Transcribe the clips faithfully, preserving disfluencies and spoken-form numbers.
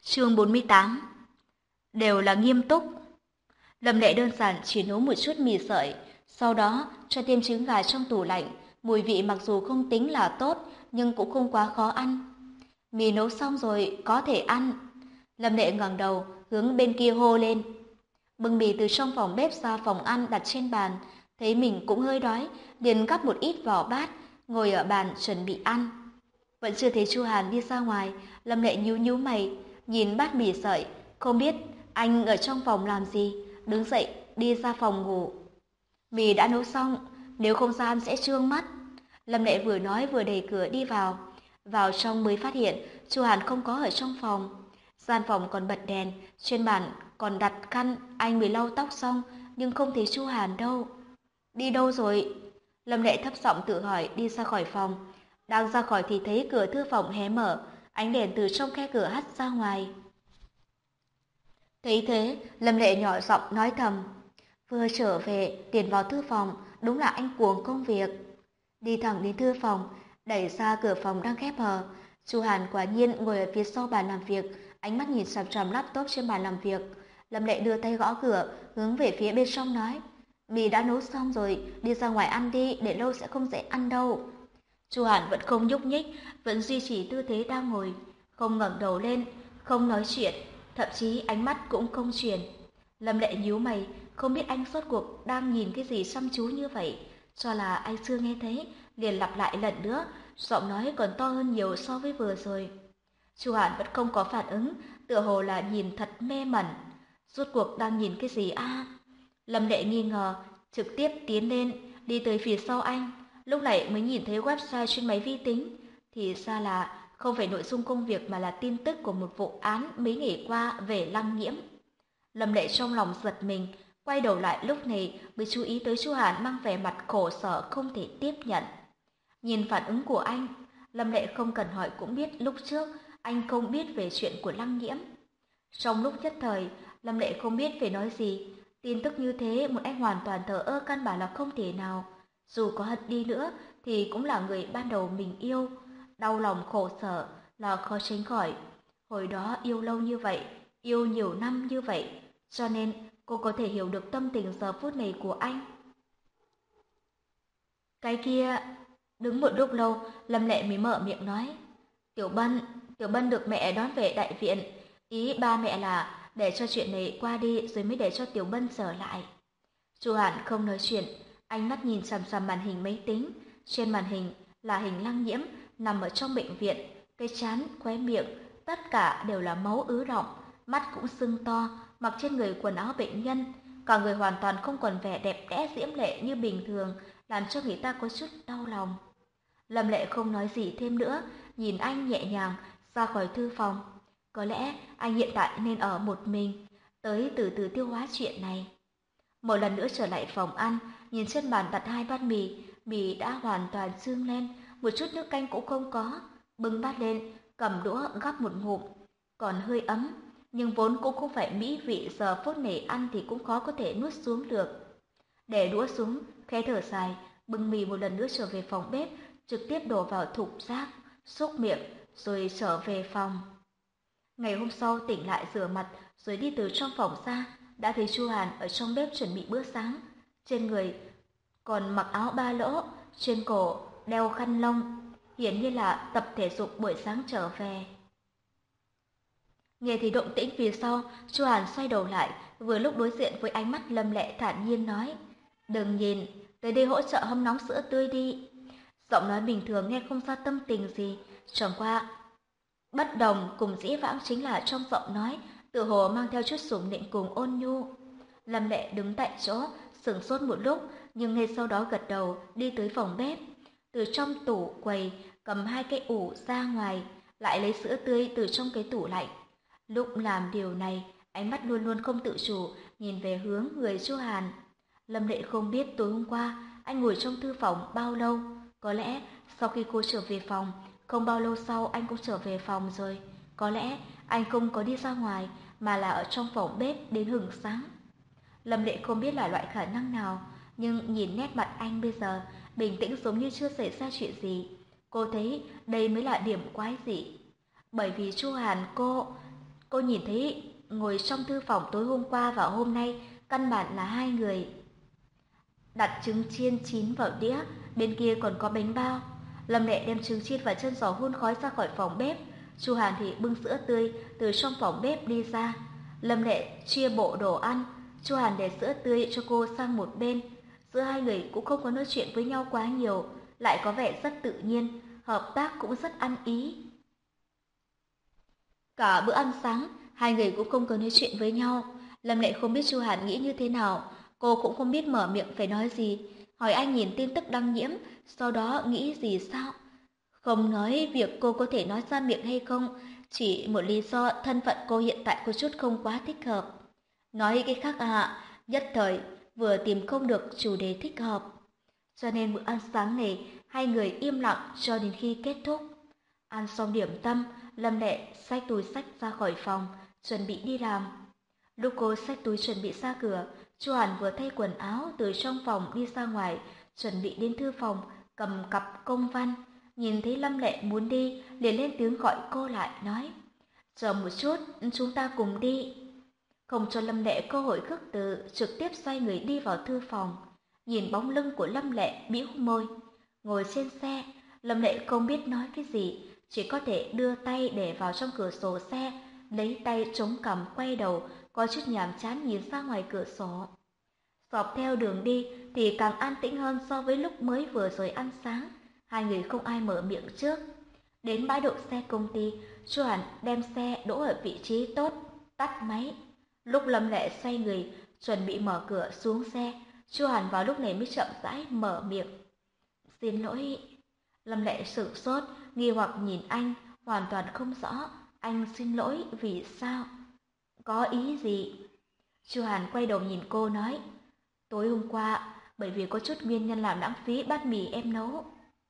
Chương bốn mươi tám. Đều là nghiêm túc. Lâm Lệ đơn giản chỉ nấu một chút mì sợi, sau đó cho thêm trứng gà trong tủ lạnh. Mùi vị mặc dù không tính là tốt, nhưng cũng không quá khó ăn. Mì nấu xong rồi, có thể ăn. Lâm Lệ ngẩng đầu, hướng bên kia hô lên. Bưng mì từ trong phòng bếp ra phòng ăn đặt trên bàn, thấy mình cũng hơi đói, liền gắp một ít vào bát, ngồi ở bàn chuẩn bị ăn. Vẫn chưa thấy Chu Hàn đi ra ngoài, Lâm Lệ nhíu nhíu mày, nhìn bát mì sợi, không biết anh ở trong phòng làm gì, đứng dậy đi ra phòng ngủ. Mì đã nấu xong, nếu không gian sẽ trương mắt. Lâm Lệ vừa nói vừa đẩy cửa đi vào, vào trong mới phát hiện Chu Hàn không có ở trong phòng. Gian phòng còn bật đèn, trên bàn còn đặt khăn, anh mới lau tóc xong nhưng không thấy Chu Hàn đâu. Đi đâu rồi? Lâm Lệ thấp giọng tự hỏi đi ra khỏi phòng. Đang ra khỏi thì thấy cửa thư phòng hé mở, ánh đèn từ trong khe cửa hắt ra ngoài. Thấy thế, Lâm Lệ nhỏ giọng nói thầm. Vừa trở về, tiền vào thư phòng, đúng là anh cuồng công việc. Đi thẳng đến thư phòng, đẩy ra cửa phòng đang khép hờ. Chu Hàn quả nhiên ngồi ở phía sau bàn làm việc, ánh mắt nhìn chằm chằm laptop trên bàn làm việc. Lâm Lệ đưa tay gõ cửa, hướng về phía bên trong nói. Mì đã nấu xong rồi, đi ra ngoài ăn đi, để lâu sẽ không dễ ăn đâu. Chu Hàn vẫn không nhúc nhích, vẫn duy trì tư thế đang ngồi, không ngẩng đầu lên, không nói chuyện, thậm chí ánh mắt cũng không chuyển. Lâm Lệ nhíu mày, không biết anh rốt cuộc đang nhìn cái gì chăm chú như vậy, cho là anh chưa nghe thấy, liền lặp lại lần nữa, giọng nói còn to hơn nhiều so với vừa rồi. Chu Hàn vẫn không có phản ứng, tựa hồ là nhìn thật mê mẩn. Rốt cuộc đang nhìn cái gì a? À? Lâm Lệ nghi ngờ, trực tiếp tiến lên, đi tới phía sau anh. Lúc này mới nhìn thấy website trên máy vi tính, thì ra là không phải nội dung công việc mà là tin tức của một vụ án mấy ngày qua về Lăng Nghiễm. Lâm Lệ trong lòng giật mình, quay đầu lại lúc này mới chú ý tới Chu Hàn mang vẻ mặt khổ sở không thể tiếp nhận. Nhìn phản ứng của anh, Lâm Lệ không cần hỏi cũng biết lúc trước anh không biết về chuyện của Lăng Nghiễm. Trong lúc nhất thời, Lâm Lệ không biết phải nói gì, tin tức như thế một anh hoàn toàn thờ ơ căn bản là không thể nào. Dù có hận đi nữa thì cũng là người ban đầu mình yêu, đau lòng khổ sở là khó tránh khỏi. Hồi đó yêu lâu như vậy, yêu nhiều năm như vậy, cho nên cô có thể hiểu được tâm tình giờ phút này của anh. Cái kia, đứng một lúc lâu, Lâm Lệ mới mở miệng nói. Tiểu Bân, Tiểu Bân được mẹ đón về đại viện, ý ba mẹ là để cho chuyện này qua đi rồi mới để cho Tiểu Bân trở lại. Chu Hàn không nói chuyện, ánh mắt nhìn chằm chằm màn hình máy tính, trên màn hình là hình Lăng Nhiễm nằm ở trong bệnh viện, cái trán, khóe miệng, tất cả đều là máu ứ đọng, mắt cũng sưng to, mặc trên người quần áo bệnh nhân, cả người hoàn toàn không còn vẻ đẹp đẽ diễm lệ như bình thường, làm cho người ta có chút đau lòng. Lâm Lệ không nói gì thêm nữa, nhìn anh nhẹ nhàng ra khỏi thư phòng. Có lẽ anh hiện tại nên ở một mình, tới từ từ tiêu hóa chuyện này. Một lần nữa trở lại phòng ăn, nhìn trên bàn đặt hai bát mì, mì đã hoàn toàn sương lên, một chút nước canh cũng không có. Bưng bát lên, cầm đũa gắp một ngụm, còn hơi ấm, nhưng vốn cũng không phải mỹ vị, giờ phút này ăn thì cũng khó có thể nuốt xuống được. Để đũa xuống, khẽ thở dài, bưng mì một lần nữa trở về phòng bếp, trực tiếp đổ vào thùng rác, xúc miệng, rồi trở về phòng. Ngày hôm sau tỉnh lại rửa mặt, rồi đi từ trong phòng ra, đã thấy Chu Hàn ở trong bếp chuẩn bị bữa sáng. Trên người còn mặc áo ba lỗ, trên cổ đeo khăn lông, hiển nhiên là tập thể dục buổi sáng trở về. Nghe thấy động tĩnh phía sau, Chu Hàn xoay đầu lại, vừa lúc đối diện với ánh mắt Lâm Lệ thản nhiên nói: "Đừng nhìn, tới đây hỗ trợ hâm nóng sữa tươi đi." Giọng nói bình thường nghe không ra tâm tình gì, chẳng qua bất đồng cùng dĩ vãng chính là trong giọng nói tựa hồ mang theo chút sủng nịnh cùng ôn nhu. Lâm Lệ đứng tại chỗ, sững sốt một lúc, nhưng ngay sau đó gật đầu, đi tới phòng bếp, từ trong tủ quầy cầm hai cái ủ ra ngoài, lại lấy sữa tươi từ trong cái tủ lạnh. Lúc làm điều này, ánh mắt luôn luôn không tự chủ nhìn về hướng người Chu Hàn. Lâm Lệ không biết tối hôm qua anh ngồi trong thư phòng bao lâu, có lẽ sau khi cô trở về phòng, không bao lâu sau anh cũng trở về phòng rồi. Có lẽ anh không có đi ra ngoài mà là ở trong phòng bếp đến hừng sáng. Lâm Lệ không biết là loại khả năng nào, nhưng nhìn nét mặt anh bây giờ bình tĩnh giống như chưa xảy ra chuyện gì. Cô thấy đây mới là điểm quái dị. Bởi vì Chu Hàn cô Cô nhìn thấy ngồi trong thư phòng tối hôm qua và hôm nay căn bản là hai người. Đặt trứng chiên chín vào đĩa, bên kia còn có bánh bao. Lâm Lệ đem trứng chiên và chân giò hun khói ra khỏi phòng bếp. Chu Hàn thì bưng sữa tươi từ trong phòng bếp đi ra. Lâm Lệ chia bộ đồ ăn, Chu Hàn để sữa tươi cho cô sang một bên. Giữa hai người cũng không có nói chuyện với nhau quá nhiều, lại có vẻ rất tự nhiên, hợp tác cũng rất ăn ý. Cả bữa ăn sáng, hai người cũng không có nói chuyện với nhau. Lâm Lệ không biết Chu Hàn nghĩ như thế nào, cô cũng không biết mở miệng phải nói gì. Hỏi anh nhìn tin tức đăng nhiễm, sau đó nghĩ gì sao? Không nói việc cô có thể nói ra miệng hay không, chỉ một lý do thân phận cô hiện tại có chút không quá thích hợp. Nói cái khác à, nhất thời vừa tìm không được chủ đề thích hợp. Cho nên bữa ăn sáng này, hai người im lặng cho đến khi kết thúc. Ăn xong điểm tâm, Lâm Lệ xách túi xách ra khỏi phòng, chuẩn bị đi làm. Lúc cô xách túi chuẩn bị ra cửa, Chu Hàn vừa thay quần áo từ trong phòng đi ra ngoài, chuẩn bị đến thư phòng, cầm cặp công văn. Nhìn thấy Lâm Lệ muốn đi, liền lên tiếng gọi cô lại, nói: "Chờ một chút, chúng ta cùng đi." Không cho Lâm Lệ cơ hội khước từ, trực tiếp xoay người đi vào thư phòng. Nhìn bóng lưng của Lâm Lệ, bĩu môi. Ngồi trên xe, Lâm Lệ không biết nói cái gì, chỉ có thể đưa tay để vào trong cửa sổ xe, lấy tay chống cằm quay đầu, có chút nhàm chán nhìn ra ngoài cửa sổ. Dọc theo đường đi thì càng an tĩnh hơn so với lúc mới vừa rồi ăn sáng. Hai người không ai mở miệng trước. Đến bãi đỗ xe công ty, Chu Hàn đem xe đỗ ở vị trí tốt, tắt máy. Lúc Lâm Lệ xoay người, chuẩn bị mở cửa xuống xe, Chu Hàn vào lúc này mới chậm rãi mở miệng. "Xin lỗi." Lâm Lệ sửng sốt, nghi hoặc nhìn anh, hoàn toàn không rõ. Anh xin lỗi vì sao? Có ý gì? Chu Hàn quay đầu nhìn cô nói: "Tối hôm qua, bởi vì có chút nguyên nhân làm lãng phí bát mì em nấu."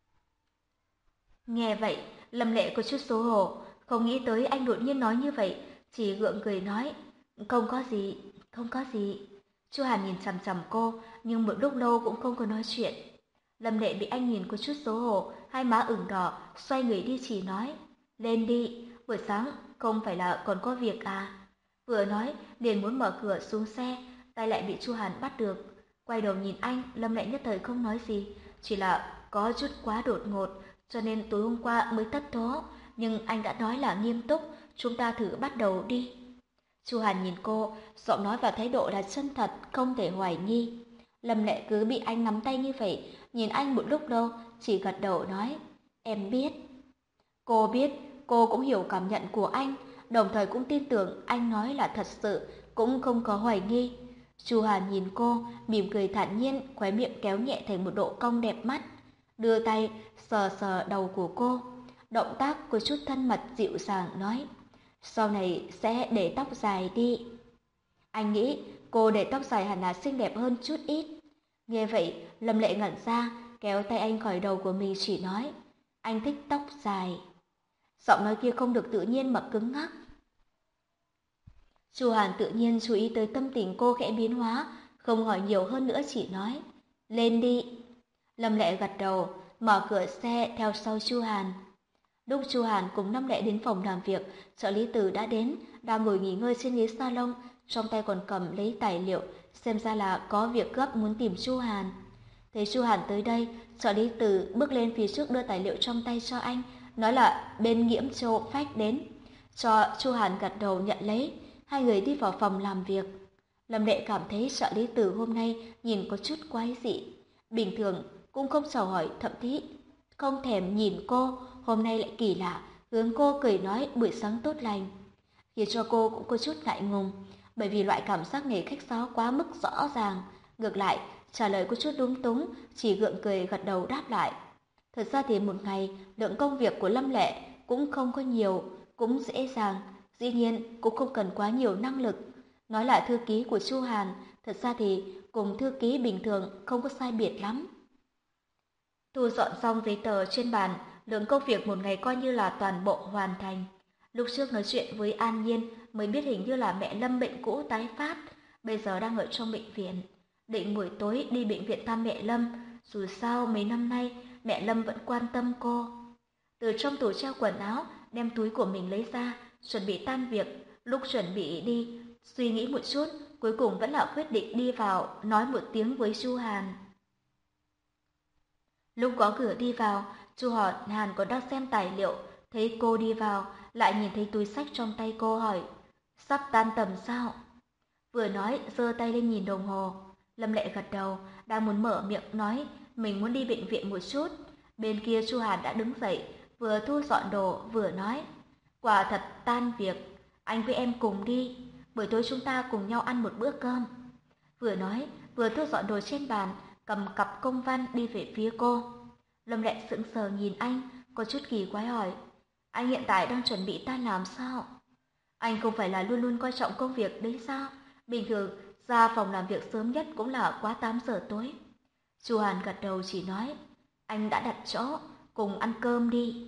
Nghe vậy, Lâm Lệ có chút xấu hổ, không nghĩ tới anh đột nhiên nói như vậy, chỉ gượng cười nói: "Không có gì, không có gì." Chu Hàn nhìn chằm chằm cô, nhưng một lúc lâu cũng không có nói chuyện. Lâm Lệ bị anh nhìn có chút xấu hổ, hai má ửng đỏ, xoay người đi chỉ nói: "Lên đi, buổi sáng không phải là còn có việc à?" Vừa nói, liền muốn mở cửa xuống xe, tay lại bị Chu Hàn bắt được. Quay đầu nhìn anh, Lâm Lệ nhất thời không nói gì, chỉ là có chút quá đột ngột, cho nên tối hôm qua mới thất thố, nhưng anh đã nói là nghiêm túc, chúng ta thử bắt đầu đi. Chu Hàn nhìn cô, giọng nói và thái độ là chân thật, không thể hoài nghi. Lâm Lệ cứ bị anh nắm tay như vậy, nhìn anh một lúc lâu, chỉ gật đầu nói: "Em biết." Cô biết, cô cũng hiểu cảm nhận của anh, đồng thời cũng tin tưởng anh nói là thật sự, cũng không có hoài nghi. Chu Hàn nhìn cô, mỉm cười thản nhiên, khóe miệng kéo nhẹ thành một độ cong đẹp mắt, đưa tay sờ sờ đầu của cô, động tác có chút thân mật dịu dàng nói: "Sau này sẽ để tóc dài đi." Anh nghĩ cô để tóc dài hẳn là xinh đẹp hơn chút ít. Nghe vậy, Lâm Lệ ngẩn ra, kéo tay anh khỏi đầu của mình chỉ nói: "Anh thích tóc dài." Giọng nói kia không được tự nhiên mà cứng ngắc. Chu Hàn tự nhiên chú ý tới tâm tình cô khẽ biến hóa, không hỏi nhiều hơn nữa chỉ nói: "Lên đi." Lâm Lệ gật đầu, mở cửa xe theo sau Chu Hàn. Lúc Chu Hàn cùng Lâm Lệ đến phòng làm việc, trợ lý Từ đã đến, đang ngồi nghỉ ngơi trên ghế salon, trong tay còn cầm lấy tài liệu, xem ra là có việc gấp muốn tìm Chu Hàn. Thấy Chu Hàn tới đây, trợ lý Từ bước lên phía trước đưa tài liệu trong tay cho anh, nói là bên Nghiễm Châu phách đến. Cho Chu Hàn gật đầu nhận lấy, hai người đi vào phòng làm việc. Lâm Lệ cảm thấy trợ lý Từ hôm nay nhìn có chút quái dị. Bình thường cũng không chào hỏi, thậm chí không thèm nhìn cô, hôm nay lại kỳ lạ, hướng cô cười nói buổi sáng tốt lành, khiến cho cô cũng có chút ngại ngùng, bởi vì loại cảm giác này khách sáo quá mức rõ ràng. Ngược lại, trả lời có chút lúng túng, chỉ gượng cười gật đầu đáp lại. Thật ra thì một ngày, lượng công việc của Lâm Lệ cũng không có nhiều, cũng dễ dàng, dĩ nhiên cũng không cần quá nhiều năng lực. Nói là thư ký của Chu Hàn, thật ra thì cùng thư ký bình thường không có sai biệt lắm. Thu dọn xong giấy tờ trên bàn, lượng công việc một ngày coi như là toàn bộ hoàn thành. Lúc trước nói chuyện với An Nhiên mới biết hình như là mẹ Lâm bệnh cũ tái phát, bây giờ đang ở trong bệnh viện. Định buổi tối đi bệnh viện thăm mẹ Lâm, dù sao mấy năm nay mẹ Lâm vẫn quan tâm cô. Từ trong tủ treo quần áo, đem túi của mình lấy ra, chuẩn bị tan việc. Lúc chuẩn bị đi, suy nghĩ một chút, cuối cùng vẫn là quyết định đi vào, nói một tiếng với Chu Hàn. Lúc có cửa đi vào, Chu Hàn còn đang xem tài liệu, thấy cô đi vào, lại nhìn thấy túi xách trong tay cô hỏi, sắp tan tầm sao? Vừa nói, giơ tay lên nhìn đồng hồ. Lâm Lệ gật đầu, đang muốn mở miệng nói mình muốn đi bệnh viện một chút. Bên kia Chu Hàn đã đứng dậy, vừa thu dọn đồ, vừa nói, quả thật tan việc, anh với em cùng đi, buổi tối chúng ta cùng nhau ăn một bữa cơm. Vừa nói, vừa thu dọn đồ trên bàn, cầm cặp công văn đi về phía cô. Lâm Lệ sững sờ nhìn anh, có chút kỳ quái hỏi, anh hiện tại đang chuẩn bị tan làm sao? Anh không phải là luôn luôn coi trọng công việc đấy sao? Bình thường ra phòng làm việc sớm nhất cũng là quá tám giờ tối. Chu Hàn gật đầu chỉ nói, anh đã đặt chỗ, cùng ăn cơm đi.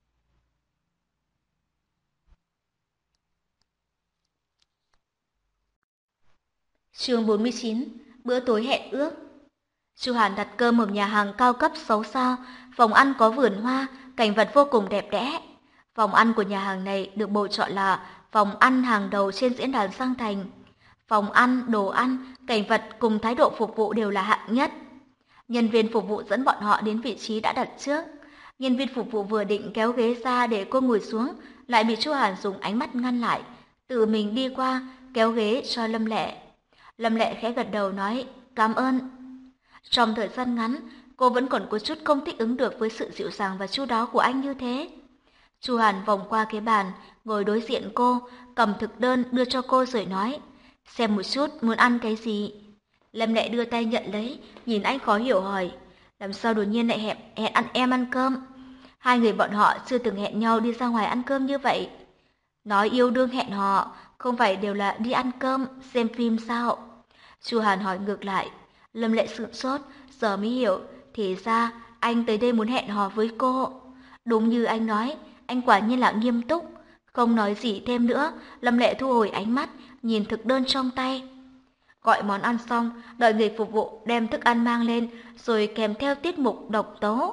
Chương bốn mươi chín, bữa tối hẹn ước. Chu Hàn đặt cơm ở nhà hàng cao cấp sáu sao, phòng ăn có vườn hoa, cảnh vật vô cùng đẹp đẽ. Phòng ăn của nhà hàng này được bầu chọn là phòng ăn hàng đầu trên diễn đàn Giang Thành. Phòng ăn, đồ ăn, cảnh vật cùng thái độ phục vụ đều là hạng nhất. Nhân viên phục vụ dẫn bọn họ đến vị trí đã đặt trước. Nhân viên phục vụ vừa định kéo ghế ra để cô ngồi xuống, lại bị Chu Hàn dùng ánh mắt ngăn lại, tự mình đi qua kéo ghế cho Lâm Lệ. Lâm Lệ khẽ gật đầu nói, cảm ơn. Trong thời gian ngắn, cô vẫn còn có chút không thích ứng được với sự dịu dàng và chu đáo của anh như thế. Chu Hàn vòng qua cái bàn, ngồi đối diện cô, cầm thực đơn đưa cho cô rồi nói, xem một chút muốn ăn cái gì. Lâm Lệ đưa tay nhận lấy, nhìn anh khó hiểu hỏi, làm sao đột nhiên lại hẹn, hẹn ăn em ăn cơm? Hai người bọn họ chưa từng hẹn nhau đi ra ngoài ăn cơm như vậy. Nói yêu đương hẹn hò, không phải đều là đi ăn cơm, xem phim sao? Chu Hàn hỏi ngược lại. Lâm Lệ sửng sốt, giờ mới hiểu, thì ra anh tới đây muốn hẹn hò với cô. Đúng như anh nói, anh quả nhiên là nghiêm túc. Không nói gì thêm nữa, Lâm Lệ thu hồi ánh mắt, nhìn thực đơn trong tay. Gọi món ăn xong, đợi người phục vụ đem thức ăn mang lên, rồi kèm theo tiết mục độc tấu.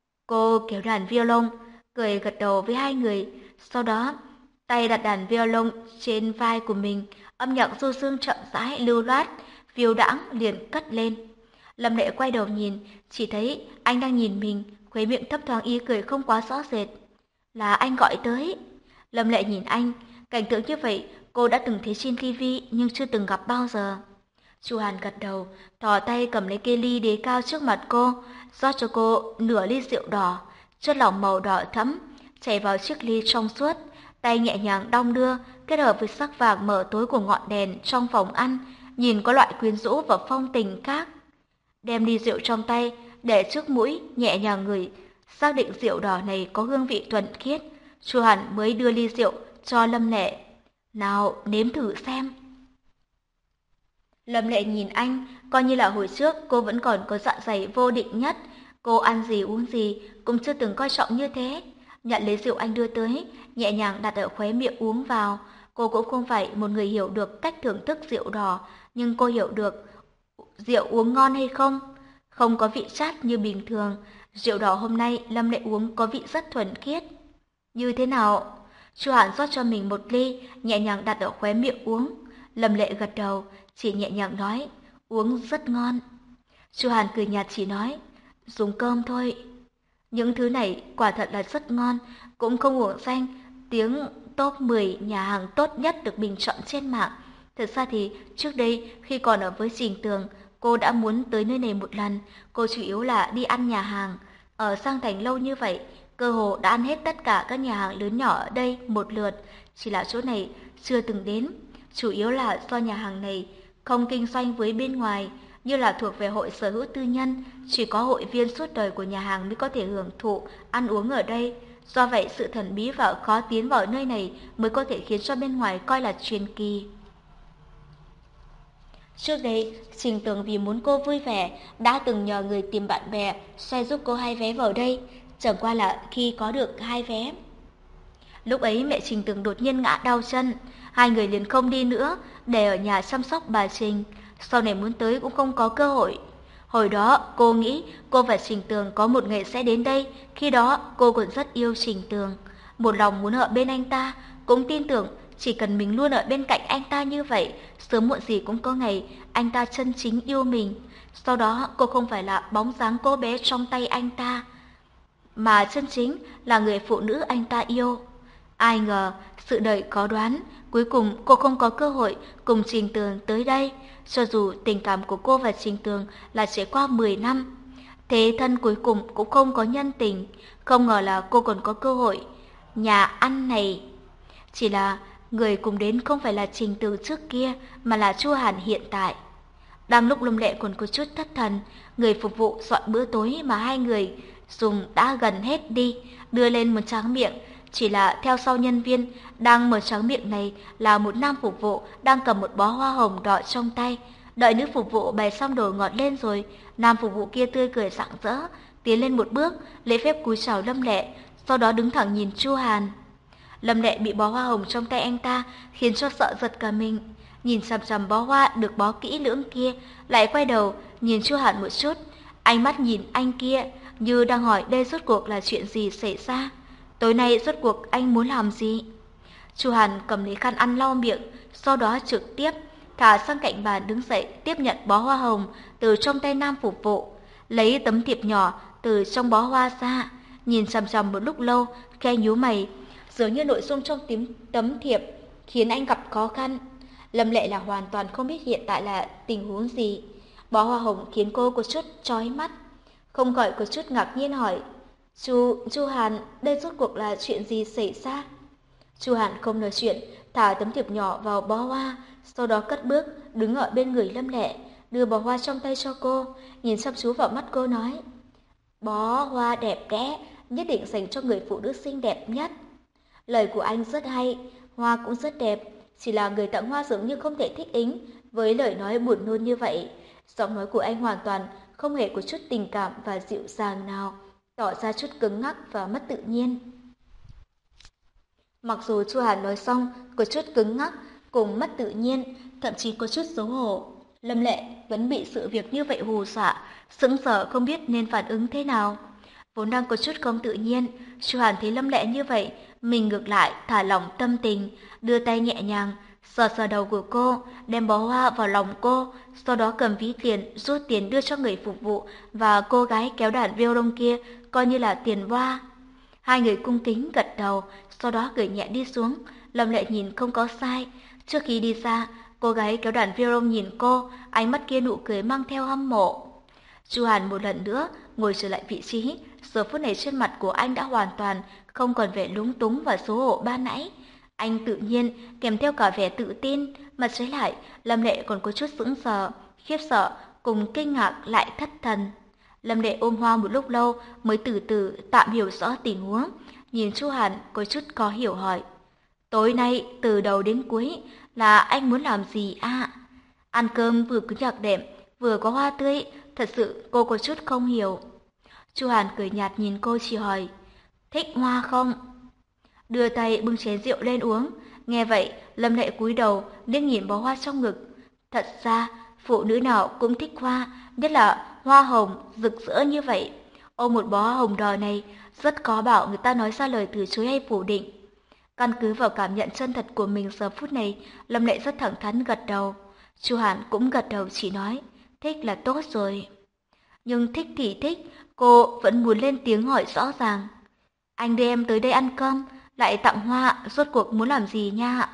Cô kéo đàn violon, cười gật đầu với hai người, sau đó tay đặt đàn violon trên vai của mình, âm nhạc du dương chậm rãi lưu loát, phiêu đãng liền cất lên. Lâm Lệ quay đầu nhìn, chỉ thấy anh đang nhìn mình, khóe miệng thấp thoáng ý cười không quá rõ rệt. Là anh gọi tới. Lâm Lệ nhìn anh, cảnh tượng như vậy cô đã từng thấy trên tivi nhưng chưa từng gặp bao giờ. Chu Hàn gật đầu, thò tay cầm lấy cây ly đế cao trước mặt cô, rót cho cô nửa ly rượu đỏ, chất lỏng màu đỏ thẫm chảy vào chiếc ly trong suốt, tay nhẹ nhàng đong đưa, kết hợp với sắc vàng mờ tối của ngọn đèn trong phòng ăn, nhìn có loại quyến rũ và phong tình khác. Đem ly rượu trong tay để trước mũi, nhẹ nhàng ngửi, xác định rượu đỏ này có hương vị thuần khiết, Chu Hàn mới đưa ly rượu cho Lâm Lệ. Nào, nếm thử xem. Lâm Lệ nhìn anh, coi như là hồi trước cô vẫn còn có dạ dày vô định nhất, cô ăn gì uống gì cũng chưa từng coi trọng như thế. Nhận lấy rượu anh đưa tới, nhẹ nhàng đặt ở khóe miệng uống vào. Cô cũng không phải một người hiểu được cách thưởng thức rượu đỏ, nhưng cô hiểu được rượu uống ngon hay không. Không có vị chát như bình thường, rượu đỏ hôm nay Lâm Lệ uống có vị rất thuần khiết. Như thế nào? Chu Hàn rót cho mình một ly, nhẹ nhàng đặt ở khóe miệng uống. Lâm Lệ gật đầu, chỉ nhẹ nhàng nói, uống rất ngon. Chu Hàn cười nhạt chỉ nói, dùng cơm thôi. Những thứ này quả thật là rất ngon, cũng không uổng danh tiếng top mười nhà hàng tốt nhất được bình chọn trên mạng. Thật ra thì trước đây khi còn ở với Trình Tường, cô đã muốn tới nơi này một lần, cô chủ yếu là đi ăn nhà hàng. Ở Giang Thành lâu như vậy, cơ hồ đã ăn hết tất cả các nhà hàng lớn nhỏ ở đây một lượt, chỉ là chỗ này chưa từng đến. Chủ yếu là do nhà hàng này không kinh doanh với bên ngoài, như là thuộc về hội sở hữu tư nhân, chỉ có hội viên suốt đời của nhà hàng mới có thể hưởng thụ, ăn uống ở đây. Do vậy sự thần bí và khó tiến vào nơi này mới có thể khiến cho bên ngoài coi là truyền kỳ. Trước đây, Trình Tường vì muốn cô vui vẻ, đã từng nhờ người tìm bạn bè xoay giúp cô hai vé vào đây, chẳng qua là khi có được hai vé. Lúc ấy mẹ Trình Tường đột nhiên ngã đau chân, hai người liền không đi nữa, để ở nhà chăm sóc bà Trình. Sau này muốn tới cũng không có cơ hội. Hồi đó cô nghĩ cô và Trình Tường có một ngày sẽ đến đây, khi đó cô còn rất yêu Trình Tường. Một lòng muốn ở bên anh ta, cũng tin tưởng chỉ cần mình luôn ở bên cạnh anh ta như vậy, sớm muộn gì cũng có ngày anh ta chân chính yêu mình. Sau đó cô không phải là bóng dáng cô bé trong tay anh ta, mà chân chính là người phụ nữ anh ta yêu. Ai ngờ, sự đời có đoán, cuối cùng cô không có cơ hội cùng Trình Tường tới đây. Cho dù tình cảm của cô và Trình Tường là trải qua mười năm, thế thân cuối cùng cũng không có nhân tình. Không ngờ là cô còn có cơ hội. Nhà ăn này, chỉ là người cùng đến không phải là Trình Tường trước kia, mà là Chu Hàn hiện tại. Đang lúc Lâm Lệ còn có chút thất thần, người phục vụ dọn bữa tối mà hai người dùng đã gần hết đi, đưa lên một tráng miệng. Chỉ là theo sau nhân viên đang mở tráng miệng này là một nam phục vụ đang cầm một bó hoa hồng đỏ trong tay. Đợi nữ phục vụ bày xong đồ ngọt lên rồi, nam phục vụ kia tươi cười rạng rỡ, tiến lên một bước, lễ phép cúi chào Lâm Lệ, sau đó đứng thẳng nhìn Chu Hàn. Lâm Lệ bị bó hoa hồng trong tay anh ta khiến cho sợ giật cả mình, nhìn chằm chằm bó hoa được bó kỹ lưỡng kia, lại quay đầu nhìn Chu Hàn một chút, ánh mắt nhìn anh kia như đang hỏi đây rốt cuộc là chuyện gì xảy ra. Tối nay rốt cuộc anh muốn làm gì? Chu Hàn cầm lấy khăn ăn lau miệng, sau đó trực tiếp thả sang cạnh bàn đứng dậy tiếp nhận bó hoa hồng từ trong tay nam phục vụ, lấy tấm thiệp nhỏ từ trong bó hoa ra, nhìn chằm chằm một lúc lâu, khẽ nhíu mày, dường như nội dung trong tím, tấm thiệp khiến anh gặp khó khăn. Lâm Lệ là hoàn toàn không biết hiện tại là tình huống gì. Bó hoa hồng khiến cô có chút chói mắt, không khỏi có chút ngạc nhiên hỏi: Chu, Chu Hàn, đây rốt cuộc là chuyện gì xảy ra? Chu Hàn không nói chuyện, thả tấm thiệp nhỏ vào bó hoa, sau đó cất bước đứng ở bên người Lâm Lệ, đưa bó hoa trong tay cho cô, nhìn chăm chú vào mắt cô nói: bó hoa đẹp đẽ, nhất định dành cho người phụ nữ xinh đẹp nhất. Lời của anh rất hay, hoa cũng rất đẹp, chỉ là người tặng hoa dường như không thể thích ứng với lời nói buồn nôn như vậy. Giọng nói của anh hoàn toàn không hề có chút tình cảm và dịu dàng nào, tỏ ra chút cứng ngắc và mất tự nhiên. Mặc dù Chu Hàn nói xong có chút cứng ngắc cùng mất tự nhiên, thậm chí có chút xấu hổ, Lâm Lệ vẫn bị sự việc như vậy hù dọa, sững sờ không biết nên phản ứng thế nào. Vốn đang có chút không tự nhiên, Chu Hàn thấy Lâm Lệ như vậy, mình ngược lại thả lỏng tâm tình, đưa tay nhẹ nhàng sờ sờ đầu của cô, đem bó hoa vào lòng cô, sau đó cầm ví tiền rút tiền đưa cho người phục vụ và cô gái kéo đàn violon kia, coi như là tiền hoa. Hai người cung kính gật đầu, sau đó gửi nhẹ đi xuống. Lâm Lệ nhìn không có sai. Trước khi đi xa, cô gái kéo đàn violon nhìn cô, ánh mắt kia nụ cười mang theo hâm mộ. Chu Hàn một lần nữa ngồi trở lại vị trí, giờ phút này trên mặt của anh đã hoàn toàn không còn vẻ lúng túng và xấu hổ ban nãy. Anh tự nhiên kèm theo cả vẻ tự tin, mà trái lại Lâm Lệ còn có chút sững sờ, khiếp sợ cùng kinh ngạc lại thất thần. Lâm Lệ ôm hoa một lúc lâu mới từ từ tạm hiểu rõ tình huống, nhìn Chu Hàn có chút khó hiểu hỏi: tối nay từ đầu đến cuối là anh muốn làm gì a? À? Ăn cơm vừa có nhạc đệm vừa có hoa tươi, thật sự cô có chút không hiểu. Chu Hàn cười nhạt nhìn cô, chỉ hỏi: thích hoa không? Đưa tay bưng chén rượu lên uống. Nghe vậy, Lâm Lệ cúi đầu liếc nhìn bó hoa trong ngực. Thật ra, phụ nữ nào cũng thích hoa, nhất là hoa hồng rực rỡ như vậy. Ôm một bó hoa hồng đỏ này, rất khó bảo người ta nói ra lời từ chối hay phủ định. Căn cứ vào cảm nhận chân thật của mình giờ phút này, Lâm Lệ rất thẳng thắn gật đầu. Chu Hàn cũng gật đầu, chỉ nói: thích là tốt rồi. Nhưng thích thì thích, cô vẫn muốn lên tiếng hỏi rõ ràng: anh đưa em tới đây ăn cơm, lại tặng hoa, rốt cuộc muốn làm gì nha?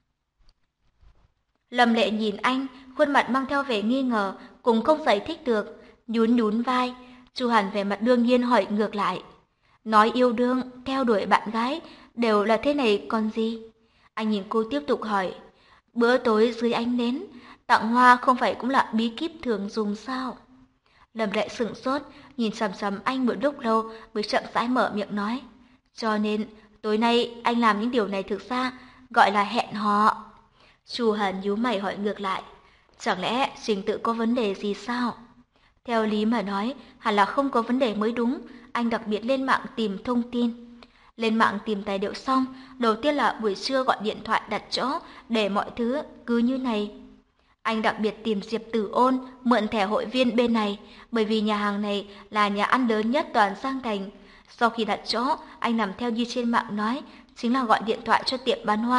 Lâm Lệ nhìn anh, khuôn mặt mang theo vẻ nghi ngờ, cũng không giải thích được, nhún nhún vai. Chu Hàn vẻ mặt đương nhiên hỏi ngược lại: nói yêu đương, theo đuổi bạn gái, đều là thế này còn gì? Anh nhìn cô tiếp tục hỏi: bữa tối dưới ánh nến, tặng hoa không phải cũng là bí kíp thường dùng sao? Lâm Lệ sững sốt, nhìn chằm chằm anh một lúc lâu mới chậm rãi mở miệng nói: cho nên tối nay anh làm những điều này thực ra gọi là hẹn hò. Chu Hàn nhíu mày hỏi ngược lại: chẳng lẽ trình tự có vấn đề gì sao? Theo lý mà nói, hẳn là không có vấn đề mới đúng. Anh đặc biệt lên mạng tìm thông tin. Lên mạng tìm tài liệu xong, đầu tiên là buổi trưa gọi điện thoại đặt chỗ để mọi thứ cứ như này. Anh đặc biệt tìm Diệp Tử Ôn mượn thẻ hội viên bên này, bởi vì nhà hàng này là nhà ăn lớn nhất toàn Giang Thành. Sau khi đặt chỗ, anh làm theo như trên mạng nói, chính là gọi điện thoại cho tiệm bán hoa,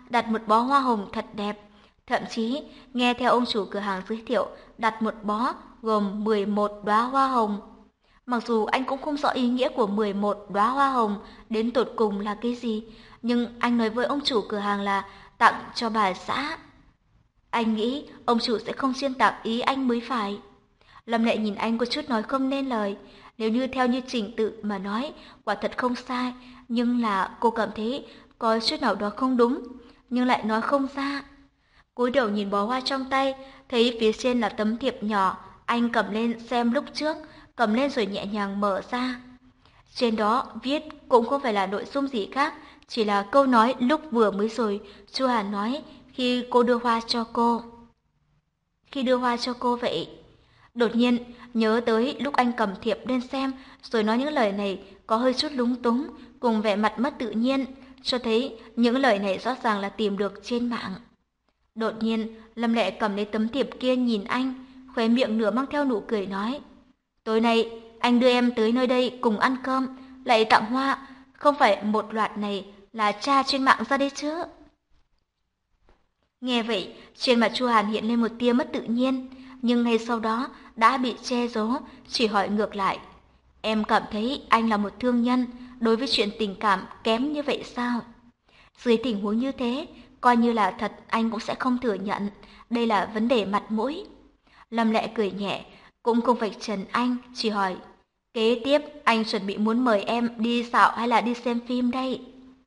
đặt một bó hoa hồng thật đẹp. Thậm chí, nghe theo ông chủ cửa hàng giới thiệu, đặt một bó gồm mười một đóa hoa hồng. Mặc dù anh cũng không rõ ý nghĩa của mười một đóa hoa hồng đến tột cùng là cái gì, nhưng anh nói với ông chủ cửa hàng là tặng cho bà xã. Anh nghĩ ông chủ sẽ không xuyên tạc ý anh mới phải. Lâm Lệ nhìn anh có chút nói không nên lời. Nếu như theo như trình tự mà nói, quả thật không sai, nhưng là cô cảm thấy có chút nào đó không đúng, nhưng lại nói không ra. Cúi đầu nhìn bó hoa trong tay, thấy phía trên là tấm thiệp nhỏ, anh cầm lên xem lúc trước, cầm lên rồi nhẹ nhàng mở ra. Trên đó viết cũng không phải là nội dung gì khác, chỉ là câu nói lúc vừa mới rồi Chu Hàn nói khi cô đưa hoa cho cô. Khi đưa hoa cho cô vậy. Đột nhiên nhớ tới lúc anh cầm thiệp lên xem rồi nói những lời này có hơi chút lúng túng, cùng vẻ mặt mất tự nhiên, cho thấy những lời này rõ ràng là tìm được trên mạng. Đột nhiên Lâm Lệ cầm lấy tấm thiệp kia nhìn anh, khóe miệng nửa mang theo nụ cười nói: tối nay anh đưa em tới nơi đây cùng ăn cơm, lại tặng hoa, không phải một loạt này là tra trên mạng ra đấy chứ? Nghe vậy, trên mặt Chu Hàn hiện lên một tia mất tự nhiên, nhưng ngay sau đó đã bị che giấu, chỉ hỏi ngược lại: em cảm thấy anh là một thương nhân, đối với chuyện tình cảm kém như vậy sao? Dưới tình huống như thế, coi như là thật anh cũng sẽ không thừa nhận, đây là vấn đề mặt mũi. Lâm Lệ cười nhẹ, cũng không vạch trần anh, chỉ hỏi: kế tiếp anh chuẩn bị muốn mời em đi dạo hay là đi xem phim đây?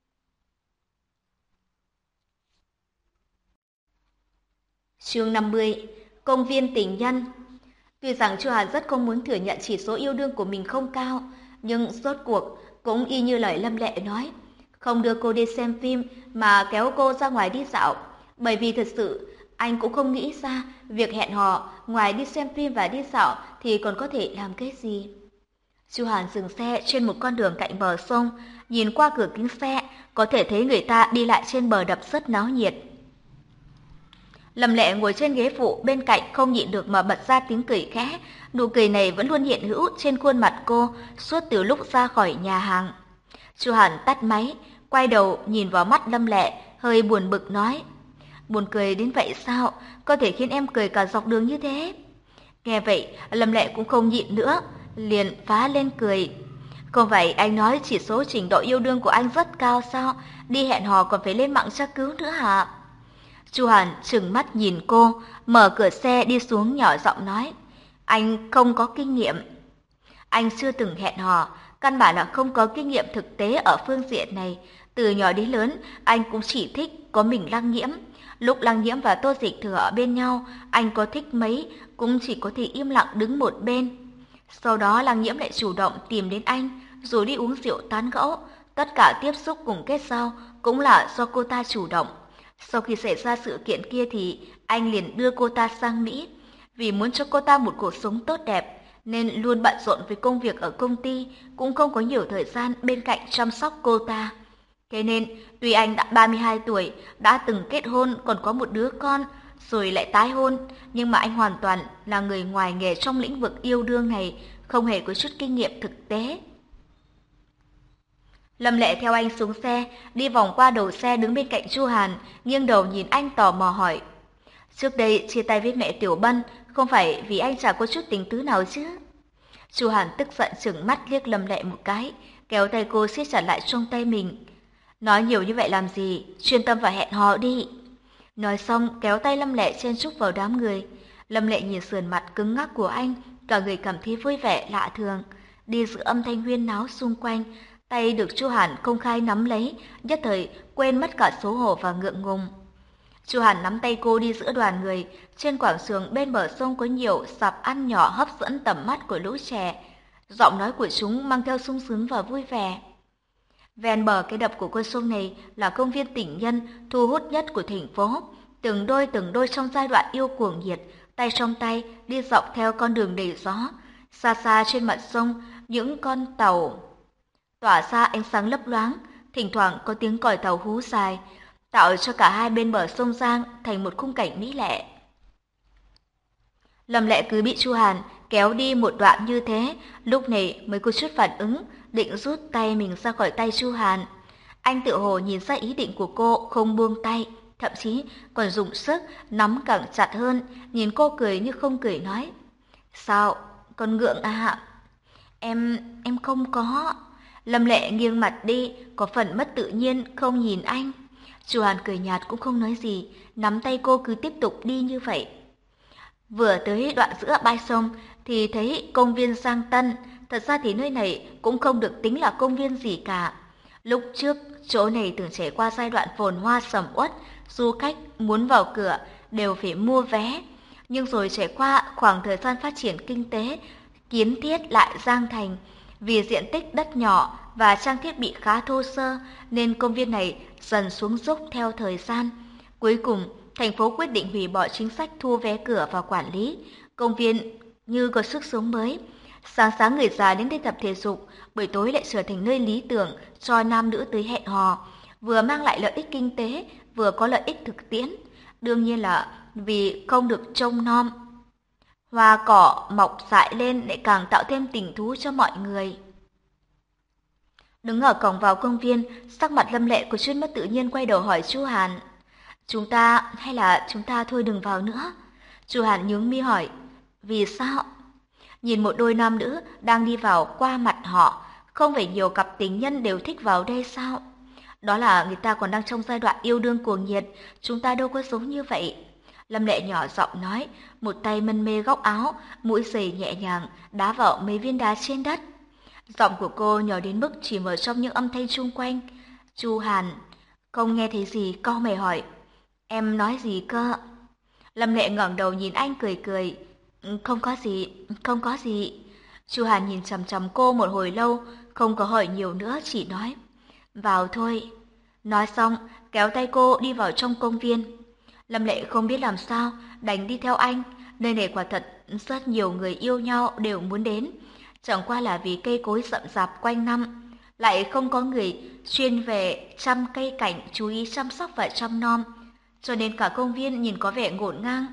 Chương năm mươi. Công viên tình nhân. Tuy rằng Chu Hàn rất không muốn thừa nhận chỉ số yêu đương của mình không cao, nhưng rốt cuộc cũng y như lời Lâm Lệ nói, không đưa cô đi xem phim mà kéo cô ra ngoài đi dạo, bởi vì thật sự anh cũng không nghĩ ra việc hẹn hò ngoài đi xem phim và đi dạo thì còn có thể làm cái gì. Chu Hàn dừng xe trên một con đường cạnh bờ sông, nhìn qua cửa kính xe có thể thấy người ta đi lại trên bờ đập rất náo nhiệt. Lâm Lệ ngồi trên ghế phụ bên cạnh không nhịn được mà bật ra tiếng cười khẽ, nụ cười này vẫn luôn hiện hữu trên khuôn mặt cô suốt từ lúc ra khỏi nhà hàng. Chu Hàn tắt máy, quay đầu nhìn vào mắt Lâm Lệ, hơi buồn bực nói: buồn cười đến vậy sao, có thể khiến em cười cả dọc đường như thế? Nghe vậy, Lâm Lệ cũng không nhịn nữa, liền phá lên cười. Không phải anh nói chỉ số trình độ yêu đương của anh rất cao sao, đi hẹn hò còn phải lên mạng tra cứu nữa hả? Chu Hàn trừng mắt nhìn cô, mở cửa xe đi xuống nhỏ giọng nói: anh không có kinh nghiệm. Anh chưa từng hẹn hò, căn bản là không có kinh nghiệm thực tế ở phương diện này. Từ nhỏ đến lớn, anh cũng chỉ thích có mình Lăng Nhiễm. Lúc Lăng Nhiễm và Tô Dịch Thừa ở bên nhau, anh có thích mấy, cũng chỉ có thể im lặng đứng một bên. Sau đó Lăng Nhiễm lại chủ động tìm đến anh, rồi đi uống rượu tán gẫu. Tất cả tiếp xúc cùng kết giao cũng là do cô ta chủ động. Sau khi xảy ra sự kiện kia thì anh liền đưa cô ta sang Mỹ. Vì muốn cho cô ta một cuộc sống tốt đẹp, nên luôn bận rộn với công việc ở công ty, cũng không có nhiều thời gian bên cạnh chăm sóc cô ta. Thế nên, tuy anh đã ba mươi hai tuổi, đã từng kết hôn còn có một đứa con, rồi lại tái hôn, nhưng mà anh hoàn toàn là người ngoài nghề trong lĩnh vực yêu đương này, không hề có chút kinh nghiệm thực tế. Lâm Lệ theo anh xuống xe, đi vòng qua đầu xe đứng bên cạnh Chu Hàn, nghiêng đầu nhìn anh tò mò hỏi: trước đây chia tay với mẹ Tiểu Bân, không phải vì anh chả có chút tình tứ nào chứ? Chu Hàn tức giận trừng mắt liếc Lâm Lệ một cái, kéo tay cô siết chặt lại trong tay mình. Nói nhiều như vậy làm gì, chuyên tâm vào hẹn hò đi. Nói xong kéo tay Lâm Lệ chen chúc vào đám người. Lâm Lệ nhìn sườn mặt cứng ngắc của anh, cả người cảm thấy vui vẻ lạ thường. Đi giữa âm thanh huyên náo xung quanh, tay được Chu Hàn công khai nắm lấy, nhất thời quên mất cả xấu hổ và ngượng ngùng. Chu Hàn nắm tay cô đi giữa đoàn người, trên quảng trường bên bờ sông có nhiều sạp ăn nhỏ hấp dẫn tầm mắt của lũ trẻ. Giọng nói của chúng mang theo sung sướng và vui vẻ. Ven bờ cái đập của con sông này là công viên tình nhân thu hút nhất của thành phố. Từng đôi từng đôi trong giai đoạn yêu cuồng nhiệt, tay trong tay đi dọc theo con đường đầy gió. Xa xa trên mặt sông, những con tàu tỏa ra ánh sáng lấp loáng, thỉnh thoảng có tiếng còi tàu hú dài, tạo cho cả hai bên bờ sông Giang thành một khung cảnh mỹ lệ. Lâm Lệ cứ bị Chu Hàn kéo đi một đoạn như thế, lúc này mới có chút phản ứng, định rút tay mình ra khỏi tay Chu Hàn. Anh tự hồ nhìn ra ý định của cô, không buông tay, thậm chí còn dùng sức nắm càng chặt hơn, nhìn cô cười như không cười nói. Sao, con ngượng à? Em, em không có. Lâm Lệ nghiêng mặt đi, có phần mất tự nhiên, không nhìn anh. Chu Hàn cười nhạt cũng không nói gì, nắm tay cô cứ tiếp tục đi như vậy. Vừa tới đoạn giữa bãi sông thì thấy công viên Giang Tân. Thật ra thì nơi này cũng không được tính là công viên gì cả. Lúc trước, chỗ này từng trải qua giai đoạn phồn hoa sầm uất, du khách muốn vào cửa đều phải mua vé. Nhưng rồi trải qua khoảng thời gian phát triển kinh tế, kiến thiết lại Giang Thành. Vì diện tích đất nhỏ và trang thiết bị khá thô sơ nên công viên này dần xuống dốc theo thời gian. Cuối cùng, thành phố quyết định hủy bỏ chính sách thu vé cửa và quản lý. Công viên như có sức sống mới. Sáng sáng người già đến đây tập thể dục, buổi tối lại trở thành nơi lý tưởng cho nam nữ tới hẹn hò, vừa mang lại lợi ích kinh tế, vừa có lợi ích thực tiễn. Đương nhiên là vì không được trông nom. Hoa cỏ mọc dại lên lại càng tạo thêm tình thú cho mọi người. Đứng ở cổng vào công viên, sắc mặt Lâm Lệ có chút mất tự nhiên quay đầu hỏi Chu Hàn. Chúng ta, hay là chúng ta thôi đừng vào nữa? Chu Hàn nhướng mi hỏi. Vì sao? Nhìn một đôi nam nữ đang đi vào qua mặt họ, không phải nhiều cặp tình nhân đều thích vào đây sao? Đó là người ta còn đang trong giai đoạn yêu đương cuồng nhiệt, chúng ta đâu có giống như vậy. Lâm Lệ nhỏ giọng nói, một tay mân mê góc áo, mũi giày nhẹ nhàng đá vào mấy viên đá trên đất. Giọng của cô nhỏ đến mức chỉ mở trong những âm thanh chung quanh. Chu Hàn không nghe thấy gì, cau mày hỏi, em nói gì cơ? Lâm Lệ ngẩng đầu nhìn anh cười cười, không có gì, không có gì. Chu Hàn nhìn chằm chằm cô một hồi lâu, không có hỏi nhiều nữa, chỉ nói, vào thôi. Nói xong, kéo tay cô đi vào trong công viên. Lâm Lệ không biết làm sao, đành đi theo anh. Nơi này quả thật rất nhiều người yêu nhau đều muốn đến. Chẳng qua là vì cây cối rậm rạp quanh năm, lại không có người chuyên về chăm cây cảnh chú ý chăm sóc và chăm nom, cho nên cả công viên nhìn có vẻ ngổn ngang.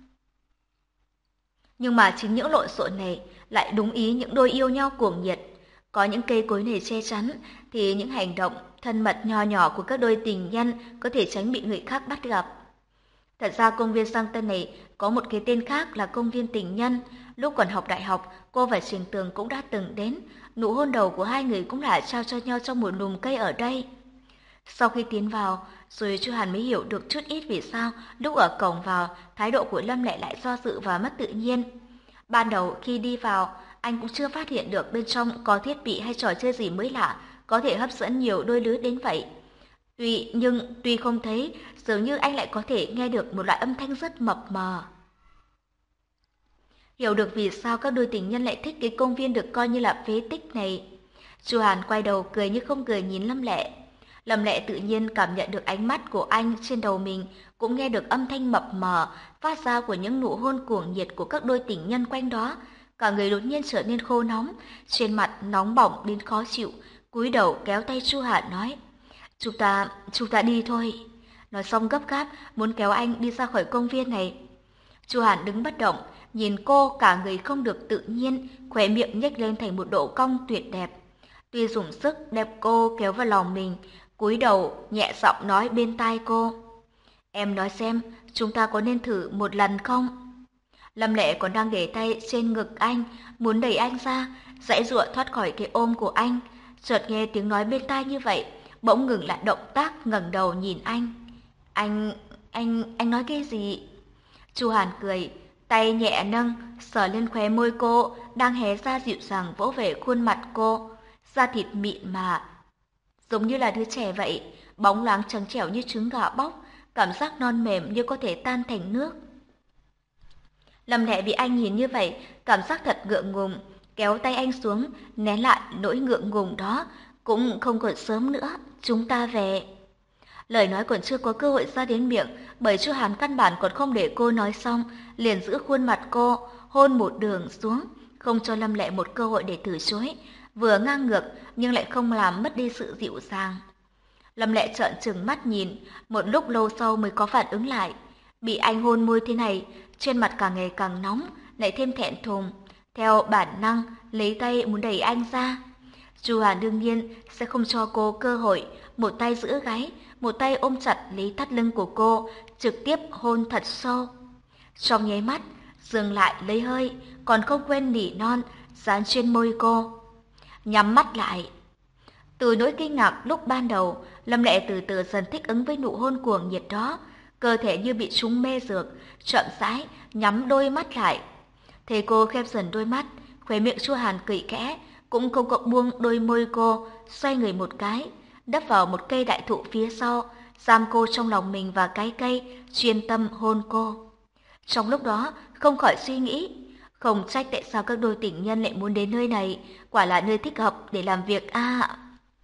Nhưng mà chính những lộn xộn này lại đúng ý những đôi yêu nhau cuồng nhiệt. Có những cây cối này che chắn thì những hành động thân mật nho nhỏ của các đôi tình nhân có thể tránh bị người khác bắt gặp. Thật ra công viên Giang Tân này có một cái tên khác là công viên tình nhân. Lúc còn học đại học, cô và Trình Tường cũng đã từng đến. Nụ hôn đầu của hai người cũng là trao cho nhau trong một lùm cây ở đây. Sau khi tiến vào, rồi Chu Hàn mới hiểu được chút ít vì sao lúc ở cổng vào, thái độ của Lâm Lệ lại do dự và mất tự nhiên. Ban đầu khi đi vào, anh cũng chưa phát hiện được bên trong có thiết bị hay trò chơi gì mới lạ, có thể hấp dẫn nhiều đôi lứa đến vậy. Tuy nhưng tuy không thấy, dường như anh lại có thể nghe được một loại âm thanh rất mập mờ. Hiểu được vì sao các đôi tình nhân lại thích cái công viên được coi như là phế tích này. Chu Hàn quay đầu cười như không cười nhìn Lâm Lệ. Lâm Lệ tự nhiên cảm nhận được ánh mắt của anh trên đầu mình, cũng nghe được âm thanh mập mờ phát ra của những nụ hôn cuồng nhiệt của các đôi tình nhân quanh đó. Cả người đột nhiên trở nên khô nóng, trên mặt nóng bỏng đến khó chịu, cúi đầu kéo tay Chu Hàn nói: "Chúng ta, chúng ta đi thôi." Nói xong gấp gáp muốn kéo anh đi ra khỏi công viên này. Chu Hàn đứng bất động, nhìn cô cả người không được tự nhiên, khóe miệng nhếch lên thành một độ cong tuyệt đẹp. Tuy dùng sức đem cô kéo vào lòng mình, cúi đầu nhẹ giọng nói bên tai cô: "Em nói xem, chúng ta có nên thử một lần không?" Lâm Lệ còn đang để tay trên ngực anh, muốn đẩy anh ra, giãy giụa thoát khỏi cái ôm của anh, chợt nghe tiếng nói bên tai như vậy, bỗng ngừng lại động tác, ngẩng đầu nhìn anh. "Anh, anh, anh nói cái gì?" Chu Hàn cười, tay nhẹ nâng, sờ lên khóe môi cô, đang hé ra dịu dàng vỗ về khuôn mặt cô, da thịt mịn mà, giống như là đứa trẻ vậy, bóng loáng trắng trẻo như trứng gà bóc, cảm giác non mềm như có thể tan thành nước. Lâm Lệ bị anh nhìn như vậy, cảm giác thật ngượng ngùng, kéo tay anh xuống, nén lại nỗi ngượng ngùng đó, cũng không còn sớm nữa, chúng ta về. Lời nói còn chưa có cơ hội ra đến miệng, bởi Chu Hàn căn bản còn không để cô nói xong, liền giữ khuôn mặt cô, hôn một đường xuống, không cho Lâm Lệ một cơ hội để từ chối, vừa ngang ngược nhưng lại không làm mất đi sự dịu dàng. Lâm Lệ trợn trừng mắt nhìn, một lúc lâu sau mới có phản ứng lại. Bị anh hôn môi thế này, trên mặt càng ngày càng nóng, lại thêm thẹn thùng. Theo bản năng, lấy tay muốn đẩy anh ra. Chu Hàn đương nhiên sẽ không cho cô cơ hội, một tay giữ gáy, một tay ôm chặt lấy thắt lưng của cô, trực tiếp hôn thật sâu. Trong nháy mắt, dừng lại lấy hơi, còn không quên nỉ non, dán trên môi cô. Nhắm mắt lại. Từ nỗi kinh ngạc lúc ban đầu, Lâm Lệ từ từ dần thích ứng với nụ hôn cuồng nhiệt đó, cơ thể như bị trúng mê dược, chậm rãi nhắm đôi mắt lại. Thấy cô khép dần đôi mắt, khóe miệng Chu Hàn cười khẽ, cũng không có buông đôi môi cô, xoay người một cái, đắp vào một cây đại thụ phía sau, giam cô trong lòng mình và cái cây, chuyên tâm hôn cô. Trong lúc đó, không khỏi suy nghĩ, không trách tại sao các đôi tình nhân lại muốn đến nơi này, quả là nơi thích hợp để làm việc a. À.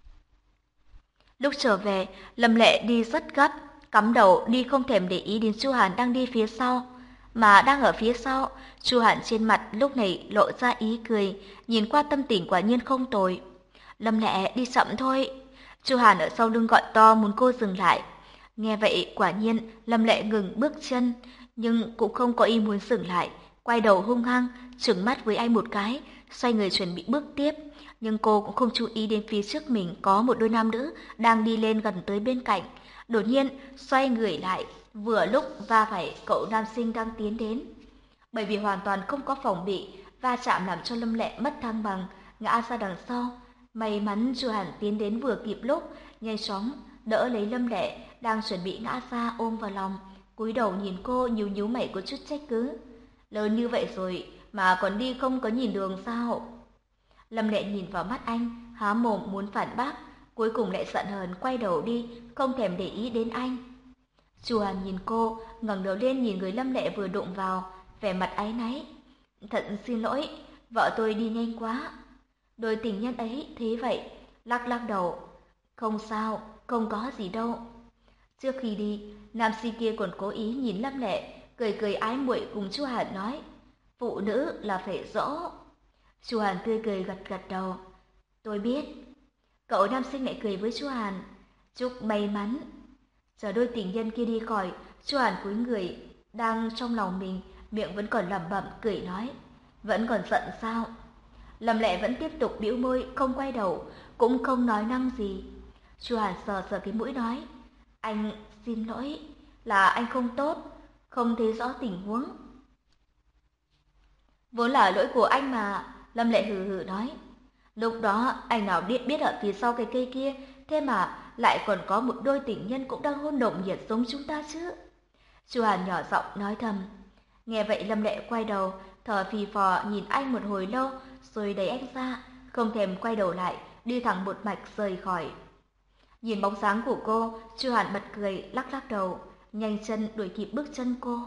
Lúc trở về, Lâm Lệ đi rất gấp, cắm đầu đi không thèm để ý đến Chu Hàn đang đi phía sau. Mà đang ở phía sau, Chu Hàn trên mặt lúc này lộ ra ý cười, nhìn qua tâm tình quả nhiên không tồi. Lâm Lệ đi chậm thôi. Chu Hàn ở sau lưng gọi to muốn cô dừng lại. Nghe vậy quả nhiên Lâm Lệ ngừng bước chân, nhưng cũng không có ý muốn dừng lại, quay đầu hung hăng, trừng mắt với anh một cái, xoay người chuẩn bị bước tiếp. Nhưng cô cũng không chú ý đến phía trước mình có một đôi nam nữ đang đi lên gần tới bên cạnh. Đột nhiên xoay người lại, vừa lúc va phải cậu nam sinh đang tiến đến. Bởi vì hoàn toàn không có phòng bị, va chạm làm cho Lâm Lệ mất thăng bằng, ngã ra đằng sau. May mắn Chu Hàn tiến đến vừa kịp lúc, nhanh chóng đỡ lấy Lâm Lệ đang chuẩn bị ngã ra ôm vào lòng, cúi đầu nhìn cô nhíu nhíu mày có chút trách cứ. Lớn như vậy rồi mà còn đi không có nhìn đường sao? Lâm Lệ nhìn vào mắt anh, há mồm muốn phản bác, cuối cùng lại giận hờn quay đầu đi, không thèm để ý đến anh. Chu Hàn nhìn cô, ngẩng đầu lên nhìn người Lâm Lệ vừa đụng vào, vẻ mặt áy náy. Thật xin lỗi, vợ tôi đi nhanh quá. Đôi tình nhân ấy thế vậy, lắc lắc đầu. Không sao, không có gì đâu. Trước khi đi, nam si kia còn cố ý nhìn Lâm Lệ, cười cười ái muội cùng Chu Hàn nói, phụ nữ là phải dỗ. Chu Hàn tươi cười gật gật đầu. Tôi biết. Cậu nam sinh lại cười với Chu Hàn, chúc may mắn. Chờ đôi tình nhân kia đi khỏi, Chu Hàn cúi người đang trong lòng mình, miệng vẫn còn lẩm bẩm cười nói, vẫn còn giận sao? Lâm Lệ vẫn tiếp tục bĩu môi, không quay đầu, cũng không nói năng gì. Chu Hàn sờ sờ cái mũi nói, anh xin lỗi, là anh không tốt, không thấy rõ tình huống. Vốn là lỗi của anh mà, Lâm Lệ hừ hừ nói. Lúc đó anh nào biết biết ở phía sau cái cây kia, thế mà lại còn có một đôi tình nhân cũng đang hôn động nhiệt giống chúng ta chứ. Chu Hàn nhỏ giọng nói thầm. Nghe vậy Lâm Lệ quay đầu, thở phì phò nhìn anh một hồi lâu, rồi đẩy anh ra, không thèm quay đầu lại, đi thẳng một mạch rời khỏi. Nhìn bóng dáng của cô, Chu Hàn bật cười, lắc lắc đầu, nhanh chân đuổi kịp bước chân cô.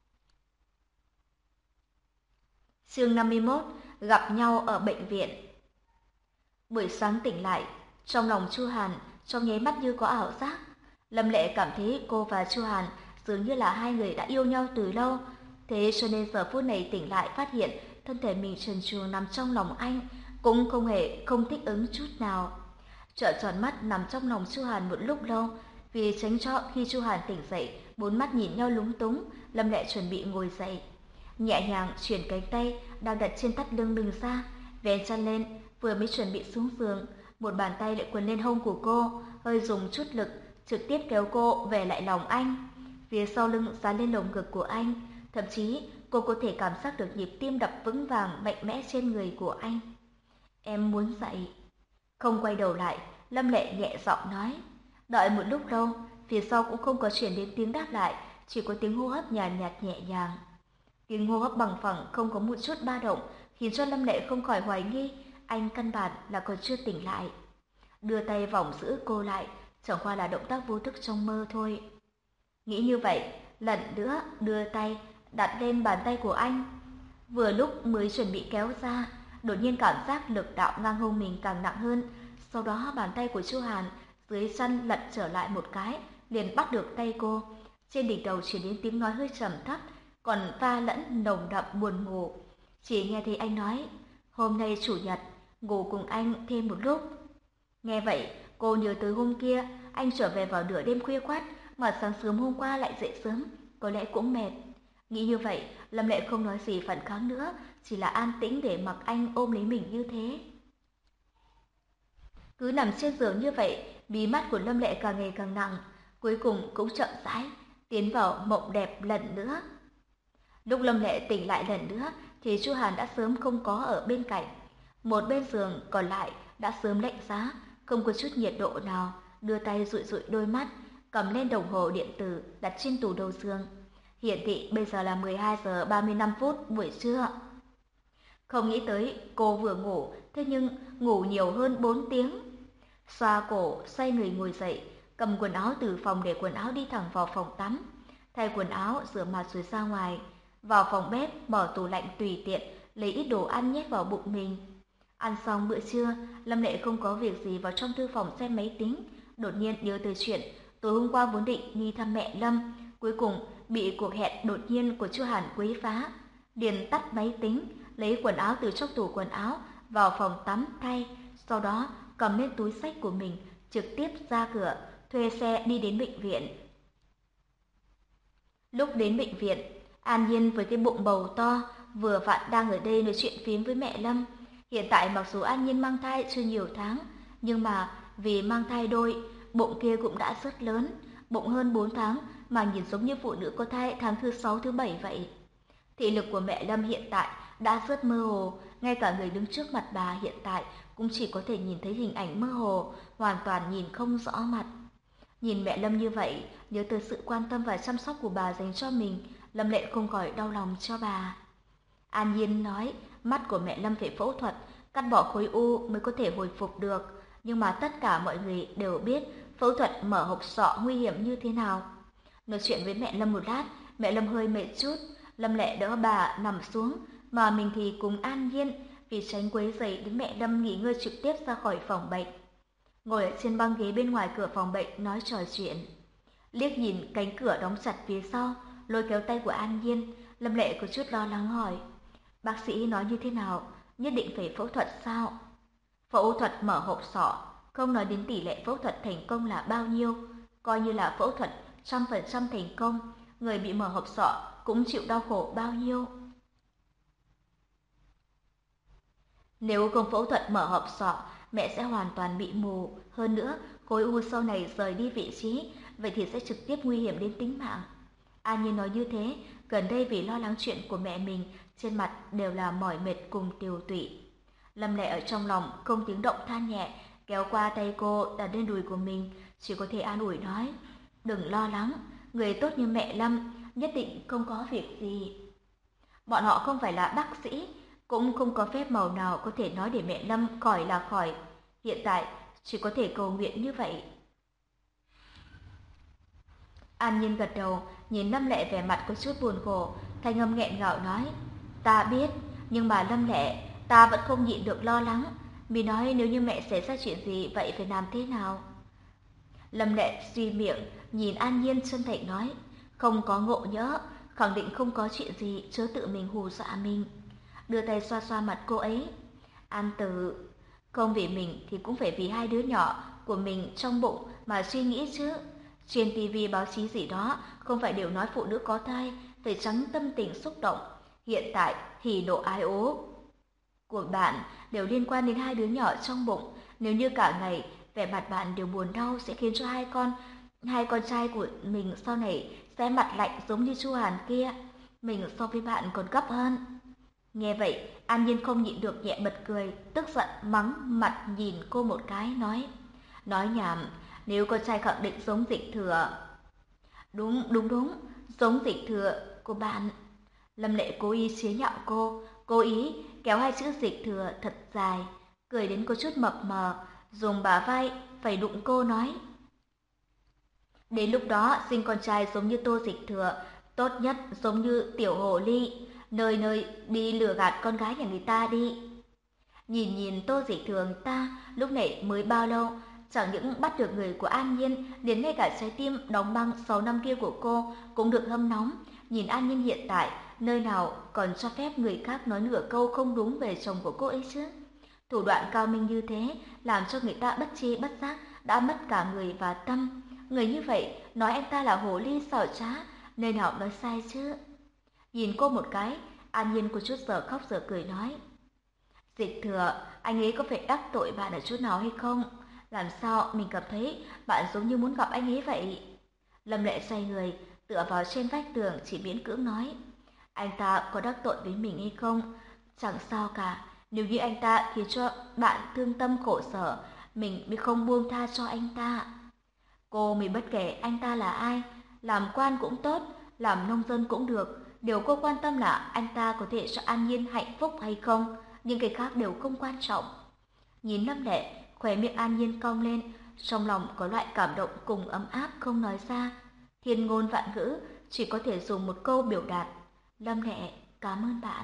Chương năm mươi mốt, gặp nhau ở bệnh viện. Buổi sáng tỉnh lại, trong lòng Chu Hàn trong nháy mắt như có ảo giác. Lâm Lệ cảm thấy cô và Chu Hàn dường như là hai người đã yêu nhau từ lâu, thế cho nên giờ phút này tỉnh lại phát hiện thân thể mình trần truồng nằm trong lòng anh, cũng không hề không thích ứng chút nào. Trợn tròn mắt nằm trong lòng Chu Hàn một lúc lâu, vì tránh cho khi Chu Hàn tỉnh dậy, bốn mắt nhìn nhau lúng túng, Lâm Lệ chuẩn bị ngồi dậy, nhẹ nhàng chuyển cánh tay đang đặt trên thắt lưng mình ra, vén chăn lên, vừa mới chuẩn bị xuống giường, một bàn tay lại quấn lên hông của cô, hơi dùng chút lực, trực tiếp kéo cô về lại lòng anh. Phía sau lưng dán lên lồng ngực của anh, thậm chí cô có thể cảm giác được nhịp tim đập vững vàng mạnh mẽ trên người của anh. Em muốn dậy. Không quay đầu lại, Lâm Lệ nhẹ giọng nói. Đợi một lúc lâu, phía sau cũng không có chuyển đến tiếng đáp lại, chỉ có tiếng hô hấp nhàn nhạt, nhạt nhẹ nhàng. Tiếng hô hấp bằng phẳng không có một chút ba động, khiến cho Lâm Lệ không khỏi hoài nghi anh căn bản là còn chưa tỉnh lại. Đưa tay vòng giữ cô lại, chẳng qua là động tác vô thức trong mơ thôi. Nghĩ như vậy, lần nữa đưa tay đặt lên bàn tay của anh. Vừa lúc mới chuẩn bị kéo ra, đột nhiên cảm giác lực đạo ngang hông mình càng nặng hơn. Sau đó bàn tay của Chu Hàn dưới chân lật trở lại một cái, liền bắt được tay cô. Trên đỉnh đầu chuyển đến tiếng nói hơi trầm thấp, còn pha lẫn nồng đậm buồn ngủ. Chỉ nghe thấy anh nói, hôm nay chủ nhật, ngủ cùng anh thêm một lúc. Nghe vậy, cô nhớ tới hôm kia, anh trở về vào nửa đêm khuya khoắt, mà sáng sớm hôm qua lại dậy sớm, có lẽ cũng mệt. Nghĩ như vậy, Lâm Lệ không nói gì phản kháng nữa, chỉ là an tĩnh để mặc anh ôm lấy mình như thế. Cứ nằm trên giường như vậy, mí mắt của Lâm Lệ càng ngày càng nặng, cuối cùng cũng chậm rãi tiến vào mộng đẹp lần nữa. Lúc Lâm Lệ tỉnh lại lần nữa thì Chu Hàn đã sớm không có ở bên cạnh. Một bên giường còn lại đã sớm lạnh giá, không có chút nhiệt độ nào, đưa tay dụi dụi đôi mắt, cầm lên đồng hồ điện tử đặt trên tủ đầu giường. Hiển thị bây giờ là mười hai giờ ba mươi lăm phút buổi trưa. Không nghĩ tới cô vừa ngủ, thế nhưng ngủ nhiều hơn bốn tiếng. Xoa cổ, xoay người ngồi dậy, cầm quần áo từ phòng để quần áo đi thẳng vào phòng tắm. Thay quần áo, rửa mặt rồi ra ngoài. Vào phòng bếp, mở tủ lạnh tùy tiện, lấy ít đồ ăn nhét vào bụng mình. Ăn xong bữa trưa, Lâm Lệ không có việc gì vào trong thư phòng xem máy tính. Đột nhiên nhớ tới chuyện, tối hôm qua vốn định đi thăm mẹ Lâm, cuối cùng bị cuộc hẹn đột nhiên của Chu Hàn quấy phá. Liền tắt máy tính, lấy quần áo từ trong tủ quần áo, vào phòng tắm thay, sau đó cầm lên túi xách của mình, trực tiếp ra cửa, thuê xe đi đến bệnh viện. Lúc đến bệnh viện, An Nhiên với cái bụng bầu to, vừa vặn đang ở đây nói chuyện phím với mẹ Lâm. Hiện tại mặc dù An Nhiên mang thai chưa nhiều tháng, nhưng mà vì mang thai đôi, bụng kia cũng đã rất lớn, bụng hơn bốn tháng mà nhìn giống như phụ nữ có thai tháng thứ sáu thứ bảy vậy. Thị lực của mẹ Lâm hiện tại đã rất mơ hồ, ngay cả người đứng trước mặt bà hiện tại cũng chỉ có thể nhìn thấy hình ảnh mơ hồ, hoàn toàn nhìn không rõ mặt. Nhìn mẹ Lâm như vậy, nhớ tới sự quan tâm và chăm sóc của bà dành cho mình, Lâm Lệ không khỏi đau lòng cho bà. An Nhiên nói, mắt của mẹ Lâm phải phẫu thuật, cắt bỏ khối u mới có thể hồi phục được, nhưng mà tất cả mọi người đều biết phẫu thuật mở hộp sọ nguy hiểm như thế nào. Nói chuyện với mẹ Lâm một lát, mẹ Lâm hơi mệt chút, Lâm Lệ đỡ bà nằm xuống, mà mình thì cùng An Nhiên vì tránh quấy rầy đến mẹ Lâm nghỉ ngơi trực tiếp ra khỏi phòng bệnh. Ngồi ở trên băng ghế bên ngoài cửa phòng bệnh nói trò chuyện. Liếc nhìn cánh cửa đóng chặt phía sau, lôi kéo tay của An Nhiên, Lâm Lệ có chút lo lắng hỏi. Bác sĩ nói như thế nào? Nhất định phải phẫu thuật sao? Phẫu thuật mở hộp sọ, không nói đến tỷ lệ phẫu thuật thành công là bao nhiêu. Coi như là phẫu thuật trăm phần trăm thành công, người bị mở hộp sọ cũng chịu đau khổ bao nhiêu. Nếu không phẫu thuật mở hộp sọ, mẹ sẽ hoàn toàn bị mù. Hơn nữa, khối u sau này rời đi vị trí, vậy thì sẽ trực tiếp nguy hiểm đến tính mạng. An Nhiên nói như thế, gần đây vì lo lắng chuyện của mẹ mình, trên mặt đều là mỏi mệt cùng tiều tụy. Lâm Lệ ở trong lòng không tiếng động than nhẹ, kéo qua tay cô đặt lên đùi của mình, chỉ có thể an ủi nói, đừng lo lắng, người tốt như mẹ Lâm nhất định không có việc gì. Bọn họ không phải là bác sĩ, cũng không có phép màu nào có thể nói để mẹ Lâm khỏi là khỏi. Hiện tại chỉ có thể cầu nguyện như vậy. An Nhiên gật đầu, nhìn Lâm Lệ vẻ mặt có chút buồn khổ, thanh âm nghẹn ngào nói, ta biết, nhưng mà Lâm Lệ, ta vẫn không nhịn được lo lắng. Mì nói nếu như mẹ xảy ra chuyện gì, vậy phải làm thế nào? Lâm Lệ suy miệng, nhìn An Nhiên chân thành nói, không có ngộ nhỡ, khẳng định không có chuyện gì, chớ tự mình hù dọa mình. Đưa tay xoa xoa mặt cô ấy. An Tử, không vì mình thì cũng phải vì hai đứa nhỏ của mình trong bụng mà suy nghĩ chứ. Trên tivi báo chí gì đó không phải đều nói phụ nữ có thai phải tránh tâm tình xúc động. Hiện tại hỉ nộ ái ố của bạn đều liên quan đến hai đứa nhỏ trong bụng. Nếu như cả ngày vẻ mặt bạn đều buồn đau sẽ khiến cho hai con hai con trai của mình sau này sẽ mặt lạnh giống như Chu Hàn kia. Mình so với bạn còn gấp hơn. Nghe vậy, An Nhiên không nhịn được nhẹ bật cười, tức giận mắng mặt nhìn cô một cái nói, nói nhảm, nếu con trai khẳng định giống Dịch Thừa. Đúng, đúng đúng, giống Dịch Thừa của bạn. Lâm Lệ cố ý chế nhạo cô, cố ý kéo hai chữ Dịch Thừa thật dài, cười đến có chút mập mờ, dùng bả vai phải đụng cô nói. Đến lúc đó sinh con trai giống như Tô Dịch Thừa, tốt nhất giống như tiểu hồ ly, nơi nơi đi lừa gạt con gái nhà người ta đi. Nhìn nhìn Tô Dịch Thừa người ta lúc này mới bao lâu, chẳng những bắt được người của An Nhiên, đến ngay cả trái tim đóng băng sáu năm kia của cô cũng được hâm nóng. Nhìn An Nhiên hiện tại, nơi nào còn cho phép người khác nói nửa câu không đúng về chồng của cô ấy chứ? Thủ đoạn cao minh như thế làm cho người ta bất chi bất giác đã mất cả người và tâm. Người như vậy nói anh ta là hồ ly xảo trá, nơi nào nói sai chứ? Nhìn cô một cái, An Nhiên có chút giờ khóc giờ cười nói, Dịch Thừa, anh ấy có phải đắc tội bạn ở chỗ nào hay không? Làm sao mình cảm thấy bạn giống như muốn gặp anh ấy vậy? Lâm Lệ xoay người, tựa vào trên vách tường chỉ miễn cưỡng nói. Anh ta có đắc tội với mình hay không? Chẳng sao cả, nếu như anh ta khiến cho bạn thương tâm khổ sở, mình mới không buông tha cho anh ta. Cô mới bất kể anh ta là ai, làm quan cũng tốt, làm nông dân cũng được, điều cô quan tâm là anh ta có thể cho An Nhiên hạnh phúc hay không, nhưng cái khác đều không quan trọng. Nhìn Lâm Lệ, khóe miệng An Nhiên cong lên, trong lòng có loại cảm động cùng ấm áp không nói ra. Thiên ngôn vạn ngữ, chỉ có thể dùng một câu biểu đạt. Lâm Lệ, cảm ơn bạn.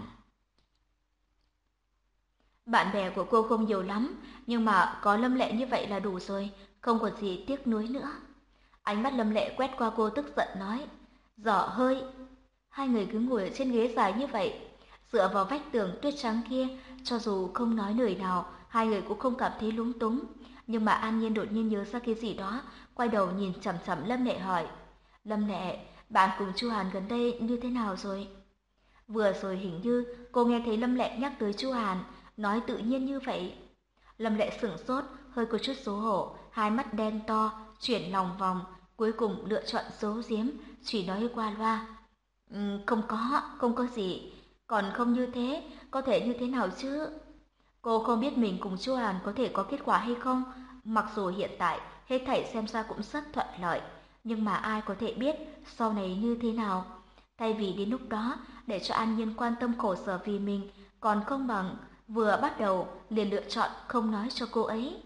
Bạn bè của cô không nhiều lắm, nhưng mà có Lâm Lệ như vậy là đủ rồi, không còn gì tiếc nuối nữa. Ánh mắt Lâm Lệ quét qua cô tức giận nói, dở hơi. Hai người cứ ngồi ở trên ghế dài như vậy, dựa vào vách tường tuyết trắng kia, cho dù không nói lời nào, hai người cũng không cảm thấy lúng túng. Nhưng mà An Nhiên đột nhiên nhớ ra cái gì đó, quay đầu nhìn chằm chằm Lâm Lệ hỏi, Lâm Lệ, bạn cùng Chu Hàn gần đây như thế nào rồi? Vừa rồi hình như cô nghe thấy Lâm Lệ nhắc tới Chu Hàn, nói tự nhiên như vậy. Lâm Lệ sửng sốt, hơi có chút xấu hổ, hai mắt đen to, chuyển lòng vòng, cuối cùng lựa chọn giấu giếm, chỉ nói qua loa. "Ừm, không có, không có gì, còn không như thế, có thể như thế nào chứ?" Cô không biết mình cùng Chu Hàn có thể có kết quả hay không, mặc dù hiện tại hết thảy xem ra cũng rất thuận lợi, nhưng mà ai có thể biết sau này như thế nào. Thay vì đến lúc đó để cho An Nhiên quan tâm khổ sở vì mình, còn không bằng vừa bắt đầu liền lựa chọn không nói cho cô ấy.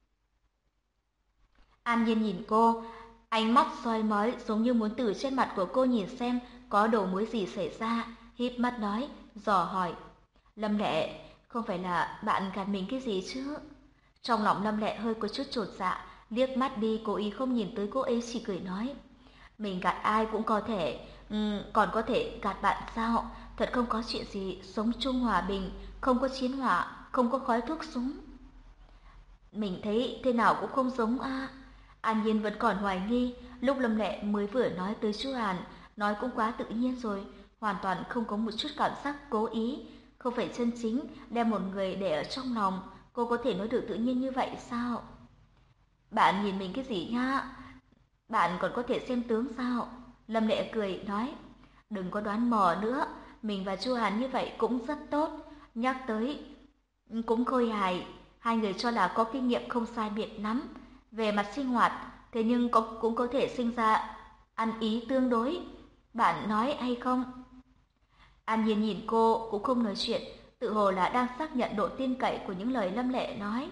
An Nhiên nhìn cô, ánh mắt soi mói giống như muốn từ trên mặt của cô nhìn xem có đầu mối gì xảy ra, híp mắt nói, dò hỏi. Lâm Lệ, không phải là bạn gạt mình cái gì chứ? Trong lòng Lâm Lệ hơi có chút chột dạ, liếc mắt đi cố ý không nhìn tới cô ấy chỉ cười nói. Mình gạt ai cũng có thể, ừ, còn có thể gạt bạn sao? Thật không có chuyện gì, sống chung hòa bình, không có chiến hỏa, không có khói thuốc súng. Mình thấy thế nào cũng không giống a. À. An Nhiên vẫn còn hoài nghi, lúc Lâm Lệ mới vừa nói tới Chu Hàn, nói cũng quá tự nhiên rồi, hoàn toàn không có một chút cảm giác cố ý, không phải chân chính đem một người để ở trong lòng, cô có thể nói được tự nhiên như vậy sao? Bạn nhìn mình cái gì nhá? Bạn còn có thể xem tướng sao? Lâm Lệ cười nói, đừng có đoán mò nữa, mình và Chu Hàn như vậy cũng rất tốt, nhắc tới cũng khôi hài, hai người cho là có kinh nghiệm không sai biệt lắm về mặt sinh hoạt, thế nhưng có cũng có thể sinh ra ăn ý tương đối. Bạn nói hay không? An Nhiên nhìn cô cũng không nói chuyện, tự hồ là đang xác nhận độ tin cậy của những lời Lâm Lệ nói.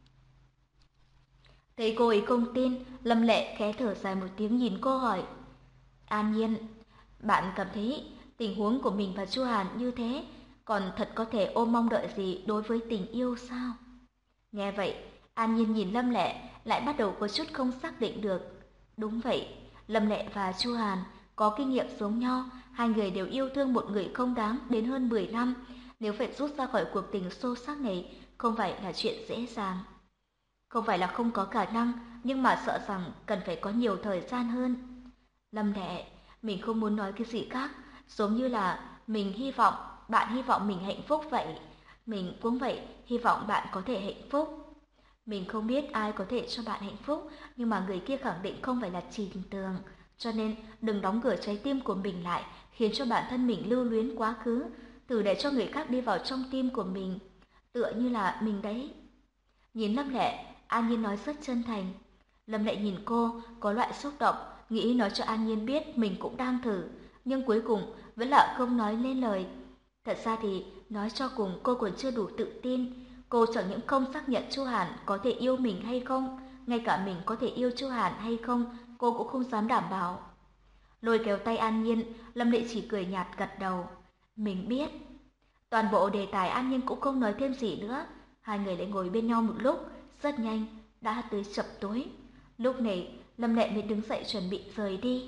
Thấy cô ấy không tin, Lâm Lệ khẽ thở dài một tiếng nhìn cô hỏi. An Nhiên, bạn cảm thấy tình huống của mình và Chu Hàn như thế, còn thật có thể ôm mong đợi gì đối với tình yêu sao? Nghe vậy, An Nhiên nhìn Lâm Lệ lại bắt đầu có chút không xác định được. Đúng vậy, Lâm Lệ và Chu Hàn có kinh nghiệm giống nhau, hai người đều yêu thương một người không đáng đến hơn mười năm. Nếu phải rút ra khỏi cuộc tình sâu sắc này, không phải là chuyện dễ dàng. Không phải là không có khả năng, nhưng mà sợ rằng cần phải có nhiều thời gian hơn. Lâm Lệ, mình không muốn nói cái gì khác, giống như là mình hy vọng, bạn hy vọng mình hạnh phúc vậy. Mình cũng vậy, hy vọng bạn có thể hạnh phúc. Mình không biết ai có thể cho bạn hạnh phúc, nhưng mà người kia khẳng định không phải là Trình Tường. Cho nên đừng đóng cửa trái tim của mình lại, khiến cho bản thân mình lưu luyến quá khứ, thử để cho người khác đi vào trong tim của mình. Tựa như là mình đấy. Nhìn Lâm Lệ, An Nhiên nói rất chân thành. Lâm Lệ nhìn cô, có loại xúc động, nghĩ nói cho An Nhiên biết mình cũng đang thử, nhưng cuối cùng vẫn là không nói lên lời. Thật ra thì nói cho cùng cô còn chưa đủ tự tin, cô chẳng những không xác nhận Chu Hàn có thể yêu mình hay không, ngay cả mình có thể yêu Chu Hàn hay không, cô cũng không dám đảm bảo. Lôi kéo tay An Nhiên, Lâm Lệ chỉ cười nhạt gật đầu. Mình biết. Toàn bộ đề tài An Nhiên cũng không nói thêm gì nữa. Hai người lại ngồi bên nhau một lúc, rất nhanh, đã tới chập tối. Lúc này, Lâm Lệ mới đứng dậy chuẩn bị rời đi.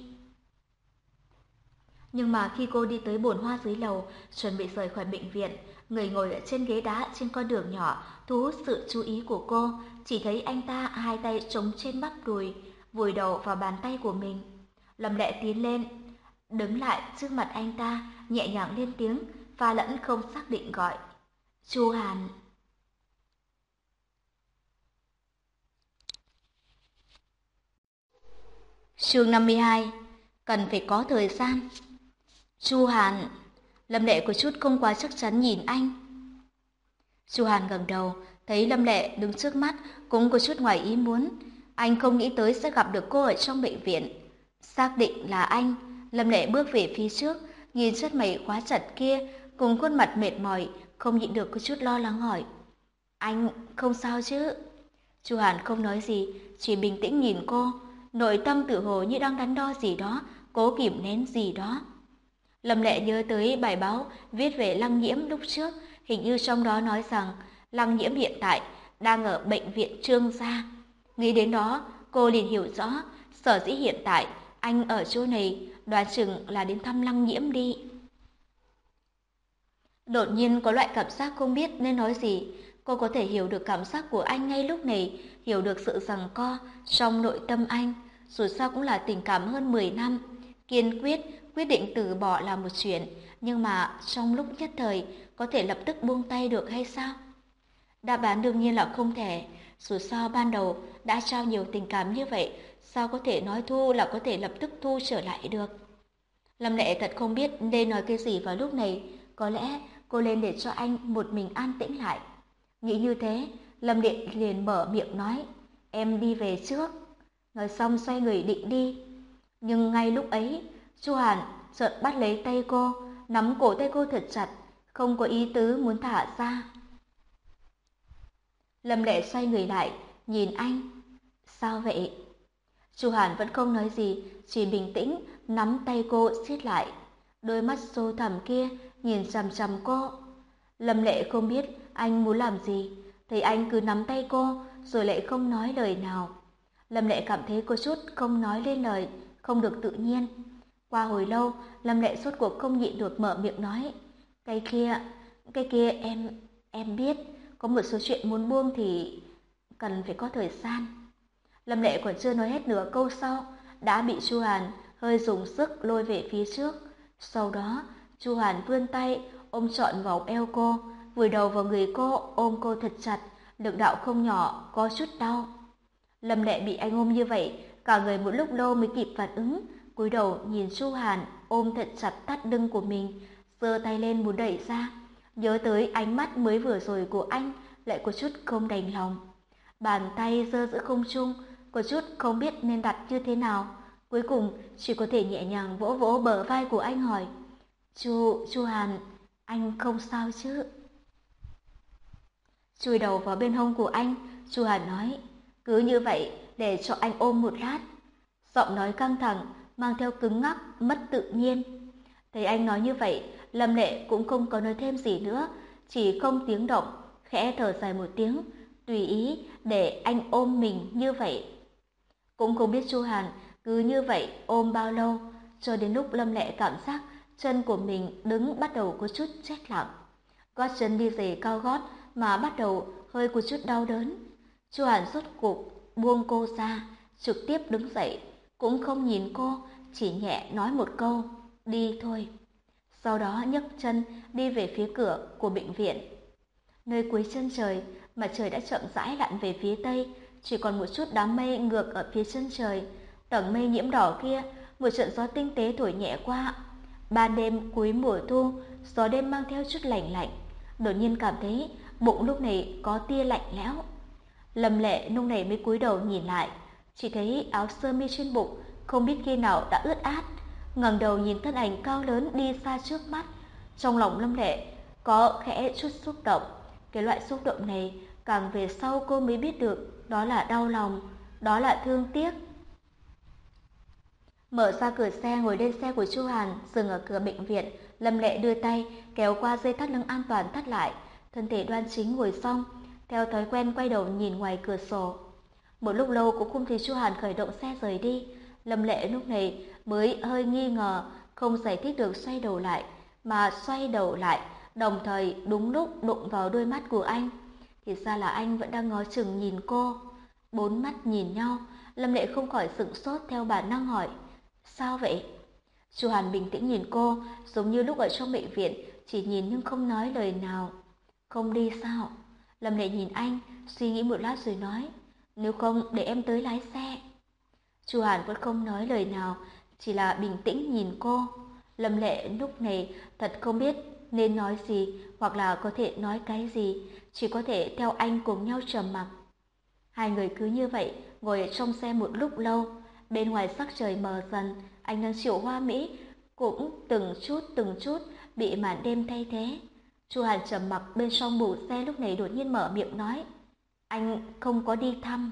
Nhưng mà khi cô đi tới bồn hoa dưới lầu, chuẩn bị rời khỏi bệnh viện, người ngồi ở trên ghế đá trên con đường nhỏ thu hút sự chú ý của cô, chỉ thấy anh ta hai tay chống trên bắp đùi, vùi đầu vào bàn tay của mình. Lâm Lệ tiến lên, đứng lại trước mặt anh ta, nhẹ nhàng lên tiếng, pha lẫn không xác định gọi. Chu Hàn. Chương năm mươi hai. Cần phải có thời gian. Chu Hàn. Lâm Lệ có chút không quá chắc chắn nhìn anh. Chu Hàn ngẩng đầu, thấy Lâm Lệ đứng trước mắt, cũng có chút ngoài ý muốn. Anh không nghĩ tới sẽ gặp được cô ở trong bệnh viện. Xác định là anh, Lâm Lệ bước về phía trước, nhìn chất mày khóa chặt kia, cùng khuôn mặt mệt mỏi, không nhịn được có chút lo lắng hỏi. Anh không sao chứ? Chu Hàn không nói gì, chỉ bình tĩnh nhìn cô, nội tâm tự hồ như đang đắn đo gì đó, cố kìm nén gì đó. Lâm Lệ nhớ tới bài báo viết về Lăng Nhiễm lúc trước, hình như trong đó nói rằng Lăng Nhiễm hiện tại đang ở bệnh viện Trương gia. Nghĩ đến đó, cô liền hiểu rõ, sở dĩ hiện tại anh ở chỗ này, đoán chừng là đến thăm Lăng Nhiễm đi. Đột nhiên có loại cảm giác không biết nên nói gì. Cô có thể hiểu được cảm giác của anh ngay lúc này, hiểu được sự giằng co trong nội tâm anh. Dù sao cũng là tình cảm hơn mười năm. Kiên quyết, quyết định từ bỏ là một chuyện. Nhưng mà trong lúc nhất thời, có thể lập tức buông tay được hay sao? Đáp án đương nhiên là không thể. Dù sao ban đầu đã trao nhiều tình cảm như vậy, sao có thể nói thu là có thể lập tức thu trở lại được? Lâm Lệ thật không biết nên nói cái gì vào lúc này. Có lẽ cô lên để cho anh một mình an tĩnh lại. Nghĩ như thế, Lâm Lệ liền mở miệng nói, em đi về trước. Nói xong xoay người định đi. Nhưng ngay lúc ấy, Chu Hàn chợt bắt lấy tay cô, nắm cổ tay cô thật chặt, không có ý tứ muốn thả ra. Lâm Lệ xoay người lại, nhìn anh. Sao vậy? Chu Hàn vẫn không nói gì, chỉ bình tĩnh nắm tay cô siết lại. Đôi mắt sâu thẳm kia nhìn chằm chằm cô. Lâm Lệ không biết anh muốn làm gì, thấy anh cứ nắm tay cô rồi lại không nói lời nào. Lâm Lệ cảm thấy có chút không nói lên lời, không được tự nhiên. Qua hồi lâu, Lâm Lệ rốt cuộc không nhịn được mở miệng nói, cái kia, cái kia em, em biết, có một số chuyện muốn buông thì cần phải có thời gian. Lâm Lệ còn chưa nói hết nửa câu sau, đã bị Chu Hàn hơi dùng sức lôi về phía trước. Sau đó, Chu Hàn vươn tay ôm trọn vòng eo cô, vùi đầu vào người cô, ôm cô thật chặt, lực đạo không nhỏ, có chút đau. Lâm Lệ bị anh ôm như vậy, cả người một lúc lâu mới kịp phản ứng, cúi đầu nhìn Chu Hàn ôm thật chặt thắt lưng của mình, giơ tay lên muốn đẩy ra. Nhớ tới ánh mắt mới vừa rồi của anh, lại có chút không đành lòng. Bàn tay giơ giữa không trung, có chút không biết nên đặt như thế nào. Cuối cùng chỉ có thể nhẹ nhàng vỗ vỗ bờ vai của anh hỏi, Chu, Chu Hàn, anh không sao chứ? Chui đầu vào bên hông của anh, Chu Hàn nói, cứ như vậy để cho anh ôm một lát. Giọng nói căng thẳng, mang theo cứng ngắc, mất tự nhiên. Thấy anh nói như vậy, Lâm Lệ cũng không có nói thêm gì nữa, chỉ không tiếng động, khẽ thở dài một tiếng, tùy ý để anh ôm mình như vậy. Cũng không biết Chu Hàn cứ như vậy ôm bao lâu, cho đến lúc Lâm Lệ cảm giác chân của mình đứng bắt đầu có chút chết lặng. Gót chân đi giày cao gót mà bắt đầu hơi có chút đau đớn. Chu Hàn rốt cục buông cô ra, trực tiếp đứng dậy, cũng không nhìn cô, chỉ nhẹ nói một câu, đi thôi. Sau đó nhấc chân đi về phía cửa của bệnh viện. Nơi cuối chân trời, mặt trời đã chậm rãi lặn về phía tây, chỉ còn một chút đám mây ngược ở phía chân trời. Tầng mây nhiễm đỏ kia, một trận gió tinh tế thổi nhẹ qua. Ban đêm cuối mùa thu, gió đêm mang theo chút lạnh lạnh. Đột nhiên cảm thấy bụng lúc này có tia lạnh lẽo. Lâm Lệ lúc này mới cúi đầu nhìn lại, chỉ thấy áo sơ mi trên bụng không biết khi nào đã ướt át. Ngẩng đầu nhìn thân ảnh cao lớn đi xa trước mắt, trong lòng Lâm Lệ có khẽ chút xúc động. Cái loại xúc động này càng về sau cô mới biết được đó là đau lòng, đó là thương tiếc. Mở ra cửa xe, ngồi lên xe của Chu Hàn, dừng ở cửa bệnh viện. Lâm Lệ đưa tay kéo qua dây thắt lưng an toàn thắt lại, thân thể đoan chính ngồi xong, theo thói quen quay đầu nhìn ngoài cửa sổ. Một lúc lâu cũng không thấy Chu Hàn khởi động xe rời đi. Lâm Lệ lúc này mới hơi nghi ngờ, không giải thích được xoay đầu lại, mà xoay đầu lại đồng thời đúng lúc đụng vào đôi mắt của anh. Thì ra là anh vẫn đang ngó chừng nhìn cô. Bốn mắt nhìn nhau, Lâm Lệ không khỏi sửng sốt, theo bản năng hỏi, sao vậy? Chu Hàn bình tĩnh nhìn cô, giống như lúc ở trong bệnh viện, chỉ nhìn nhưng không nói lời nào. Không đi sao? Lâm Lệ nhìn anh, suy nghĩ một lát rồi nói, nếu không để em tới lái xe. Chu Hàn vẫn không nói lời nào, chỉ là bình tĩnh nhìn cô. Lâm Lệ lúc này thật không biết nên nói gì hoặc là có thể nói cái gì, chỉ có thể theo anh cùng nhau trầm mặc. Hai người cứ như vậy ngồi ở trong xe một lúc lâu, bên ngoài sắc trời mờ dần, ánh nắng chiều hoa mỹ cũng từng chút từng chút bị màn đêm thay thế. Chu Hàn trầm mặc bên trong bù xe lúc này đột nhiên mở miệng nói, anh không có đi thăm.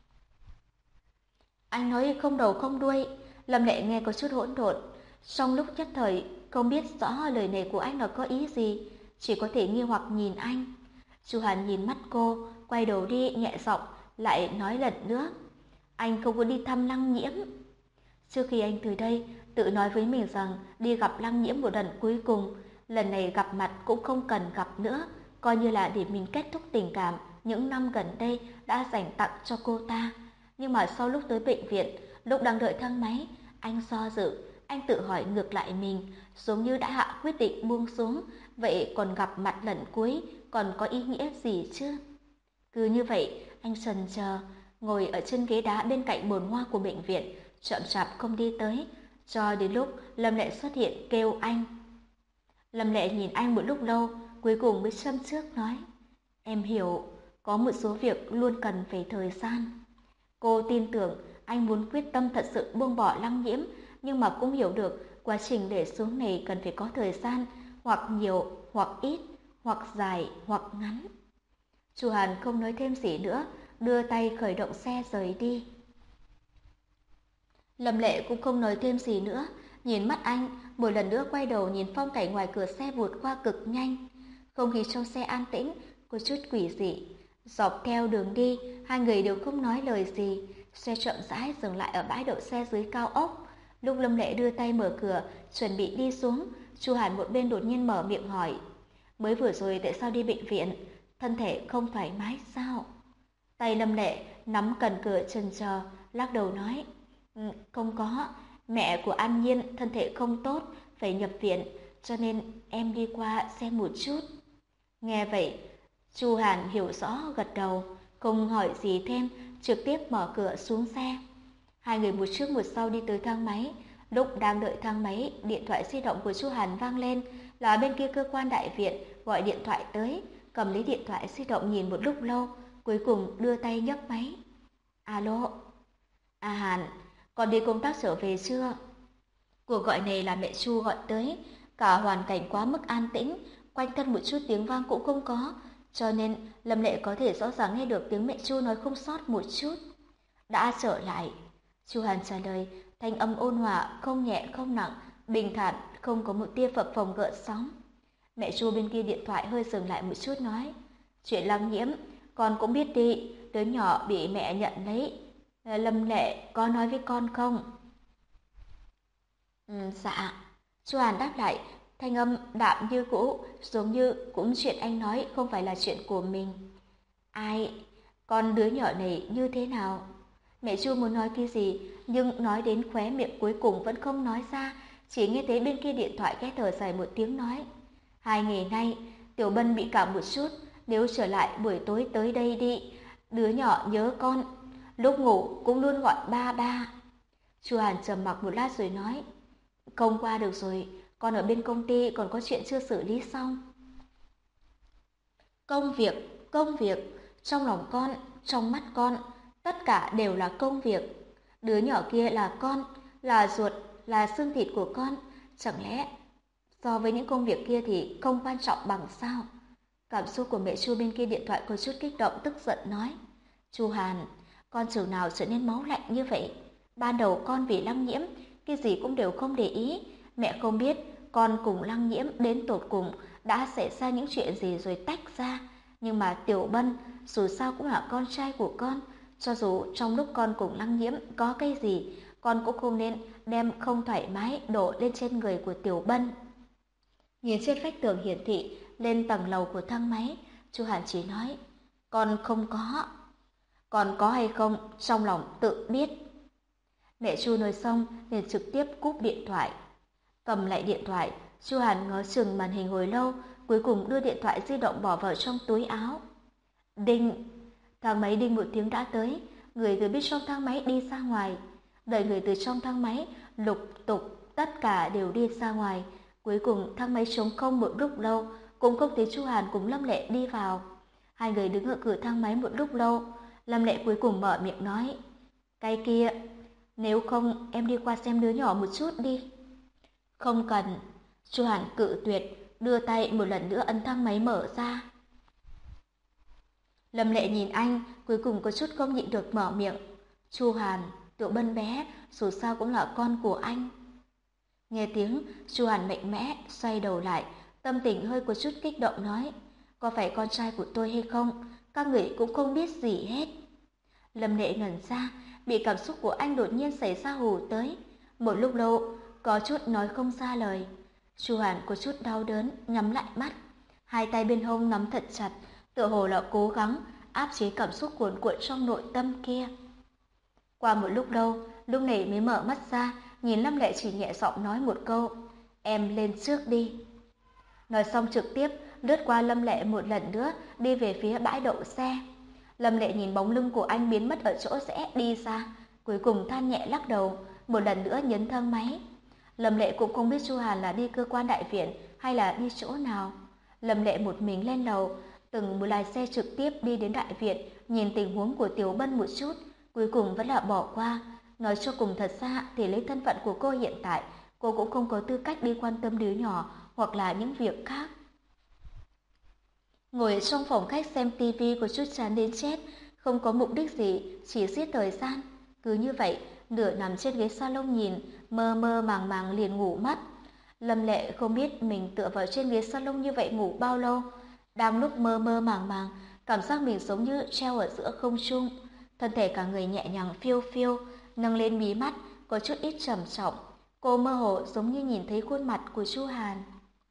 Anh nói không đầu không đuôi. Lâm Lệ nghe có chút hỗn độn, trong lúc nhất thời không biết rõ lời này của anh là có ý gì, chỉ có thể nghi hoặc nhìn anh. Chu Hàn nhìn mắt cô, quay đầu đi nhẹ giọng lại nói lần nữa, anh không có đi thăm Lăng Nhiễm. Trước khi anh từ đây tự nói với mình rằng đi gặp Lăng Nhiễm một lần cuối cùng, lần này gặp mặt cũng không cần gặp nữa, coi như là để mình kết thúc tình cảm những năm gần đây đã dành tặng cho cô ta. Nhưng mà sau lúc tới bệnh viện, lúc đang đợi thang máy, anh do dự, anh tự hỏi ngược lại mình, giống như đã hạ quyết định buông xuống, vậy còn gặp mặt lần cuối còn có ý nghĩa gì chứ? Cứ như vậy, anh chần chờ, ngồi ở chân ghế đá bên cạnh bồn hoa của bệnh viện, chậm chạp không đi tới, cho đến lúc Lâm Lệ xuất hiện kêu anh. Lâm Lệ nhìn anh một lúc lâu, cuối cùng mới châm trước nói, em hiểu, có một số việc luôn cần phải thời gian. Cô tin tưởng anh muốn quyết tâm thật sự buông bỏ Lăng Nhiễm, nhưng mà cũng hiểu được quá trình để xuống này cần phải có thời gian, hoặc nhiều, hoặc ít, hoặc dài, hoặc ngắn. Chu Hàn không nói thêm gì nữa, đưa tay khởi động xe rời đi. Lâm Lệ cũng không nói thêm gì nữa, nhìn mắt anh, một lần nữa quay đầu nhìn phong cảnh ngoài cửa xe vụt qua cực nhanh. Không khí trong xe an tĩnh, có chút quỷ dị. Dọc theo đường đi, hai người đều không nói lời gì. Xe chậm rãi dừng lại ở bãi đậu xe dưới cao ốc. Lúc Lâm Lệ đưa tay mở cửa, chuẩn bị đi xuống, Chu Hàn một bên đột nhiên mở miệng hỏi, mới vừa rồi tại sao đi bệnh viện? Thân thể không thoải mái sao? Tay Lâm Lệ nắm cần cửa chần chờ, lắc đầu nói, ừ, không có, mẹ của An Nhiên thân thể không tốt, phải nhập viện, cho nên em đi qua xem một chút. Nghe vậy, Chu Hàn hiểu rõ gật đầu, không hỏi gì thêm, trực tiếp mở cửa xuống xe. Hai người một trước một sau đi tới thang máy. Lúc đang đợi thang máy, điện thoại di động của Chu Hàn vang lên, là bên kia cơ quan đại viện gọi điện thoại tới. Cầm lấy điện thoại di động nhìn một lúc lâu, cuối cùng đưa tay nhấc máy. Alo, à Hàn, con đi công tác trở về chưa? Cuộc gọi này là mẹ Chu gọi tới, cả hoàn cảnh quá mức an tĩnh, quanh thân một chút tiếng vang cũng không có, cho nên Lâm Lệ có thể rõ ràng nghe được tiếng mẹ Chu nói không sót một chút. Đã trở lại. Chu Hàn trả lời, thanh âm ôn hòa, không nhẹ không nặng, bình thản, không có một tia phập phồng gợn sóng. Mẹ Chu bên kia điện thoại hơi dừng lại một chút nói, chuyện Lăng Nhiễm, con cũng biết đi, đứa nhỏ bị mẹ nhận lấy. Lâm Lệ có nói với con không? Ừ, dạ. Chu Hàn đáp lại, thanh âm đạm như cũ, giống như cũng chuyện anh nói không phải là chuyện của mình. Ai? Con đứa nhỏ này như thế nào? Mẹ Chu muốn nói cái gì, nhưng nói đến khóe miệng cuối cùng vẫn không nói ra, chỉ nghe thấy bên kia điện thoại khẽ thở dài một tiếng nói. Hai ngày nay, Tiểu Bân bị cảm một chút, nếu trở lại buổi tối tới đây đi, đứa nhỏ nhớ con, lúc ngủ cũng luôn gọi ba ba. Chu Hàn trầm mặc một lát rồi nói, không qua được rồi, con ở bên công ty còn có chuyện chưa xử lý xong. Công việc, công việc, trong lòng con, trong mắt con, tất cả đều là công việc. Đứa nhỏ kia là con, là ruột, là xương thịt của con, chẳng lẽ so với những công việc kia thì không quan trọng bằng sao? Cảm xúc của mẹ Chu bên kia điện thoại có chút kích động, tức giận nói, Chu Hàn, con chừng nào trở nên máu lạnh như vậy? Ban đầu con vì Lăng Nhiễm, cái gì cũng đều không để ý, mẹ không biết con cùng Lăng Nhiễm đến tột cùng đã xảy ra những chuyện gì rồi tách ra. Nhưng mà Tiểu Bân dù sao cũng là con trai của con, cho dù trong lúc con cùng Lăng Nhiễm có cái gì, con cũng không nên đem không thoải mái đổ lên trên người của Tiểu Bân. Nhìn trên vách tường hiển thị lên tầng lầu của thang máy, Chu Hàn chỉ nói, con không có. Còn có hay không, trong lòng tự biết. Mẹ Chu nói xong liền trực tiếp cúp điện thoại. Cầm lại điện thoại, Chu Hàn ngó chừng màn hình hồi lâu, cuối cùng đưa điện thoại di động bỏ vào trong túi áo. Đinh! Thang máy đinh một tiếng đã tới, người từ bên trong thang máy đi ra ngoài. Đợi người từ trong thang máy lục tục tất cả đều đi ra ngoài. Cuối cùng thang máy trống không một lúc lâu, cũng không thấy Chu Hàn cùng Lâm Lệ đi vào. Hai người đứng ở cửa thang máy một lúc lâu, Lâm Lệ cuối cùng mở miệng nói, cái kia, nếu không em đi qua xem đứa nhỏ một chút đi. Không cần. Chu Hàn cự tuyệt, đưa tay một lần nữa ấn thang máy mở ra. Lâm Lệ nhìn anh, cuối cùng có chút không nhịn được mở miệng. Chu Hàn, Tiểu Bân bé, dù sao cũng là con của anh. Nghe tiếng, Chu Hàn mạnh mẽ, xoay đầu lại, tâm tình hơi có chút kích động nói, có phải con trai của tôi hay không? Các người cũng không biết gì hết. Lâm Lệ ngẩn ra, bị cảm xúc của anh đột nhiên xảy ra hù tới. Một lúc lâu, có chút nói không ra lời. Chu Hàn có chút đau đớn, nhắm lại mắt. Hai tay bên hông nắm thật chặt, tựa hồ là cố gắng áp chế cảm xúc cuồn cuộn trong nội tâm kia. Qua một lúc lâu, lúc này mới mở mắt ra, nhìn Lâm Lệ chỉ nhẹ giọng nói một câu, em lên trước đi. Nói xong trực tiếp, lướt qua Lâm Lệ một lần nữa, đi về phía bãi đậu xe. Lâm Lệ nhìn bóng lưng của anh biến mất ở chỗ rẽ đi ra, cuối cùng than nhẹ lắc đầu, một lần nữa nhấn thang máy. Lâm Lệ cũng không biết Chu Hàn là đi cơ quan đại viện hay là đi chỗ nào. Lâm Lệ một mình lên lầu, từng một lái xe trực tiếp đi đến đại viện, nhìn tình huống của Tiểu Bân một chút, cuối cùng vẫn là bỏ qua. Nói cho cùng thật ra thì lấy thân phận của cô hiện tại, cô cũng không có tư cách đi quan tâm đứa nhỏ hoặc là những việc khác. Ngồi trong phòng khách xem tivi có chút chán đến chết, không có mục đích gì, chỉ giết thời gian. Cứ như vậy, nửa nằm trên ghế salon nhìn, mơ mơ màng màng liền ngủ mất. Lâm Lệ không biết mình tựa vào trên ghế salon như vậy ngủ bao lâu. Đang lúc mơ mơ màng màng, cảm giác mình giống như treo ở giữa không trung. Thân thể cả người nhẹ nhàng phiêu phiêu, nâng lên mí mắt, có chút ít trầm trọng. Cô mơ hồ giống như nhìn thấy khuôn mặt của Chu Hàn.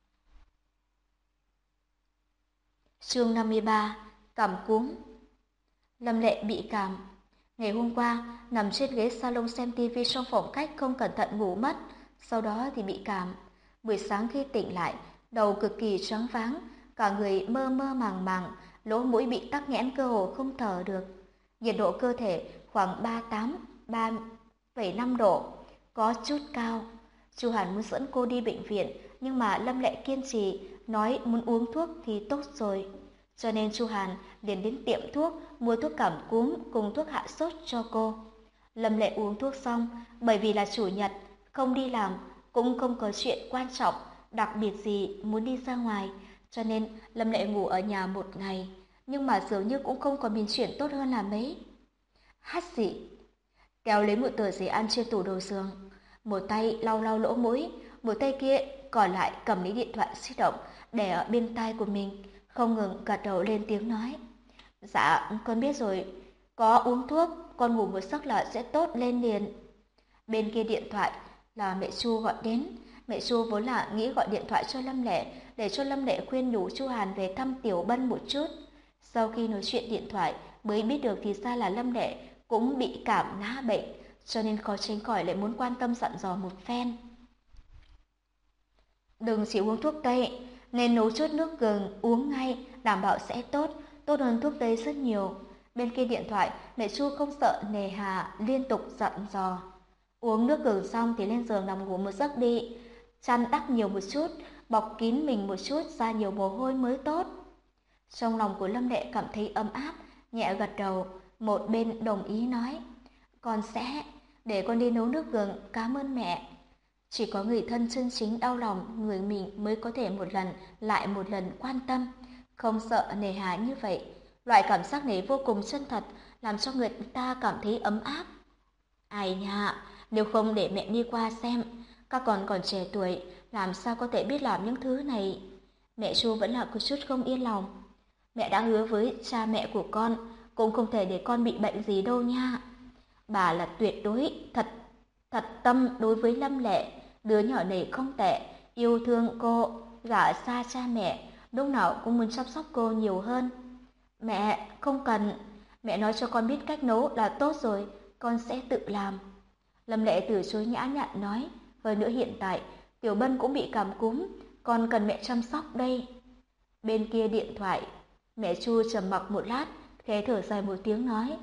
Chương năm mươi ba. Cảm cúm. Lâm Lệ bị cảm. Ngày hôm qua, nằm trên ghế salon xem tivi trong phòng khách không cẩn thận ngủ mất, sau đó thì bị cảm. Buổi sáng khi tỉnh lại, đầu cực kỳ choáng váng, cả người mơ mơ màng màng, lỗ mũi bị tắc nghẽn cơ hồ không thở được. Nhiệt độ cơ thể khoảng ba mươi tám, ba phẩy năm độ, có chút cao. Chu Hàn muốn dẫn cô đi bệnh viện, nhưng mà Lâm Lệ kiên trì, nói muốn uống thuốc thì tốt rồi. Cho nên Chu Hàn liền đến tiệm thuốc mua thuốc cảm cúm cùng thuốc hạ sốt cho cô. Lâm Lệ uống thuốc xong, bởi vì là chủ nhật, không đi làm, cũng không có chuyện quan trọng, đặc biệt gì muốn đi ra ngoài, cho nên Lâm Lệ ngủ ở nhà một ngày, nhưng mà dường như cũng không có biến chuyển tốt hơn là mấy. Hát xỉ, kéo lấy một tờ giấy ăn trên tủ đầu giường, một tay lau lau lỗ mũi, một tay kia còn lại cầm lấy điện thoại di động để ở bên tai của mình, không ngừng gật đầu lên tiếng nói. Dạ, con biết rồi, có uống thuốc, con ngủ một giấc là sẽ tốt lên liền. Bên kia điện thoại là mẹ Chu gọi đến. Mẹ Chu vốn là nghĩ gọi điện thoại cho Lâm Lệ để cho Lâm Lệ khuyên nhủ Chu Hàn về thăm Tiểu Bân một chút. Sau khi nói chuyện điện thoại mới biết được thì ra là Lâm Lệ cũng bị cảm ngã bệnh, cho nên khó tránh khỏi lại muốn quan tâm dặn dò một phen. Đừng chỉ uống thuốc tây, nên nấu chút nước gừng uống ngay, đảm bảo sẽ tốt, tốt hơn thuốc tây rất nhiều. Bên kia điện thoại, mẹ Chu không sợ nề hà liên tục dặn dò. Uống nước gừng xong thì lên giường nằm ngủ một giấc đi, chăn đắp nhiều một chút, bọc kín mình một chút, ra nhiều mồ hôi mới tốt. Trong lòng của Lâm Lệ cảm thấy ấm áp, nhẹ gật đầu, một bên đồng ý nói, con sẽ, để con đi nấu nước gừng, cảm ơn mẹ. Chỉ có người thân chân chính đau lòng người mình mới có thể một lần lại một lần quan tâm, không sợ nề hà như vậy. Loại cảm giác này vô cùng chân thật, làm cho người ta cảm thấy ấm áp. Ai nha, nếu không để mẹ đi qua xem, các con còn trẻ tuổi, làm sao có thể biết làm những thứ này. Mẹ Chu vẫn là có chút không yên lòng. Mẹ đã hứa với cha mẹ của con, cũng không thể để con bị bệnh gì đâu nha. Bà là tuyệt đối, thật, thật tâm đối với Lâm Lệ. Đứa nhỏ này không tệ, yêu thương cô, gả xa cha mẹ, lúc nào cũng muốn chăm sóc cô nhiều hơn. Mẹ, không cần, mẹ nói cho con biết cách nấu là tốt rồi, con sẽ tự làm. Lâm Lệ từ chối nhã nhặn nói, hơn nữa hiện tại, Tiểu Bân cũng bị cảm cúm, con cần mẹ chăm sóc đây. Bên kia điện thoại, mẹ Chu trầm mặc một lát, khẽ thở dài một tiếng nói,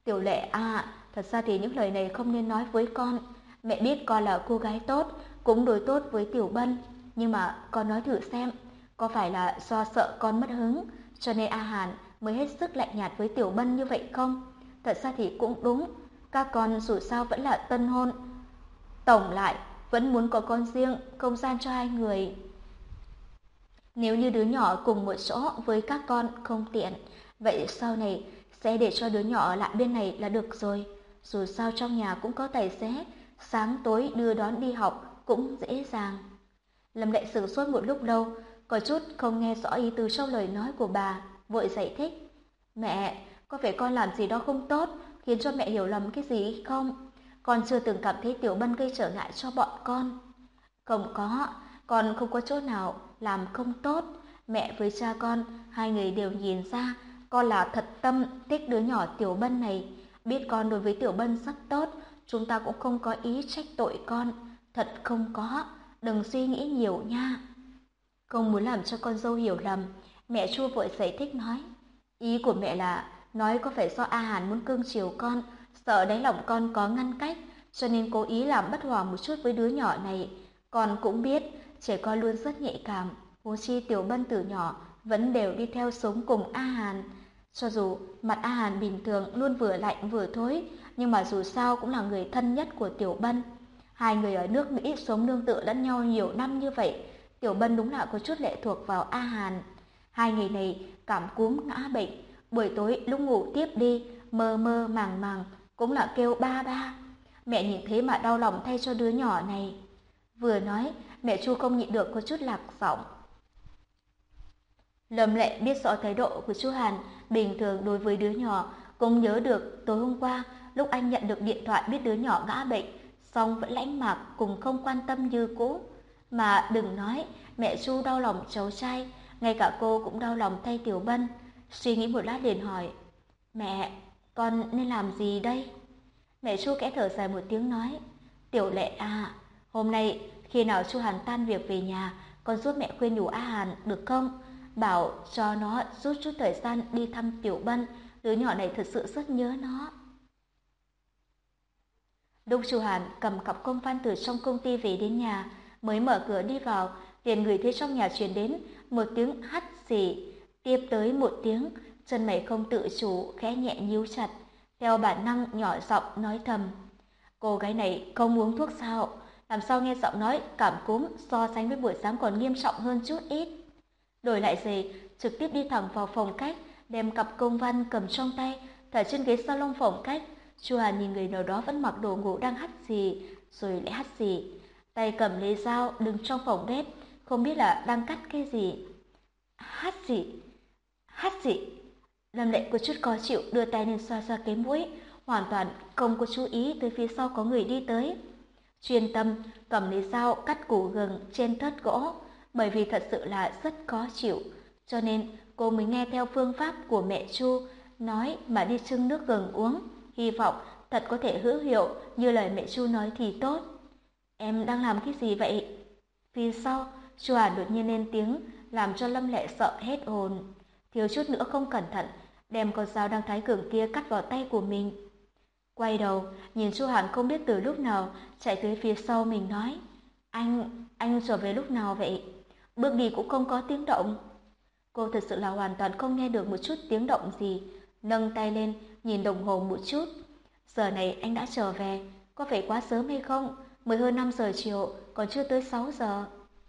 Tiểu Lệ à, thật ra thì những lời này không nên nói với con. Mẹ biết con là cô gái tốt, cũng đối tốt với Tiểu Bân, nhưng mà con nói thử xem, có phải là do sợ con mất hứng, cho nên A Hàn mới hết sức lạnh nhạt với Tiểu Bân như vậy không? Thật ra thì cũng đúng, các con dù sao vẫn là tân hôn, tổng lại vẫn muốn có con riêng, không gian cho hai người. Nếu như đứa nhỏ cùng một chỗ với các con không tiện, vậy sau này sẽ để cho đứa nhỏ ở lại bên này là được rồi. Dù sao trong nhà cũng có tài xế, sáng tối đưa đón đi học cũng dễ dàng. Lâm Lệ sửng sốt một lúc lâu, có chút không nghe rõ ý tứ trong lời nói của bà, vội giải thích. Mẹ, có phải con làm gì đó không tốt, khiến cho mẹ hiểu lầm cái gì không? Con chưa từng cảm thấy Tiểu Bân gây trở ngại cho bọn con. Không có, con không có chỗ nào làm không tốt. Mẹ với cha con, hai người đều nhìn ra con là thật tâm thích đứa nhỏ Tiểu Bân này. Biết con đối với Tiểu Bân rất tốt, chúng ta cũng không có ý trách tội con. Thật không có, đừng suy nghĩ nhiều nha. Không muốn làm cho con dâu hiểu lầm, mẹ Chu vội giải thích nói. Ý của mẹ là, nói có phải do A Hàn muốn cưng chiều con, sợ đáy lòng con có ngăn cách, cho nên cố ý làm bất hòa một chút với đứa nhỏ này. Con cũng biết, trẻ con luôn rất nhạy cảm, huống chi Tiểu Bân từ nhỏ vẫn đều đi theo sống cùng A Hàn. Cho dù mặt A Hàn bình thường luôn vừa lạnh vừa thối, nhưng mà dù sao cũng là người thân nhất của Tiểu Bân. Hai người ở nước Mỹ sống nương tựa lẫn nhau nhiều năm như vậy, Tiểu Bân đúng là có chút lệ thuộc vào A Hàn. Hai ngày này cảm cúm ngã bệnh, buổi tối lúc ngủ tiếp đi, mơ mơ màng màng, cũng là kêu ba ba. Mẹ nhìn thấy mà đau lòng thay cho đứa nhỏ này. Vừa nói, mẹ Chu không nhịn được có chút lạc giọng. Lâm Lệ biết rõ thái độ của chú Hàn bình thường đối với đứa nhỏ, cũng nhớ được tối hôm qua lúc anh nhận được điện thoại biết đứa nhỏ ngã bệnh, song vẫn lãnh mạc cùng không quan tâm như cũ. Mà đừng nói, mẹ Chu đau lòng cháu trai, ngay cả cô cũng đau lòng thay Tiểu Bân. Suy nghĩ một lát liền hỏi, mẹ, con nên làm gì đây? Mẹ Chu khẽ thở dài một tiếng nói, Tiểu Lệ à, hôm nay khi nào Chu Hàn tan việc về nhà, con giúp mẹ khuyên nhủ A Hàn được không? Bảo cho nó rút chút thời gian đi thăm Tiểu Bân, đứa nhỏ này thật sự rất nhớ nó. Lúc Chu Hàn cầm cặp công văn từ trong công ty về đến nhà, mới mở cửa đi vào, liền ngửi thấy trong nhà truyền đến một tiếng hắt xì, tiếp tới một tiếng, chân mày không tự chủ khẽ nhẹ nhíu chặt, theo bản năng nhỏ giọng nói thầm: cô gái này không uống thuốc sao? Làm sao nghe giọng nói cảm cúm so sánh với buổi sáng còn nghiêm trọng hơn chút ít? Đổi lại giày, trực tiếp đi thẳng vào phòng khách, đem cặp công văn cầm trong tay, thả trên ghế salon phòng khách. Chu Hàn nhìn người nào đó vẫn mặc đồ ngủ đang hắt xì, rồi lại hắt xì, tay cầm lấy dao đứng trong phòng bếp, không biết là đang cắt cái gì. Hắt xì, hắt xì. Lâm Lệ có chút khó chịu, đưa tay lên xoa xoa cái mũi, hoàn toàn không có chú ý tới phía sau có người đi tới. Chuyên tâm cầm lấy dao cắt củ gừng trên thớt gỗ, bởi vì thật sự là rất khó chịu, cho nên cô mới nghe theo phương pháp của mẹ Chu nói mà đi chưng nước gừng uống, hy vọng thật có thể hữu hiệu như lời mẹ Chu nói thì tốt. Em đang làm cái gì vậy? Phía sau, Chu Hàn đột nhiên lên tiếng, làm cho Lâm Lệ sợ hết hồn, thiếu chút nữa không cẩn thận đem con dao đang thái gừng kia cắt vào tay của mình. Quay đầu, nhìn Chu Hàn không biết từ lúc nào chạy tới phía sau mình nói, anh, anh trở về lúc nào vậy? Bước đi cũng không có tiếng động. Cô thật sự là hoàn toàn không nghe được một chút tiếng động gì, nâng tay lên nhìn đồng hồ một chút. Giờ này anh đã trở về, có phải quá sớm hay không? Mới hơn năm giờ chiều, còn chưa tới sáu giờ.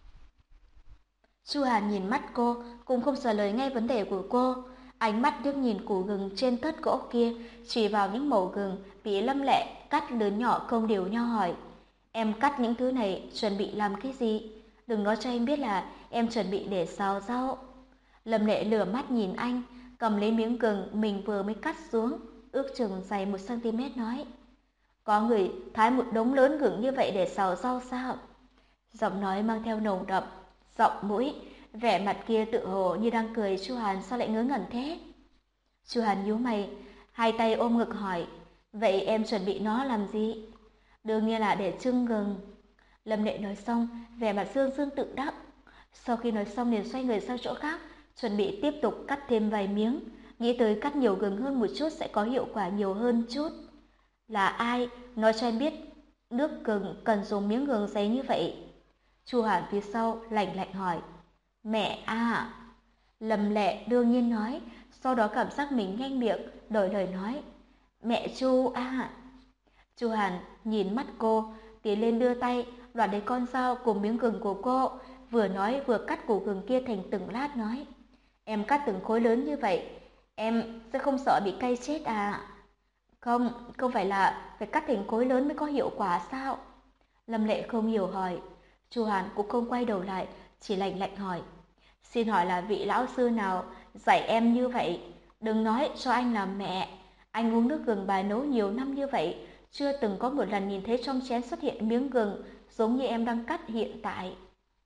Chu Hàn nhìn mắt cô, cũng không trả lời ngay vấn đề của cô. Ánh mắt liếc nhìn củ gừng trên thớt gỗ kia, chỉ vào những mẩu gừng bị Lâm Lệ cắt lớn nhỏ không đều nhau hỏi, em cắt những thứ này chuẩn bị làm cái gì? Đừng nói cho em biết là em chuẩn bị để xào rau. Lâm Lệ lửa mắt nhìn anh, cầm lấy miếng gừng mình vừa mới cắt xuống, ước chừng dày một xăng-ti-mét nói, có người thái một đống lớn gừng như vậy để xào rau sao? Giọng nói mang theo nồng đậm giọng mũi, vẻ mặt kia tự hồ như đang cười. Chu Hàn sao lại ngớ ngẩn thế? Chu Hàn nhíu mày, hai tay ôm ngực hỏi, vậy em chuẩn bị nó làm gì? Đương nhiên là để chưng gừng. Lâm Lệ nói xong, vẻ mặt dương dương tự đắc. Sau khi nói xong liền xoay người sang chỗ khác, chuẩn bị tiếp tục cắt thêm vài miếng, nghĩ tới cắt nhiều gừng hơn một chút sẽ có hiệu quả nhiều hơn chút. Là ai nói cho em biết nước gừng cần dùng miếng gừng giấy như vậy? Chu Hàn phía sau lạnh lạnh hỏi. Mẹ à. Lâm Lệ đương nhiên nói, sau đó cảm giác mình nhanh miệng, đổi lời nói. Mẹ Chu à. Chu Hàn nhìn mắt cô, tiến lên đưa tay, đoạt lấy con dao cùng miếng gừng của cô, vừa nói vừa cắt củ gừng kia thành từng lát nói. Em cắt từng khối lớn như vậy, em sẽ không sợ bị cay chết à? Không, không phải là phải cắt thành khối lớn mới có hiệu quả sao? Lâm Lệ không hiểu hỏi. Chu Hàn cũng không quay đầu lại, chỉ lạnh lạnh hỏi. Xin hỏi là vị lão sư nào dạy em như vậy? Đừng nói cho anh là mẹ. Anh uống nước gừng bà nấu nhiều năm như vậy, chưa từng có một lần nhìn thấy trong chén xuất hiện miếng gừng giống như em đang cắt hiện tại.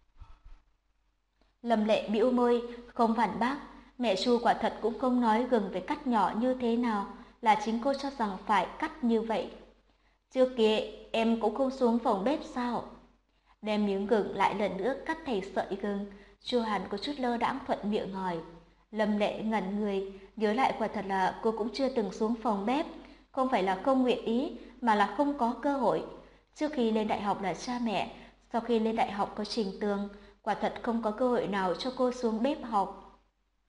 Lâm Lệ bĩu môi, không phản bác. Mẹ Chu quả thật cũng không nói gừng phải cắt nhỏ như thế nào, là chính cô cho rằng phải cắt như vậy. Trước kia em cũng không xuống phòng bếp sao? Đem miếng gừng lại lần nữa cắt thành sợi gừng. Chu Hàn có chút lơ đãng thuận miệng hỏi. Lâm Lệ ngẩn người, nhớ lại quả thật là cô cũng chưa từng xuống phòng bếp, không phải là không nguyện ý, mà là không có cơ hội. Trước khi lên đại học là cha mẹ, sau khi lên đại học có Trình Tường, quả thật không có cơ hội nào cho cô xuống bếp học.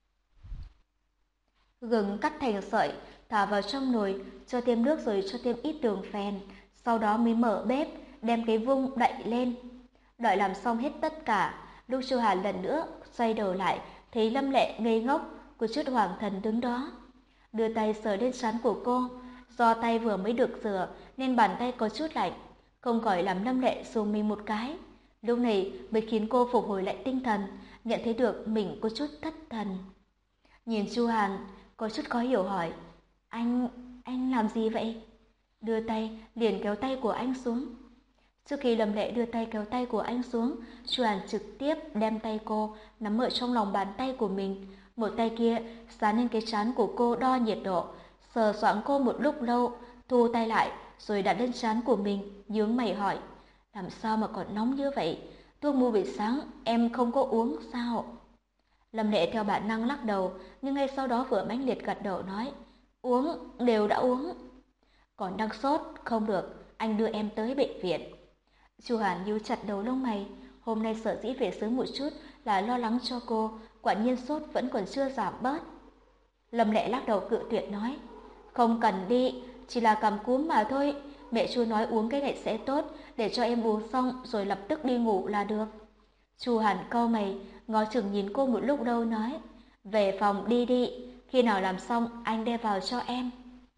Gừng cắt thành sợi, thả vào trong nồi, cho thêm nước rồi cho thêm ít đường phèn, sau đó mới mở bếp, đem cái vung đậy lên. Đợi làm xong hết tất cả, lúc Chu Hà lần nữa xoay đầu lại, thấy Lâm Lệ ngây ngốc, có chút hoàng thần đứng đó. Đưa tay sờ lên trán của cô, do tay vừa mới được rửa nên bàn tay có chút lạnh, không khỏi làm Lâm Lệ rùng mình một cái. Lúc này mới khiến cô phục hồi lại tinh thần, nhận thấy được mình có chút thất thần. Nhìn Chu Hàn, có chút khó hiểu hỏi, anh, anh làm gì vậy? Đưa tay, liền kéo tay của anh xuống. Trước khi Lâm Lệ đưa tay kéo tay của anh xuống, Chu Hàn trực tiếp đem tay cô nắm ở trong lòng bàn tay của mình, một tay kia dán lên cái trán của cô đo nhiệt độ, sờ soạng cô một lúc lâu, thu tay lại rồi đặt lên trán của mình, nhướng mày hỏi, làm sao mà còn nóng như vậy? Thuốc mù buổi sáng em không có uống sao? Lâm Lệ theo bản năng lắc đầu, nhưng ngay sau đó vừa mãnh liệt gật đầu nói, uống, đều đã uống. Còn đang sốt, không được, anh đưa em tới bệnh viện. Chu Hàn nhíu chặt đầu lông mày, hôm nay sở dĩ về sớm một chút là lo lắng cho cô, quả nhiên sốt vẫn còn chưa giảm bớt. Lâm Lệ lắc đầu cự tuyệt nói, không cần đi, chỉ là cảm cúm mà thôi, mẹ Chu nói uống cái này sẽ tốt, để cho em uống xong rồi lập tức đi ngủ là được. Chu Hàn cau mày, ngó chừng nhìn cô một lúc lâu nói, về phòng đi đi, khi nào làm xong anh đem vào cho em.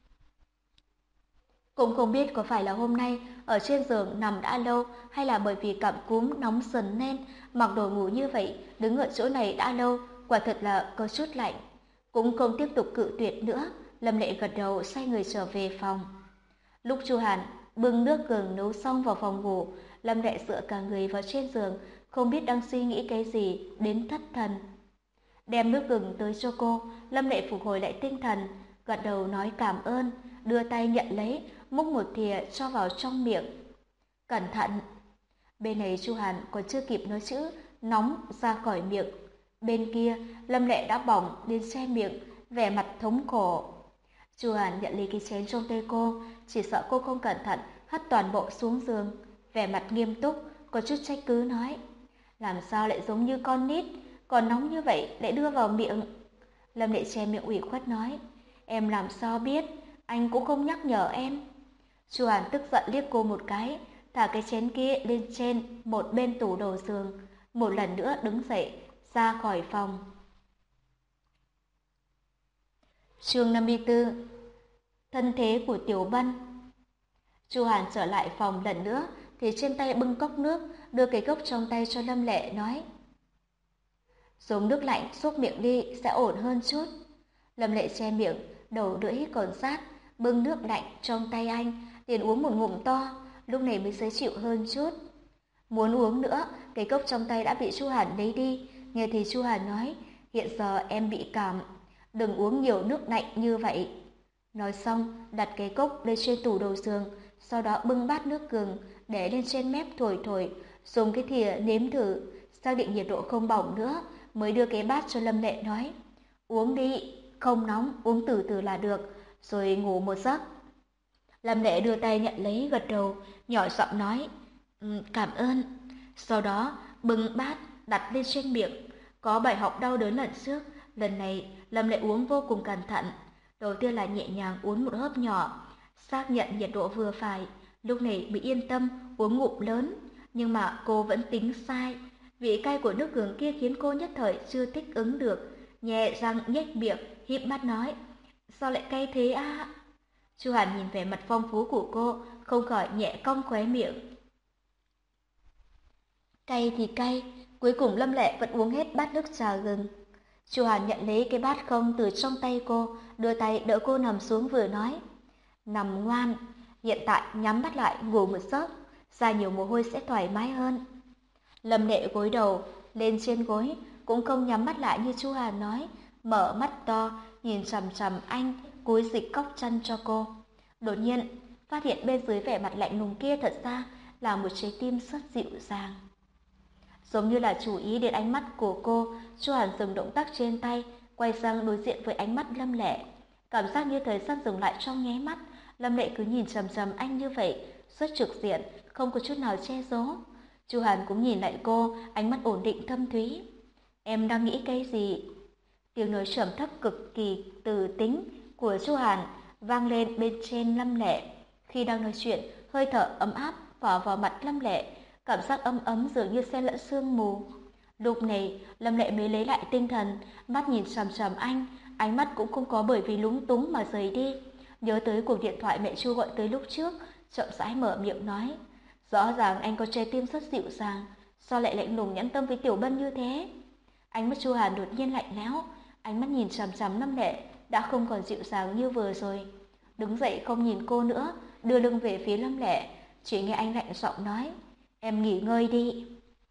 Cũng không biết có phải là hôm nay ở trên giường nằm đã lâu hay là bởi vì cảm cúm nóng dần nên mặc đồ ngủ như vậy, đứng ở chỗ này đã lâu, quả thật là có chút lạnh. Cũng không tiếp tục cự tuyệt nữa, Lâm Lệ gật đầu xoay người trở về phòng. Lúc Chu Hàn bưng nước gừng nấu xong vào phòng ngủ, Lâm Lệ dựa cả người vào trên giường, không biết đang suy nghĩ cái gì, đến thất thần. Đem nước gừng tới cho cô, Lâm Lệ phục hồi lại tinh thần, gật đầu nói cảm ơn, đưa tay nhận lấy, múc một thìa cho vào trong miệng. Cẩn thận! Bên này Chu Hàn còn chưa kịp nói chữ nóng ra khỏi miệng. Bên kia, Lâm Lệ đã bỏng đến che miệng, vẻ mặt thống khổ. Chu Hàn nhận lấy cái chén trong tay cô, chỉ sợ cô không cẩn thận hất toàn bộ xuống giường. Vẻ mặt nghiêm túc, có chút trách cứ nói, làm sao lại giống như con nít, còn nóng như vậy lại đưa vào miệng. Lâm Lệ che miệng ủy khuất nói, em làm sao biết, anh cũng không nhắc nhở em. Chu Hàn tức giận liếc cô một cái, thả cái chén kia lên trên một bên tủ đầu giường, một lần nữa đứng dậy, ra khỏi phòng. Chương năm mươi tư. Thân thế của Tiểu Bân. Chu Hàn trở lại phòng lần nữa, thì trên tay bưng cốc nước, đưa cái cốc trong tay cho Lâm Lệ nói, dùng nước lạnh xúc miệng đi sẽ ổn hơn chút. Lâm Lệ che miệng, đầu lưỡi còn rát, bưng nước lạnh trong tay anh, liền uống một ngụm to, lúc này mới dễ chịu hơn chút. Muốn uống nữa, cái cốc trong tay đã bị Chu Hàn lấy đi, nghe thì Chu Hàn nói, hiện giờ em bị cảm, đừng uống nhiều nước lạnh như vậy. Nói xong, đặt cái cốc lên trên tủ đầu giường, sau đó bưng bát nước gừng, để lên trên mép thổi thổi, dùng cái thìa nếm thử, xác định nhiệt độ không bỏng nữa, mới đưa cái bát cho Lâm Lệ nói, uống đi. không nóng, uống từ từ là được, rồi ngủ một giấc. Lâm Lệ đưa tay nhận lấy gật đầu, nhỏ giọng nói, "Ừ, cảm ơn." Sau đó bưng bát đặt lên trên miệng, có bài học đau đớn lần trước, lần này Lâm Lệ uống vô cùng cẩn thận. Đầu tiên là nhẹ nhàng uống một hớp nhỏ, xác nhận nhiệt độ vừa phải, lúc này mới yên tâm uống ngụm lớn, nhưng mà cô vẫn tính sai. Vị cay của nước gừng kia khiến cô nhất thời chưa thích ứng được, nhẹ răng nhếch miệng, híp mắt nói, sao lại cay thế a? À? Chu Hàn nhìn vẻ mặt phong phú của cô, không khỏi nhẹ cong khóe miệng. Cay thì cay, cuối cùng Lâm Lệ vẫn uống hết bát nước trà gừng. Chu Hàn nhận lấy cái bát không từ trong tay cô, đưa tay đỡ cô nằm xuống vừa nói, nằm ngoan, hiện tại nhắm mắt lại ngủ một giấc, ra nhiều mồ hôi sẽ thoải mái hơn. Lâm Lệ gối đầu lên trên gối, cũng không nhắm mắt lại như Chu Hàn nói, mở mắt to nhìn chằm chằm anh, cúi dịch cóc chân cho cô. Đột nhiên phát hiện bên dưới vẻ mặt lạnh lùng kia thật ra là một trái tim rất dịu dàng. Giống như là chú ý đến ánh mắt của cô, Chu Hàn dừng động tác trên tay, quay sang đối diện với ánh mắt Lâm Lệ. Cảm giác như thời gian dừng lại trong nháy mắt, Lâm Lệ cứ nhìn chằm chằm anh như vậy, rất trực diện, không có chút nào che giấu. Chu Hàn cũng nhìn lại cô, ánh mắt ổn định thâm thúy. Em đang nghĩ cái gì? Tiếng nói trầm thấp cực kỳ từ tính của Chu Hàn vang lên bên trên Lâm Lệ. Khi đang nói chuyện, hơi thở ấm áp phả vào mặt Lâm Lệ, cảm giác ấm ấm dường như xen lẫn sương mù. Lúc này, Lâm Lệ mới lấy lại tinh thần, mắt nhìn chằm chằm anh, ánh mắt cũng không có bởi vì lúng túng mà rời đi. Nhớ tới cuộc điện thoại mẹ Chu gọi tới lúc trước, chậm rãi mở miệng nói, rõ ràng anh có trái tim rất dịu dàng, sao lại lạnh lùng nhẫn tâm với Tiểu Bân như thế? Ánh mắt Chu Hàn đột nhiên lạnh lẽo, ánh mắt nhìn chằm chằm Lâm Lệ đã không còn dịu dàng như vừa rồi. Đứng dậy không nhìn cô nữa, đưa lưng về phía Lâm Lệ, chỉ nghe anh lạnh giọng nói, em nghỉ ngơi đi.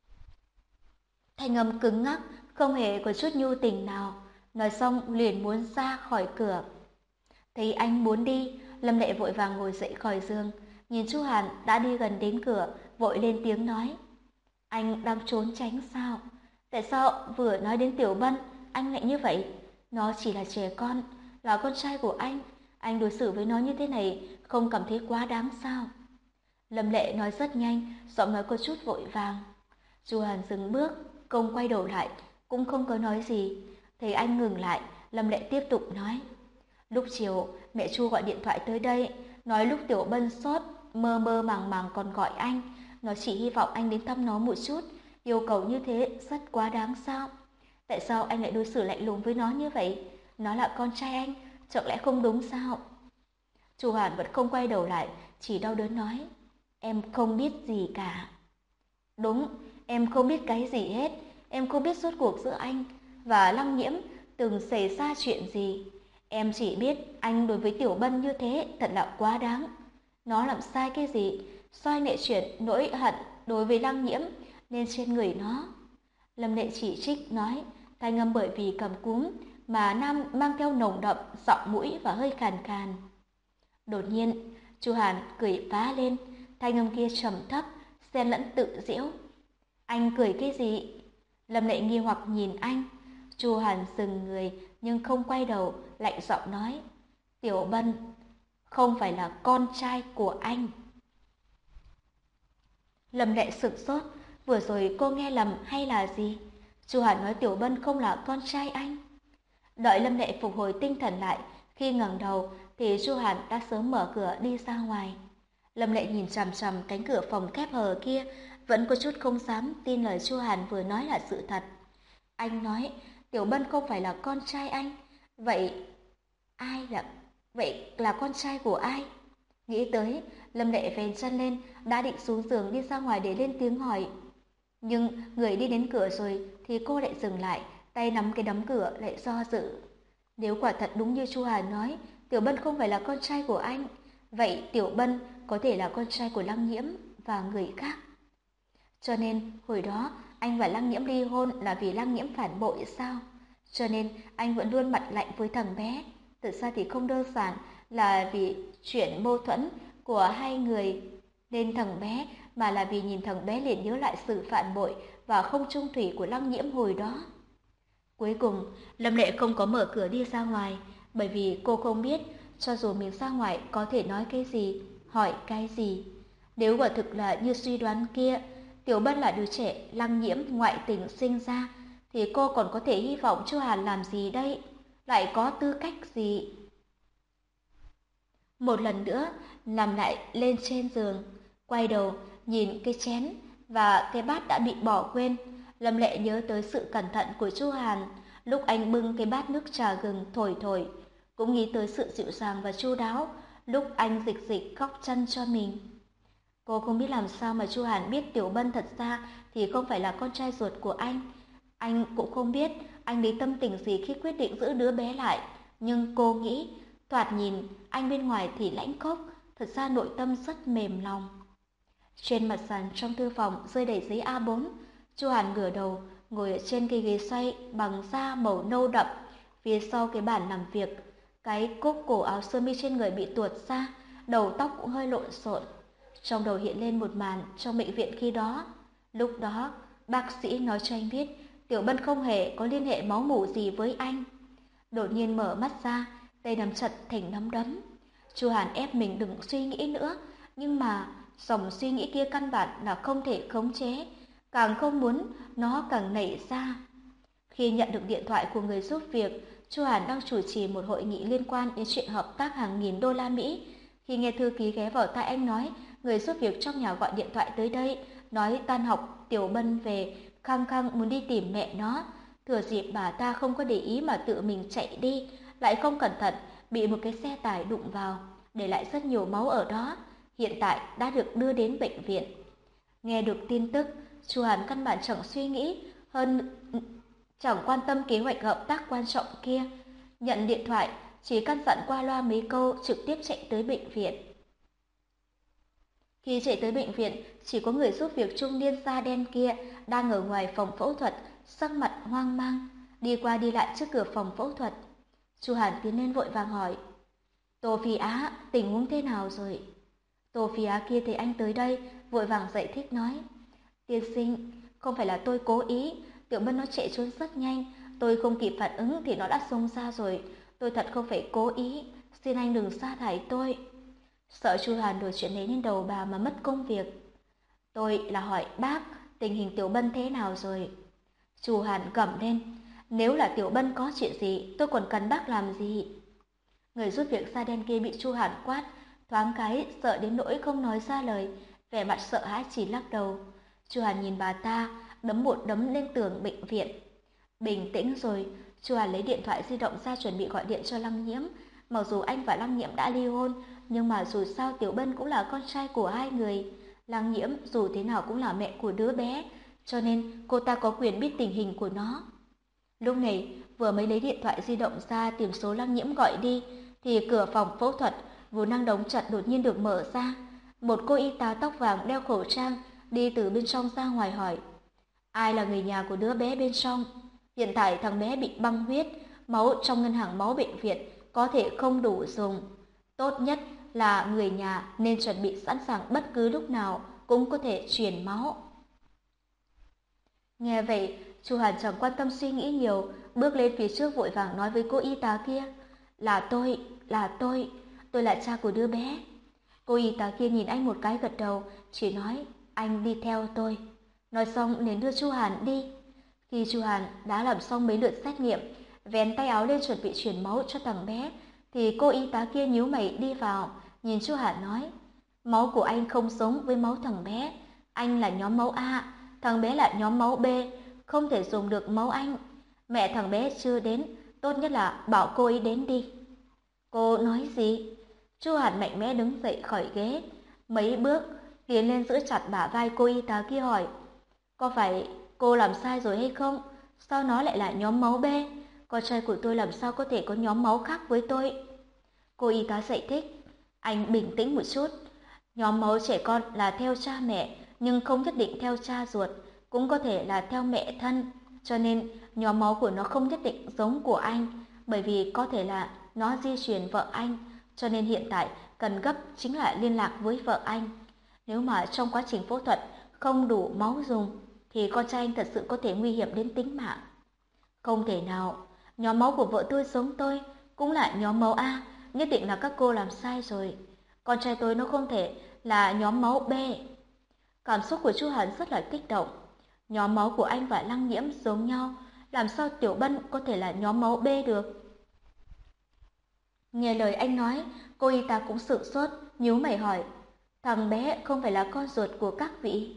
Thanh âm cứng ngắc, không hề có chút nhu tình nào, nói xong liền muốn ra khỏi cửa. Thấy anh muốn đi, Lâm Lệ vội vàng ngồi dậy khỏi giường, nhìn Chu Hàn đã đi gần đến cửa, vội lên tiếng nói, anh đang trốn tránh sao? Tại sao vừa nói đến Tiểu Bân, anh lại như vậy? Nó chỉ là trẻ con, là con trai của anh, anh đối xử với nó như thế này, không cảm thấy quá đáng sao? Lâm Lệ nói rất nhanh, giọng nói có chút vội vàng. Chu Hàn dừng bước, không quay đầu lại, cũng không có nói gì. Thấy anh ngừng lại, Lâm Lệ tiếp tục nói. Lúc chiều, mẹ Chu gọi điện thoại tới đây, nói lúc Tiểu Bân sốt, mơ mơ màng màng còn gọi anh. Nó chỉ hy vọng anh đến thăm nó một chút, yêu cầu như thế rất quá đáng sao? Tại sao anh lại đối xử lạnh lùng với nó như vậy? Nó là con trai anh, chẳng lẽ không đúng sao? Chu Hàn vẫn không quay đầu lại, chỉ đau đớn nói. Em không biết gì cả. Đúng, em không biết cái gì hết. Em không biết rốt cuộc giữa anh và Lăng Nhiễm từng xảy ra chuyện gì. Em chỉ biết anh đối với Tiểu Bân như thế thật là quá đáng. Nó làm sai cái gì? Sao lại chuyển nỗi hận đối với Lăng Nhiễm lên trên người nó? Lâm Lệ chỉ trích nói, thanh âm bởi vì cầm cúm mà Nam mang theo nồng đậm giọng mũi và hơi khàn khàn. Đột nhiên, Chu Hàn cười phá lên, thanh âm kia trầm thấp, xen lẫn tự giễu. Anh cười cái gì? Lâm Lệ nghi hoặc nhìn anh. Chu Hàn dừng người nhưng không quay đầu, lạnh giọng nói, Tiểu Bân không phải là con trai của anh. Lâm Lệ sửng sốt, vừa rồi cô nghe lầm hay là gì? Chu Hàn nói Tiểu Bân không là con trai anh. Đợi Lâm Lệ phục hồi tinh thần lại, khi ngẩng đầu thì Chu Hàn đã sớm mở cửa đi ra ngoài. Lâm Lệ nhìn chằm chằm cánh cửa phòng khép hờ kia, vẫn có chút không dám tin lời Chu Hàn vừa nói là sự thật. Anh nói Tiểu Bân không phải là con trai anh, vậy ai là vậy là con trai của ai? Nghĩ tới, Lâm Lệ vén chân lên, đã định xuống giường đi ra ngoài để lên tiếng hỏi. Nhưng người đi đến cửa rồi thì cô lại dừng lại, tay nắm cái đấm cửa lại do dự. Nếu quả thật đúng như Chu Hàn nói, Tiểu Bân không phải là con trai của anh, vậy Tiểu Bân có thể là con trai của Lăng Nhiễm và người khác. Cho nên hồi đó anh và Lăng Nhiễm ly hôn là vì Lăng Nhiễm phản bội sao? Cho nên anh vẫn luôn mặt lạnh với thằng bé. Thực ra thì không đơn giản là vì chuyện mâu thuẫn của hai người nên thằng bé, mà là vì nhìn thằng bé liền nhớ lại sự phản bội và không trung thủy của Lăng Nhiễm hồi đó. Cuối cùng, Lâm Lệ không có mở cửa đi ra ngoài, bởi vì cô không biết cho dù mình ra ngoài có thể nói cái gì, hỏi cái gì. Nếu quả thực là như suy đoán kia, Tiểu Bân là đứa trẻ Lăng Nhiễm ngoại tình sinh ra, thì cô còn có thể hy vọng Chu Hàn làm gì đây? Lại có tư cách gì? Một lần nữa, nằm lại lên trên giường, quay đầu, nhìn cái chén và cái bát đã bị bỏ quên. Lâm Lệ nhớ tới sự cẩn thận của Chu Hàn, lúc anh bưng cái bát nước trà gừng thổi thổi, cũng nghĩ tới sự dịu dàng và chu đáo, lúc anh dịch dịch góc chân cho mình. Cô không biết làm sao mà Chu Hàn biết Tiểu Bân thật ra thì không phải là con trai ruột của anh. Anh cũng không biết anh lấy tâm tình gì khi quyết định giữ đứa bé lại, nhưng cô nghĩ, thoạt nhìn anh bên ngoài thì lãnh khốc, thật ra nội tâm rất mềm lòng. Trên mặt sàn trong thư phòng rơi đầy giấy a bốn, Chu Hàn ngửa đầu, ngồi ở trên cái ghế xoay bằng da màu nâu đậm, phía sau cái bàn làm việc, cái cúc cổ áo sơ mi trên người bị tuột ra, đầu tóc cũng hơi lộn xộn. Trong đầu hiện lên một màn trong bệnh viện khi đó. Lúc đó, bác sĩ nói cho anh biết Tiểu Bân không hề có liên hệ máu mủ gì với anh. Đột nhiên mở mắt ra, tay nắm chặt thành nắm đấm. Chu Hàn ép mình đừng suy nghĩ nữa, nhưng mà dòng suy nghĩ kia căn bản là không thể khống chế, càng không muốn nó càng nảy ra. Khi nhận được điện thoại của người giúp việc, Chu Hàn đang chủ trì một hội nghị liên quan đến chuyện hợp tác hàng nghìn đô la Mỹ. Khi nghe thư ký ghé vào tai anh nói, người giúp việc trong nhà gọi điện thoại tới đây, nói tan học Tiểu Bân về, khăng khăng muốn đi tìm mẹ nó. Thừa dịp bà ta không có để ý mà tự mình chạy đi, lại không cẩn thận bị một cái xe tải đụng vào, để lại rất nhiều máu ở đó. Hiện tại đã được đưa đến bệnh viện. Nghe được tin tức, Chu Hàn căn bản chẳng suy nghĩ, hơn chẳng quan tâm kế hoạch hợp tác quan trọng kia. Nhận điện thoại, chỉ căn dặn qua loa mấy câu, trực tiếp chạy tới bệnh viện. Khi chạy tới bệnh viện, chỉ có người giúp việc trung niên da đen kia đang ở ngoài phòng phẫu thuật, sắc mặt hoang mang, đi qua đi lại trước cửa phòng phẫu thuật. Chu Hàn tiến lên vội vàng hỏi, Tô Phi Á, tình huống thế nào rồi? Tô Phi Á kia thấy anh tới đây, vội vàng giải thích nói, tiên sinh, không phải là tôi cố ý, Tiểu Bân nó chạy trốn rất nhanh, tôi không kịp phản ứng thì nó đã xông ra rồi, tôi thật không phải cố ý, xin anh đừng sa thải tôi. Sợ Chu Hàn đổ chuyện đấy lên đầu bà mà mất công việc. Tôi là hỏi bác, tình hình Tiểu Bân thế nào rồi? Chu Hàn gầm lên, nếu là Tiểu Bân có chuyện gì, tôi còn cần bác làm gì? Người giúp việc da đen kia bị Chu Hàn quát, thoáng cái sợ đến nỗi không nói ra lời, vẻ mặt sợ hãi chỉ lắc đầu. Chu Hàn nhìn bà ta, đấm một đấm lên tường bệnh viện. Bình tĩnh rồi, Chu Hàn lấy điện thoại di động ra chuẩn bị gọi điện cho Lăng Nhiễm. Mặc dù anh và Lăng Nhiễm đã ly hôn, nhưng mà dù sao Tiểu Bân cũng là con trai của hai người. Lăng Nhiễm dù thế nào cũng là mẹ của đứa bé, cho nên cô ta có quyền biết tình hình của nó. Lúc này, vừa mới lấy điện thoại di động ra tìm số Lăng Nhiễm gọi đi, thì cửa phòng phẫu thuật vốn đang đóng chặt đột nhiên được mở ra. Một cô y tá tóc vàng đeo khẩu trang đi từ bên trong ra ngoài hỏi, ai là người nhà của đứa bé bên trong? Hiện tại thằng bé bị băng huyết, máu trong ngân hàng máu bệnh viện có thể không đủ dùng. Tốt nhất là người nhà nên chuẩn bị sẵn sàng bất cứ lúc nào cũng có thể truyền máu. Nghe vậy, Chu Hàn chẳng quan tâm suy nghĩ nhiều, bước lên phía trước vội vàng nói với cô y tá kia, là tôi, là tôi, tôi là cha của đứa bé. Cô y tá kia nhìn anh một cái gật đầu, chỉ nói, anh đi theo tôi. Nói xong liền đưa Chu Hàn đi. Khi Chu Hàn đã làm xong mấy lượt xét nghiệm, vén tay áo lên chuẩn bị truyền máu cho thằng bé, thì cô y tá kia nhíu mày đi vào, nhìn Chu Hàn nói, máu của anh không giống với máu thằng bé, anh là nhóm máu A, thằng bé là nhóm máu B, không thể dùng được máu anh. Mẹ thằng bé chưa đến, tốt nhất là bảo cô ấy đến đi. Cô nói gì? Chu Hàn mạnh mẽ đứng dậy khỏi ghế, mấy bước tiến lên giữ chặt bả vai cô y tá kia hỏi, có phải cô làm sai rồi hay không? Sao nó lại là nhóm máu B? Con trai của tôi làm sao có thể có nhóm máu khác với tôi? Cô y tá giải thích, anh bình tĩnh một chút. Nhóm máu trẻ con là theo cha mẹ, nhưng không nhất định theo cha ruột, cũng có thể là theo mẹ thân. Cho nên nhóm máu của nó không nhất định giống của anh, bởi vì có thể là nó di truyền vợ anh. Cho nên hiện tại cần gấp chính là liên lạc với vợ anh. Nếu mà trong quá trình phẫu thuật không đủ máu dùng, thì con trai anh thật sự có thể nguy hiểm đến tính mạng. Không thể nào, nhóm máu của vợ tôi giống tôi, cũng là nhóm máu A, nhất định là các cô làm sai rồi. Con trai tôi nó không thể là nhóm máu B. Cảm xúc của Chu Hàn rất là kích động. Nhóm máu của anh và Lăng Nhiễm giống nhau, làm sao Tiểu Bân có thể là nhóm máu B được? Nghe lời anh nói, cô y tá cũng sửng sốt, nhíu mày hỏi, thằng bé không phải là con ruột của các vị?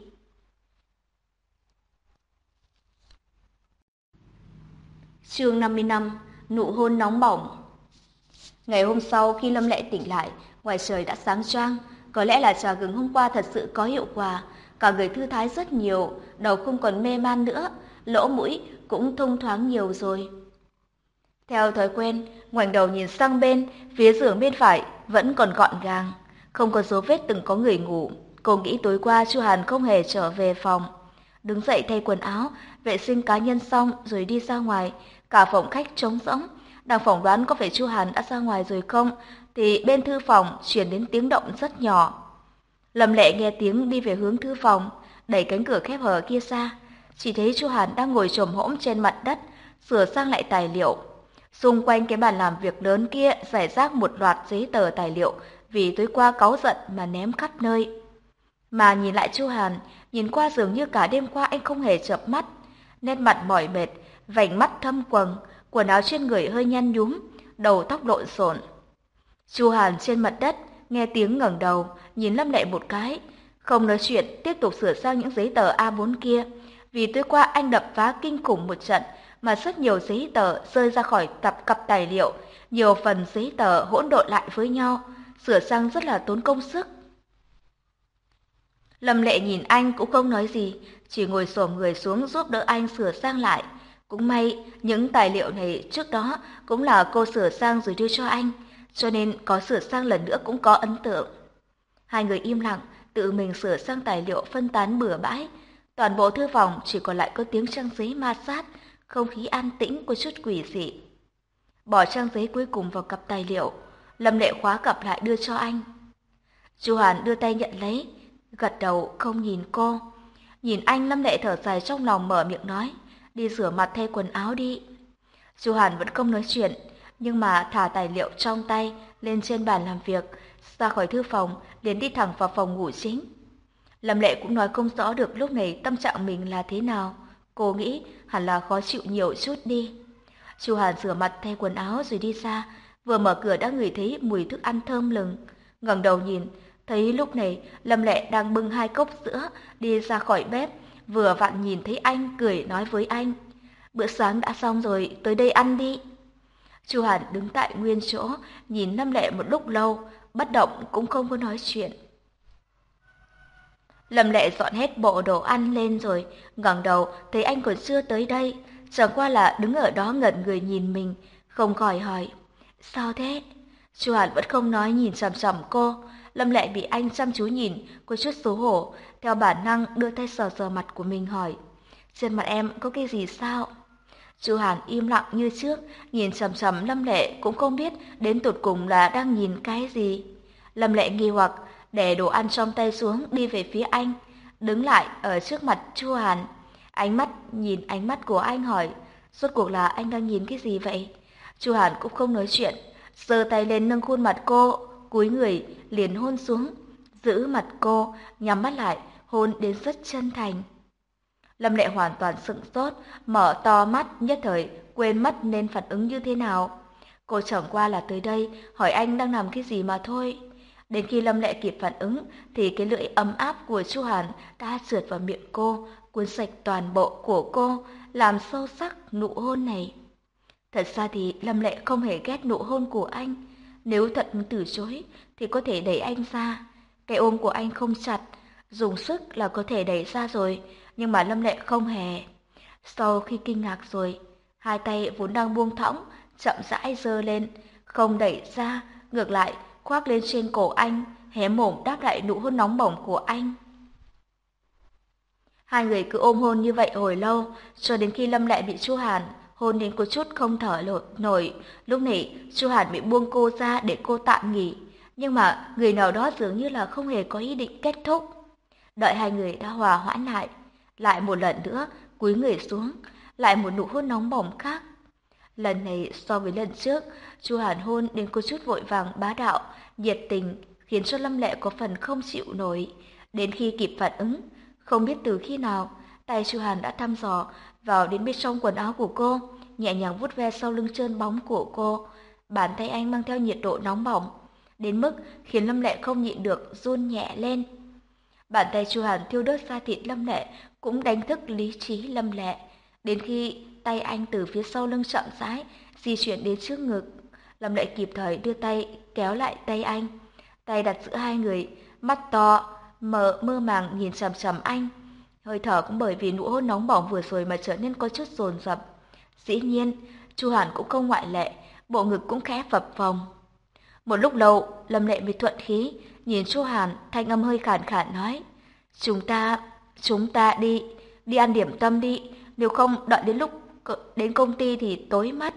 Chương năm mươi lăm, nụ hôn nóng bỏng. Ngày hôm sau khi Lâm Lệ tỉnh lại, ngoài trời đã sáng choang, có lẽ là trà gừng hôm qua thật sự có hiệu quả, cả người thư thái rất nhiều, đầu không còn mê man nữa, lỗ mũi cũng thông thoáng nhiều rồi. Theo thói quen, ngoảnh đầu nhìn sang bên, phía giường bên phải vẫn còn gọn gàng, không có dấu vết từng có người ngủ. Cô nghĩ tối qua Chu Hàn không hề trở về phòng. Đứng dậy thay quần áo, vệ sinh cá nhân xong rồi đi ra ngoài, cả phòng khách trống rỗng. Đang phỏng đoán có phải Chu Hàn đã ra ngoài rồi không, thì bên thư phòng truyền đến tiếng động rất nhỏ. Lâm Lệ nghe tiếng đi về hướng thư phòng, đẩy cánh cửa khép hờ kia ra, chỉ thấy Chu Hàn đang ngồi chồm hổm trên mặt đất, sửa sang lại tài liệu. Xung quanh cái bàn làm việc lớn kia rải rác một loạt giấy tờ tài liệu vì tối qua cáu giận mà ném khắp nơi. Mà nhìn lại Chu Hàn, nhìn qua dường như cả đêm qua anh không hề chợp mắt, nét mặt mỏi mệt, vành mắt thâm quầng, quần áo trên người hơi nhăn nhúm, đầu tóc lộn xộn. Chu Hàn trên mặt đất, nghe tiếng ngẩng đầu, nhìn Lâm Lệ một cái, không nói chuyện, tiếp tục sửa sang những giấy tờ A bốn kia, vì tối qua anh đập phá kinh khủng một trận mà rất nhiều giấy tờ rơi ra khỏi tập cặp tài liệu, nhiều phần giấy tờ hỗn độn lại với nhau, sửa sang rất là tốn công sức. Lâm Lệ nhìn anh cũng không nói gì, chỉ ngồi xổm người xuống giúp đỡ anh sửa sang lại. Cũng may, những tài liệu này trước đó cũng là cô sửa sang rồi đưa cho anh, cho nên có sửa sang lần nữa cũng có ấn tượng. Hai người im lặng, tự mình sửa sang tài liệu phân tán bừa bãi. Toàn bộ thư phòng chỉ còn lại có tiếng trang giấy ma sát, không khí an tĩnh có chút quỷ dị. Bỏ trang giấy cuối cùng vào cặp tài liệu, Lâm Lệ khóa cặp lại đưa cho anh. Chu Hàn đưa tay nhận lấy, gật đầu không nhìn cô. Nhìn anh, Lâm Lệ thở dài trong lòng mở miệng nói, đi rửa mặt thay quần áo đi. Chu Hàn vẫn không nói chuyện, nhưng mà thả tài liệu trong tay lên trên bàn làm việc, ra khỏi thư phòng, liền đi thẳng vào phòng ngủ chính. Lâm Lệ cũng nói không rõ được lúc này tâm trạng mình là thế nào. Cô nghĩ hẳn là khó chịu nhiều chút đi. Chu Hàn rửa mặt thay quần áo rồi đi ra, vừa mở cửa đã ngửi thấy mùi thức ăn thơm lừng. Ngẩng đầu nhìn, thấy lúc này Lâm Lệ đang bưng hai cốc sữa đi ra khỏi bếp, vừa vặn nhìn thấy anh cười nói với anh, bữa sáng đã xong rồi, tới đây ăn đi. Chu Hàn đứng tại nguyên chỗ, nhìn Lâm Lệ một lúc lâu, bất động cũng không có nói chuyện. Lâm Lệ dọn hết bộ đồ ăn lên rồi, ngẩng đầu thấy anh còn chưa tới đây, chẳng qua là đứng ở đó ngẩn người nhìn mình, không khỏi hỏi, sao thế? Chu Hàn vẫn không nói, nhìn chằm chằm cô. Lâm Lệ bị anh chăm chú nhìn, có chút xấu hổ, theo bản năng đưa tay sờ sờ mặt của mình hỏi, trên mặt em có cái gì sao? Chu Hàn im lặng như trước, nhìn chằm chằm Lâm Lệ cũng không biết đến tột cùng là đang nhìn cái gì. Lâm Lệ nghi hoặc, để đồ ăn trong tay xuống đi về phía anh, đứng lại ở trước mặt Chu Hàn. Ánh mắt nhìn ánh mắt của anh hỏi, rốt cuộc là anh đang nhìn cái gì vậy? Chu Hàn cũng không nói chuyện, giơ tay lên nâng khuôn mặt cô, cúi người liền hôn xuống, giữ mặt cô, nhắm mắt lại, hôn đến rất chân thành. Lâm Lệ hoàn toàn sững sốt, mở to mắt nhất thời quên mất nên phản ứng như thế nào. Cô chẳng qua là tới đây hỏi anh đang làm cái gì mà thôi. Đến khi Lâm Lệ kịp phản ứng thì cái lưỡi ấm áp của Chu Hàn đã trượt vào miệng cô, cuốn sạch toàn bộ của cô, làm sâu sắc nụ hôn này. Thật ra thì Lâm Lệ không hề ghét nụ hôn của anh. Nếu thật từ chối thì có thể đẩy anh ra. Cái ôm của anh không chặt, dùng sức là có thể đẩy ra rồi, nhưng mà Lâm Lệ không hề. Sau khi kinh ngạc rồi, hai tay vốn đang buông thõng, chậm rãi giơ lên, không đẩy ra, ngược lại khoác lên trên cổ anh, hé mồm đáp lại nụ hôn nóng bỏng của anh. Hai người cứ ôm hôn như vậy hồi lâu, cho đến khi Lâm Lệ bị Chu Hàn hôn đến có chút không thở nổi. Lúc này Chu Hàn bị buông cô ra để cô tạm nghỉ, nhưng mà người nào đó dường như là không hề có ý định kết thúc. Đợi hai người đã hòa hoãn lại, lại một lần nữa cúi người xuống, lại một nụ hôn nóng bỏng khác. Lần này so với lần trước, Chu Hàn hôn đến có chút vội vàng bá đạo, nhiệt tình, khiến cho Lâm Lệ có phần không chịu nổi. Đến khi kịp phản ứng, không biết từ khi nào, tay Chu Hàn đã thăm dò vào đến bên trong quần áo của cô, nhẹ nhàng vuốt ve sau lưng trơn bóng của cô. Bàn tay anh mang theo nhiệt độ nóng bỏng, đến mức khiến Lâm Lệ không nhịn được run nhẹ lên. Bàn tay Chu Hàn thiêu đốt da thịt Lâm Lệ cũng đánh thức lý trí Lâm Lệ. Đến khi tay anh từ phía sau lưng chậm rãi di chuyển đến trước ngực, Lâm Lệ kịp thời đưa tay kéo lại tay anh. Tay đặt giữa hai người, mắt to, mờ mơ màng nhìn chằm chằm anh. Hơi thở cũng bởi vì nụ hôn nóng bỏng vừa rồi mà trở nên có chút dồn dập. Dĩ nhiên, Chu Hàn cũng không ngoại lệ, bộ ngực cũng khẽ phập phồng. Một lúc lâu, Lâm Lệ mới thuận khí, nhìn Chu Hàn, thanh âm hơi khàn khàn nói: "Chúng ta, chúng ta đi, đi ăn điểm tâm đi, nếu không đợi đến lúc đến công ty thì tối mất."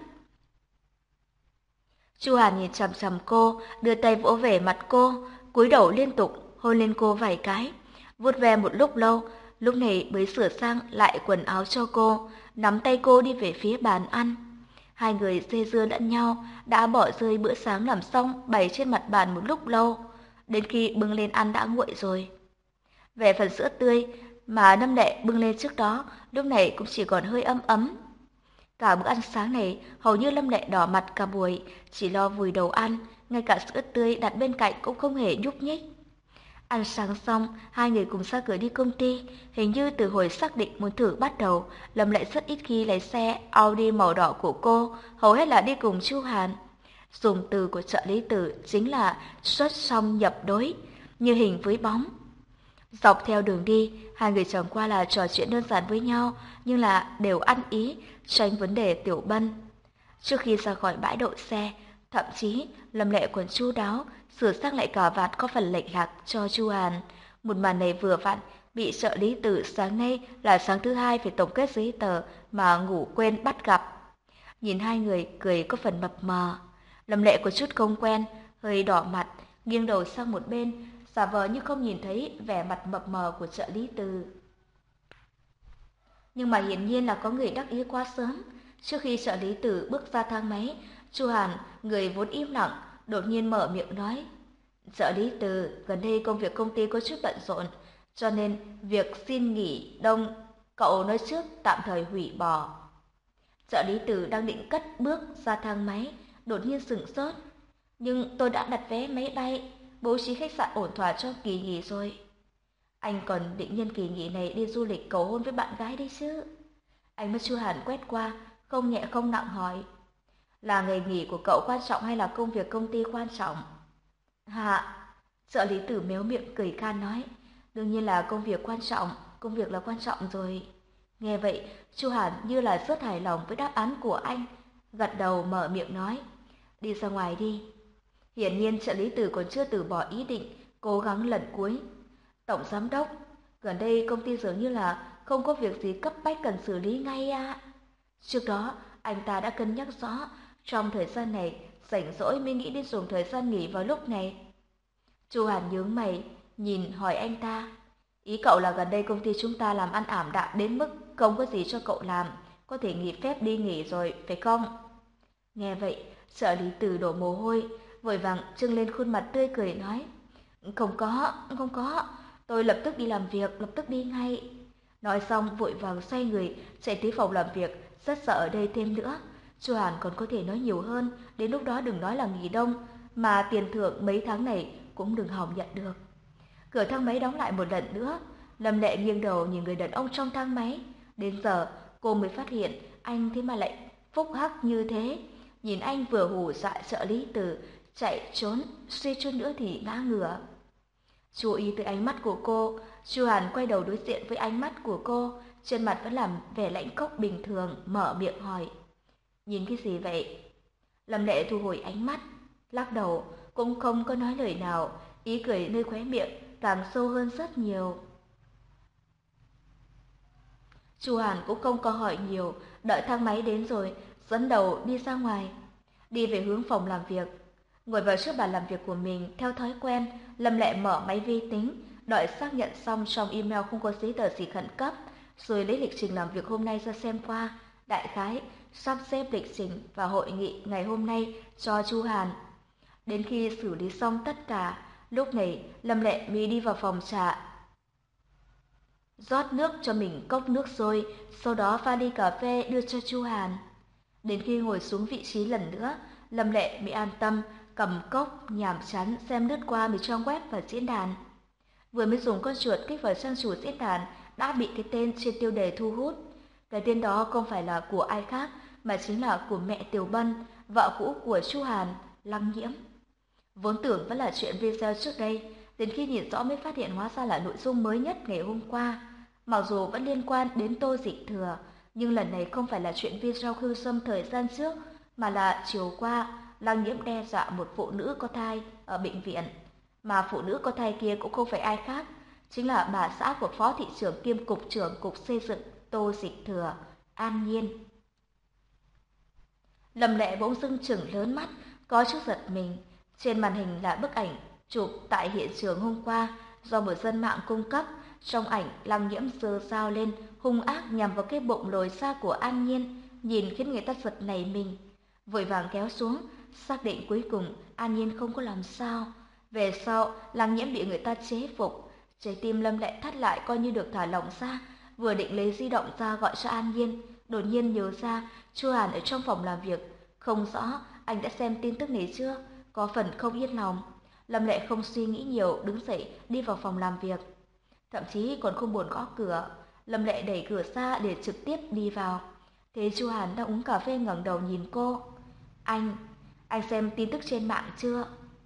Chu Hàn nhìn chằm chằm cô, đưa tay vỗ về mặt cô, cúi đầu liên tục hôn lên cô vài cái, vuốt ve một lúc lâu, lúc này mới sửa sang lại quần áo cho cô, nắm tay cô đi về phía bàn ăn. Hai người dây dưa lẫn nhau, đã bỏ rơi bữa sáng làm xong bày trên mặt bàn một lúc lâu, đến khi bưng lên ăn đã nguội rồi. Về phần sữa tươi mà Lâm Lệ bưng lên trước đó, lúc này cũng chỉ còn hơi ấm ấm. Cả bữa ăn sáng này, hầu như Lâm Lệ đỏ mặt cả buổi, chỉ lo vùi đầu ăn, ngay cả sữa tươi đặt bên cạnh cũng không hề nhúc nhích. Ăn sáng xong, hai người cùng ra cửa đi công ty. Hình như từ hồi xác định muốn thử bắt đầu, Lâm Lệ rất ít khi lấy xe Audi màu đỏ của cô, hầu hết là đi cùng Chu Hàn. Dùng từ của trợ lý Tử chính là xuất song nhập đối, như hình với bóng. Dọc theo đường đi, hai người chẳng qua là trò chuyện đơn giản với nhau, nhưng là đều ăn ý, tránh vấn đề tiểu bân. Trước khi ra khỏi bãi đậu xe, thậm chí Lâm Lệ còn chu đáo sửa sang lại cà vạt có phần lệch lạc cho Chu Hàn. Một màn này vừa vặn bị trợ lý Tử sáng nay là sáng thứ hai phải tổng kết giấy tờ mà ngủ quên bắt gặp. Nhìn hai người cười có phần mập mờ, Lâm Lệ có chút không quen, hơi đỏ mặt, nghiêng đầu sang một bên, giả vờ như không nhìn thấy vẻ mặt mập mờ của trợ lý Từ. Nhưng mà hiển nhiên là có người đắc ý quá sớm. Trước khi trợ lý Tử bước ra thang máy, Chu Hàn, người vốn im lặng, đột nhiên mở miệng nói: "Trợ lý Từ, gần đây công việc công ty có chút bận rộn, cho nên việc xin nghỉ đông cậu nói trước tạm thời hủy bỏ." Trợ lý Từ đang định cất bước ra thang máy, đột nhiên sửng sốt: "Nhưng tôi đã đặt vé máy bay, bố trí khách sạn ổn thỏa cho kỳ nghỉ rồi." Anh còn định nhân kỳ nghỉ này đi du lịch cầu hôn với bạn gái đấy chứ. Ánh mắt Chu Hàn quét qua, không nhẹ không nặng hỏi: "Là ngày nghỉ của cậu quan trọng hay là công việc công ty quan trọng?" "Hạ." Trợ lý Tử méo miệng cười khan nói: "Đương nhiên là công việc quan trọng, công việc là quan trọng rồi." Nghe vậy, Chu Hàn như là rất hài lòng với đáp án của anh, gật đầu mở miệng nói: "Đi ra ngoài đi." Hiển nhiên trợ lý Tử còn chưa từ bỏ ý định, cố gắng lần cuối: "Tổng giám đốc, gần đây công ty dường như là không có việc gì cấp bách cần xử lý ngay à?" Trước đó, anh ta đã cân nhắc rõ, trong thời gian này rảnh rỗi mới nghĩ đến dùng thời gian nghỉ vào lúc này. Chu Hàn nhướng mày, nhìn hỏi anh ta: "Ý cậu là gần đây công ty chúng ta làm ăn ảm đạm đến mức không có gì cho cậu làm, có thể nghỉ phép đi nghỉ rồi, phải không?" Nghe vậy, trợ lý Từ đổ mồ hôi, vội vàng trưng lên khuôn mặt tươi cười nói: "Không có, không có, tôi lập tức đi làm việc, lập tức đi ngay." Nói xong vội vàng xoay người chạy tới phòng làm việc, rất sợ ở đây thêm nữa. Chu Hàn còn có thể nói nhiều hơn, đến lúc đó đừng nói là nghỉ đông, mà tiền thưởng mấy tháng này cũng đừng hòng nhận được. Cửa thang máy đóng lại một lần nữa, Lâm Lệ nghiêng đầu nhìn người đàn ông trong thang máy. Đến giờ cô mới phát hiện anh thế mà lại phúc hắc như thế. Nhìn anh vừa hù dọa trợ lý Từ chạy trốn, suy chút nữa thì ngã ngửa. Chú ý tới ánh mắt của cô, Chu Hàn quay đầu đối diện với ánh mắt của cô, trên mặt vẫn làm vẻ lạnh cốc bình thường, mở miệng hỏi: "Nhìn cái gì vậy?" Lâm Lệ thu hồi ánh mắt, lắc đầu, cũng không có nói lời nào, ý cười nơi khóe miệng càng sâu hơn rất nhiều. Chu Hàn cũng không có hỏi nhiều, đợi thang máy đến rồi, dẫn đầu đi ra ngoài, đi về hướng phòng làm việc. Ngồi vào trước bàn làm việc của mình, theo thói quen, Lâm Lệ mở máy vi tính, đợi xác nhận xong trong email không có giấy tờ gì khẩn cấp, rồi lấy lịch trình làm việc hôm nay ra xem qua, đại khái sắp xếp lịch trình và hội nghị ngày hôm nay cho Chu Hàn. Đến khi xử lý xong tất cả, lúc này Lâm Lệ mới đi vào phòng trà, rót nước cho mình cốc nước sôi, sau đó pha ly cà phê đưa cho Chu Hàn. Đến khi ngồi xuống vị trí lần nữa, Lâm Lệ mới an tâm cầm cốc nhàm chán xem lướt qua mấy trang web và diễn đàn. Vừa mới dùng con chuột kích vào trang chủ diễn đàn đã bị cái tên trên tiêu đề thu hút. Cái tên đó không phải là của ai khác mà chính là của mẹ Tiểu Bân, vợ cũ của Chu Hàn, Lăng Nhiễm. Vốn tưởng vẫn là chuyện video trước đây, đến khi nhìn rõ mới phát hiện hóa ra là nội dung mới nhất ngày hôm qua. Mặc dù vẫn liên quan đến Tô Dịch Thừa, nhưng lần này không phải là chuyện video khiêu dâm thời gian trước, mà là chiều qua Lăng Nhiễm đe dọa một phụ nữ có thai ở bệnh viện. Mà phụ nữ có thai kia cũng không phải ai khác, chính là bà xã của phó thị trưởng kiêm cục trưởng cục xây dựng Tô Dịch Thừa, An Nhiên. Lâm Lệ bỗng dưng chừng lớn mắt, có chút giật mình. Trên màn hình là bức ảnh chụp tại hiện trường hôm qua do một dân mạng cung cấp. Trong ảnh, Lăng Nhiễm giơ dao lên, hung ác nhằm vào cái bụng lồi ra của An Nhiên, nhìn khiến người ta giật nảy mình. Vội vàng kéo xuống, xác định cuối cùng An Nhiên không có làm sao. Về sau, Lăng Nhiễm bị người ta chế phục, trái tim Lâm Lệ thắt lại coi như được thả lỏng ra, vừa định lấy di động ra gọi cho An Nhiên, đột nhiên nhớ ra Chu Hàn ở trong phòng làm việc, không rõ anh đã xem tin tức này chưa, có phần không yên lòng. Lâm Lệ không suy nghĩ nhiều, đứng dậy đi vào phòng làm việc. Thậm chí còn không buồn gõ cửa, Lâm Lệ đẩy cửa ra để trực tiếp đi vào. Thế Chu Hàn đang uống cà phê ngẩng đầu nhìn cô. Anh, anh xem tin tức trên mạng chưa?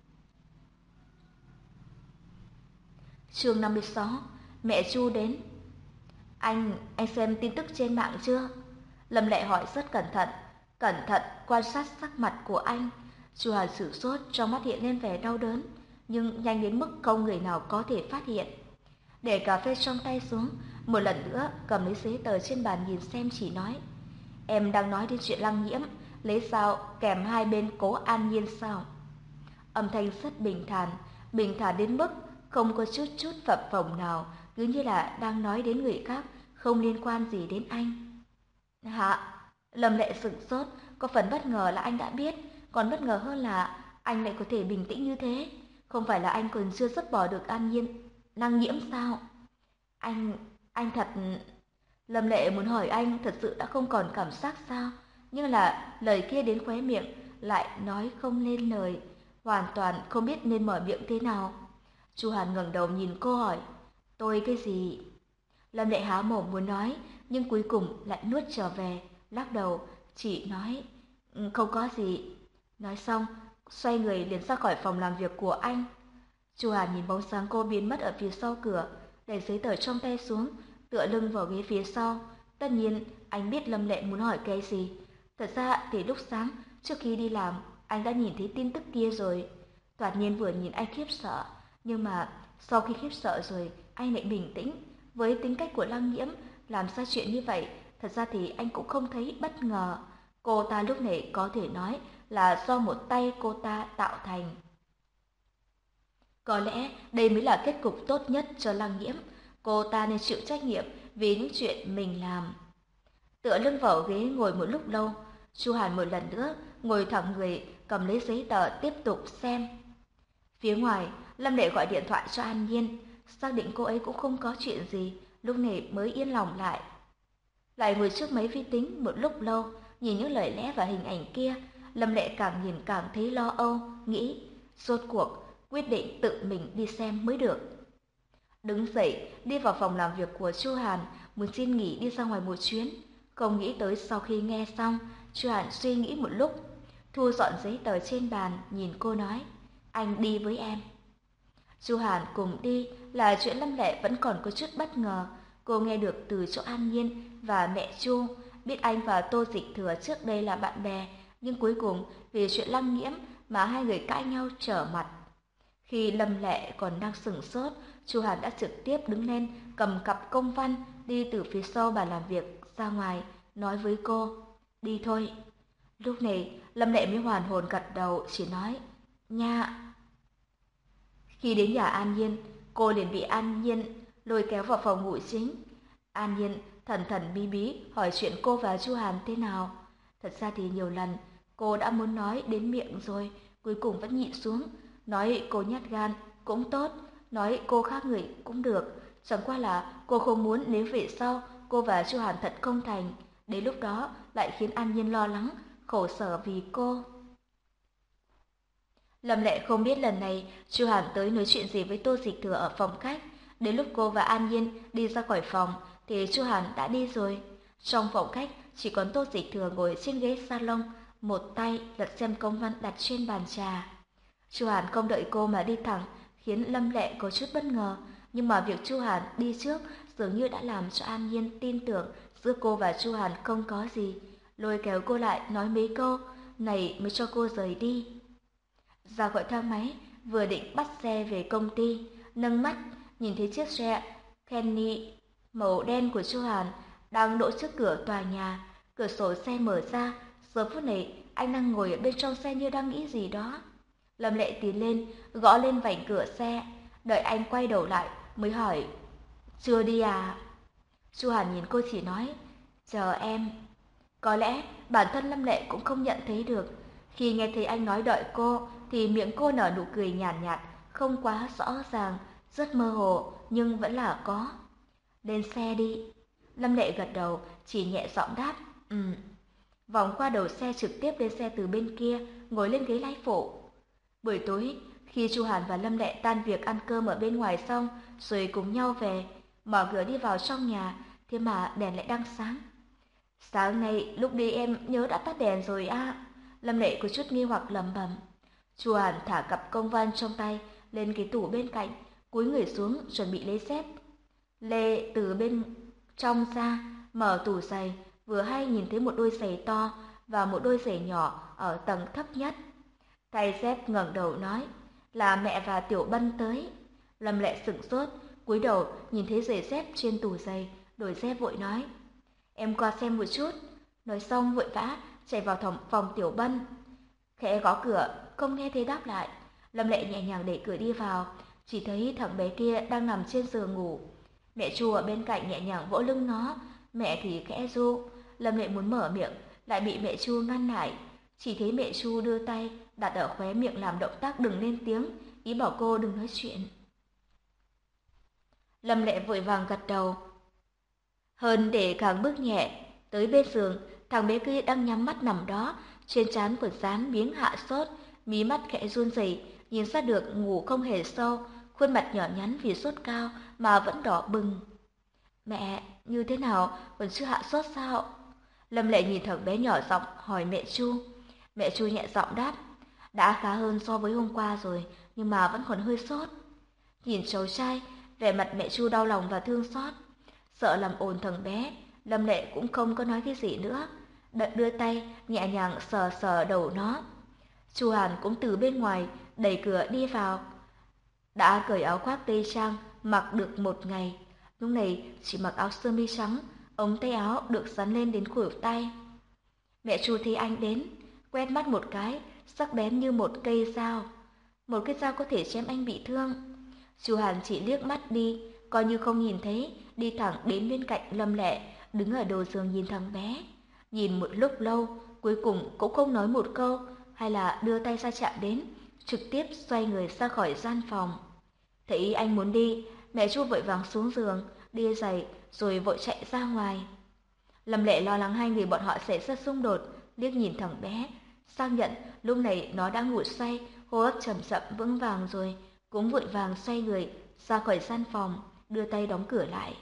Chương năm mươi sáu, mẹ Chu đến. Anh, anh xem tin tức trên mạng chưa? Lâm Lệ hỏi rất cẩn thận, cẩn thận quan sát sắc mặt của anh. Chu Hàn sửng sốt, trong mắt hiện lên vẻ đau đớn, nhưng nhanh đến mức không người nào có thể phát hiện. Để cà phê trong tay xuống, một lần nữa cầm lấy giấy tờ trên bàn nhìn xem, chỉ nói: Em đang nói đến chuyện Lăng Nhiễm lấy dao kèm hai bên cố An Nhiên sao? Âm thanh rất bình thản, bình thản đến mức không có chút chút phập phồng nào, cứ như là đang nói đến người khác, không liên quan gì đến anh. Hả? Lâm Lệ sửng sốt, có phần bất ngờ là anh đã biết, còn bất ngờ hơn là anh lại có thể bình tĩnh như thế. Không phải là anh còn chưa dứt bỏ được An Nhiên, Lăng Nhiễm sao? Anh, anh thật... Lâm Lệ muốn hỏi anh thật sự đã không còn cảm giác sao, nhưng là lời kia đến khóe miệng lại nói không lên lời, hoàn toàn không biết nên mở miệng thế nào. Chu Hàn ngẩng đầu nhìn cô hỏi: Tôi cái gì? Lâm Lệ há mồm muốn nói, nhưng cuối cùng lại nuốt trở về, lắc đầu, chỉ nói: Không có gì. Nói xong, xoay người liền ra khỏi phòng làm việc của anh. Chu Hàn nhìn bóng sáng cô biến mất ở phía sau cửa, đẩy giấy tờ trong tay xuống, tựa lưng vào ghế phía sau. Tất nhiên, anh biết Lâm Lệ muốn hỏi cái gì. Thật ra thì lúc sáng, trước khi đi làm, anh đã nhìn thấy tin tức kia rồi. Thoạt nhiên vừa nhìn anh khiếp sợ, nhưng mà sau khi khiếp sợ rồi, anh lại bình tĩnh. Với tính cách của Lăng Nhiễm, làm ra chuyện như vậy, thật ra thì anh cũng không thấy bất ngờ. Cô ta lúc này có thể nói là do một tay cô ta tạo thành. Có lẽ đây mới là kết cục tốt nhất cho Lăng Nhiễm. Cô ta nên chịu trách nhiệm vì những chuyện mình làm. Tựa lưng vào ghế ngồi một lúc lâu, Chu Hàn một lần nữa ngồi thẳng người, cầm lấy giấy tờ tiếp tục xem. Phía ngoài, Lâm Lệ gọi điện thoại cho An Nhiên, xác định cô ấy cũng không có chuyện gì, lúc này mới yên lòng lại. Lại ngồi trước máy vi tính một lúc lâu, nhìn những lời lẽ và hình ảnh kia, Lâm Lệ càng nhìn càng thấy lo âu, nghĩ rốt cuộc quyết định tự mình đi xem mới được. Đứng dậy, đi vào phòng làm việc của Chu Hàn, muốn xin nghỉ đi ra ngoài một chuyến. Không nghĩ tới sau khi nghe xong, Chu Hàn suy nghĩ một lúc, thu dọn giấy tờ trên bàn, nhìn cô nói: Anh đi với em. Chu Hàn cùng đi là chuyện Lâm Lệ vẫn còn có chút bất ngờ. Cô nghe được từ chỗ An Nhiên và mẹ Chu, biết anh và Tô Dịch Thừa trước đây là bạn bè, nhưng cuối cùng vì chuyện Lăng Nhiễm mà hai người cãi nhau trở mặt. Khi Lâm Lệ còn đang sửng sốt, Chu Hàn đã trực tiếp đứng lên, cầm cặp công văn, đi từ phía sau bàn làm việc ra ngoài, nói với cô: Đi thôi. Lúc này, Lâm Lệ mới hoàn hồn gật đầu, chỉ nói: Nha. Khi đến nhà An Nhiên, cô liền bị An Nhiên lôi kéo vào phòng ngủ chính. An Nhiên thần thần bí bí hỏi chuyện cô và Chu Hàn thế nào. Thật ra thì nhiều lần cô đã muốn nói đến miệng rồi, cuối cùng vẫn nhịn xuống. Nói cô nhát gan cũng tốt, nói cô khác người cũng được. Chẳng qua là cô không muốn nếu về sau cô và Chu Hàn thật không thành, đến lúc đó lại khiến An Nhiên lo lắng, khổ sở vì cô. Lâm Lệ không biết lần này Chu Hàn tới nói chuyện gì với Tô Dịch Thừa ở phòng khách. Đến lúc cô và An Nhiên đi ra khỏi phòng thì Chu Hàn đã đi rồi. Trong phòng khách chỉ còn Tô Dịch Thừa ngồi trên ghế salon, một tay lật xem công văn đặt trên bàn trà. Chu Hàn không đợi cô mà đi thẳng, khiến Lâm Lệ có chút bất ngờ. Nhưng mà việc Chu Hàn đi trước dường như đã làm cho An Nhiên tin tưởng giữa cô và Chu Hàn không có gì. Lôi kéo cô lại nói mấy câu này mới cho cô rời đi. Ra khỏi thang máy, vừa định bắt xe về công ty, nâng mắt nhìn thấy chiếc xe Kenny màu đen của Chu Hàn đang đỗ trước cửa tòa nhà. Cửa sổ xe mở ra, giờ phút này anh đang ngồi ở bên trong xe như đang nghĩ gì đó. Lâm Lệ tiến lên, gõ lên vành cửa xe, đợi anh quay đầu lại mới hỏi: "Chưa đi à?" Chu Hàn nhìn cô chỉ nói: "Chờ em." Có lẽ bản thân Lâm Lệ cũng không nhận thấy được, khi nghe thấy anh nói đợi cô thì miệng cô nở nụ cười nhàn nhạt, nhạt, không quá rõ ràng, rất mơ hồ nhưng vẫn là có. "Lên xe đi." Lâm Lệ gật đầu, chỉ nhẹ giọng đáp: "Ừ." Vòng qua đầu xe trực tiếp lên xe từ bên kia, ngồi lên ghế lái phụ. Buổi tối, khi Chu Hàn và Lâm Lệ tan việc ăn cơm ở bên ngoài xong, rồi cùng nhau về, mở cửa đi vào trong nhà, thế mà đèn lại đang sáng. "Sáng nay lúc đi em nhớ đã tắt đèn rồi à?" Lâm Lệ có chút nghi hoặc lẩm bẩm. Chu Hàn thả cặp công văn trong tay lên cái tủ bên cạnh, cúi người xuống chuẩn bị lấy dép. Lê từ bên trong ra, mở tủ giày, vừa hay nhìn thấy một đôi giày to và một đôi giày nhỏ ở tầng thấp nhất. Tay dép ngẩng đầu nói: "Là mẹ và Tiểu Bân tới." Lâm Lệ sửng sốt, cúi đầu nhìn thấy giày dép trên tủ giày, đổi dép vội nói: "Em qua xem một chút." Nói xong vội vã chạy vào phòng, phòng Tiểu Bân. Khẽ gõ cửa, không nghe thấy đáp lại. Lâm Lệ nhẹ nhàng đẩy cửa đi vào, chỉ thấy thằng bé kia đang nằm trên giường ngủ. Mẹ Chu ở bên cạnh nhẹ nhàng vỗ lưng nó, mẹ thì khẽ ru. Lâm Lệ muốn mở miệng, lại bị mẹ Chu ngăn lại. Chỉ thấy mẹ Chu đưa tay đặt ở khóe miệng làm động tác đừng lên tiếng, ý bảo cô đừng nói chuyện. Lâm Lệ vội vàng gật đầu. Hơn để càng bước nhẹ tới bên giường, thằng bé kia đang nhắm mắt nằm đó, trên trán của dán miếng hạ sốt, mí mắt khẽ run rẩy, nhìn ra được ngủ không hề sâu, khuôn mặt nhỏ nhắn vì sốt cao mà vẫn đỏ bừng. "Mẹ, như thế nào, còn chưa hạ sốt sao?" Lâm Lệ nhìn thằng bé nhỏ giọng hỏi mẹ Chu. Mẹ Chu nhẹ giọng đáp: "Đã khá hơn so với hôm qua rồi, nhưng mà vẫn còn hơi sốt." Nhìn cháu trai, vẻ mặt mẹ Chu đau lòng và thương xót. Sợ làm ồn thằng bé, Lâm Lệ cũng không có nói cái gì nữa, đợt đưa tay nhẹ nhàng sờ sờ đầu nó. Chu Hàn cũng từ bên ngoài đẩy cửa đi vào, đã cởi áo khoác tây trang mặc được một ngày, lúc này chỉ mặc áo sơ mi trắng, ống tay áo được dán lên đến khuỷu tay. Mẹ Chu thấy anh đến, quét mắt một cái, sắc bén như một cây dao, một cái dao có thể chém anh bị thương. Chu Hàn chỉ liếc mắt đi, coi như không nhìn thấy, đi thẳng đến bên cạnh Lâm Lệ, đứng ở đầu giường nhìn thằng bé. Nhìn một lúc lâu, cuối cùng cũng không nói một câu, hay là đưa tay ra chạm đến, trực tiếp xoay người ra khỏi gian phòng. Thấy anh muốn đi, mẹ Chu vội vàng xuống giường, đi giày, rồi vội chạy ra ngoài. Lâm Lệ lo lắng hai người bọn họ xảy ra xung đột, liếc nhìn thằng bé, xác nhận lúc này nó đã ngủ say, hô hấp chậm chậm vững vàng rồi, cũng vội vàng xoay người ra khỏi gian phòng, đưa tay đóng cửa lại.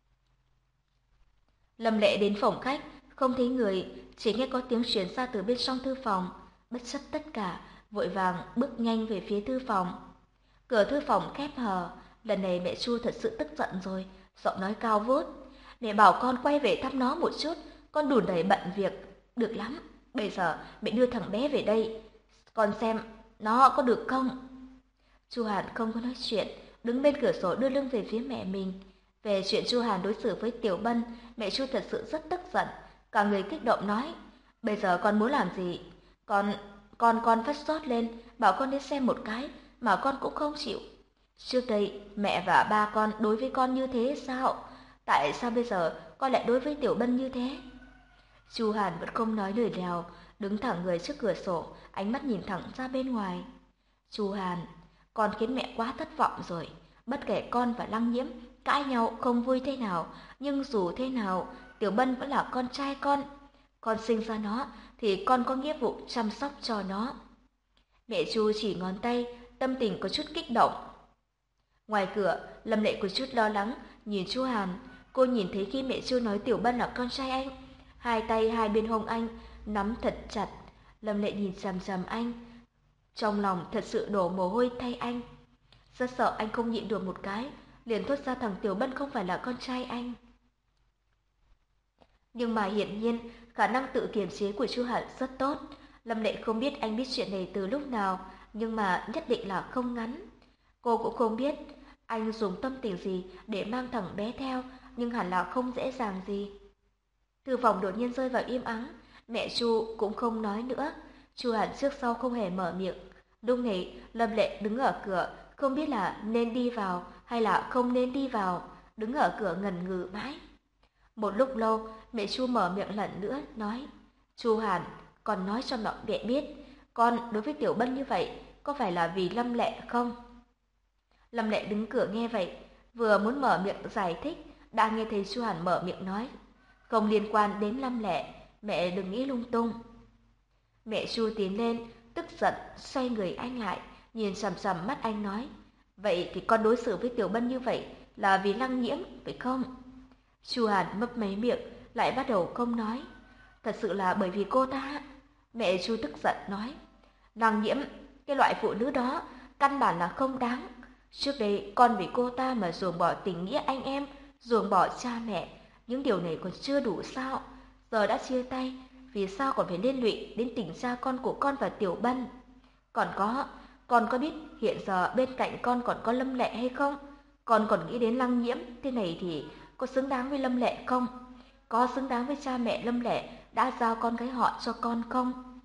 Lâm Lệ đến phòng khách, không thấy người, chỉ nghe có tiếng truyền ra từ bên trong thư phòng, bất chấp tất cả, vội vàng bước nhanh về phía thư phòng. Cửa thư phòng khép hờ, lần này mẹ Chu thật sự tức giận rồi, giọng nói cao vút: "Mẹ bảo con quay về thăm nó một chút, con đùn đầy bận việc, được lắm. Bây giờ mẹ đưa thằng bé về đây, con xem nó có được không?" Chu Hàn không có nói chuyện, đứng bên cửa sổ đưa lưng về phía mẹ mình. Về chuyện Chu Hàn đối xử với Tiểu Bân, mẹ Chu thật sự rất tức giận, cả người kích động nói: "Bây giờ con muốn làm gì? Con, con con phát sốt lên, bảo con đi xem một cái, mà con cũng không chịu. Trước đây mẹ và ba con đối với con như thế sao? Tại sao bây giờ con lại đối với Tiểu Bân như thế? Chu Hàn vẫn không nói lời nào, đứng thẳng người trước cửa sổ, ánh mắt nhìn thẳng ra bên ngoài. Chu Hàn, con khiến mẹ quá thất vọng rồi. Bất kể con và Lăng Nhiễm cãi nhau không vui thế nào, nhưng dù thế nào, Tiểu Bân vẫn là con trai con. Con sinh ra nó thì con có nghĩa vụ chăm sóc cho nó. Mẹ Chu chỉ ngón tay, tâm tình có chút kích động. Ngoài cửa, Lâm Lệ có chút lo lắng, nhìn Chu Hàn. Cô nhìn thấy khi mẹ Chu nói Tiểu Bân là con trai anh, hai tay hai bên hông anh nắm thật chặt. Lâm Lệ nhìn chằm chằm anh, trong lòng thật sự đổ mồ hôi thay anh. Rất sợ anh không nhịn được một cái, liền thốt ra thằng Tiểu Bân không phải là con trai anh. Nhưng mà hiển nhiên, khả năng tự kiềm chế của Chu Hàn rất tốt. Lâm Lệ không biết anh biết chuyện này từ lúc nào, nhưng mà nhất định là không ngắn. Cô cũng không biết anh dùng tâm tình gì để mang thằng bé theo, nhưng hẳn là không dễ dàng gì. Thư phòng đột nhiên rơi vào im ắng, mẹ Chu cũng không nói nữa. Chu Hàn trước sau không hề mở miệng. Lúc này, Lâm Lệ đứng ở cửa, không biết là nên đi vào hay là không nên đi vào, đứng ở cửa ngần ngừ mãi. Một lúc lâu, mẹ Chu mở miệng lần nữa, nói, Chu Hàn, con nói cho mọi mẹ biết, con đối với Tiểu Bân như vậy, có phải là vì Lâm Lệ không? Lâm Lệ đứng cửa nghe vậy, vừa muốn mở miệng giải thích, đã nghe thấy Chu Hàn mở miệng nói, không liên quan đến Lâm Lệ, mẹ đừng nghĩ lung tung. Mẹ Chu tiến lên, tức giận, xoay người anh lại, nhìn sầm sầm mắt anh nói, vậy thì con đối xử với Tiểu Bân như vậy là vì Lăng Nhiễm, phải không? Chu Hàn mấp máy miệng, lại bắt đầu không nói. Thật sự là bởi vì cô ta. Mẹ Chu tức giận nói, Lăng Nhiễm, cái loại phụ nữ đó, căn bản là không đáng. Trước đây con vì cô ta mà ruồng bỏ tình nghĩa anh em, ruồng bỏ cha mẹ. Những điều này còn chưa đủ sao? Giờ đã chia tay, vì sao còn phải liên lụy đến tình cha con của con và Tiểu Bân? Còn có, con có biết hiện giờ bên cạnh con còn có Lâm Lệ hay không? Con còn nghĩ đến Lăng Nhiễm, thế này thì có xứng đáng với Lâm Lệ không? Có xứng đáng với cha mẹ Lâm Lệ đã giao con gái họ cho con không?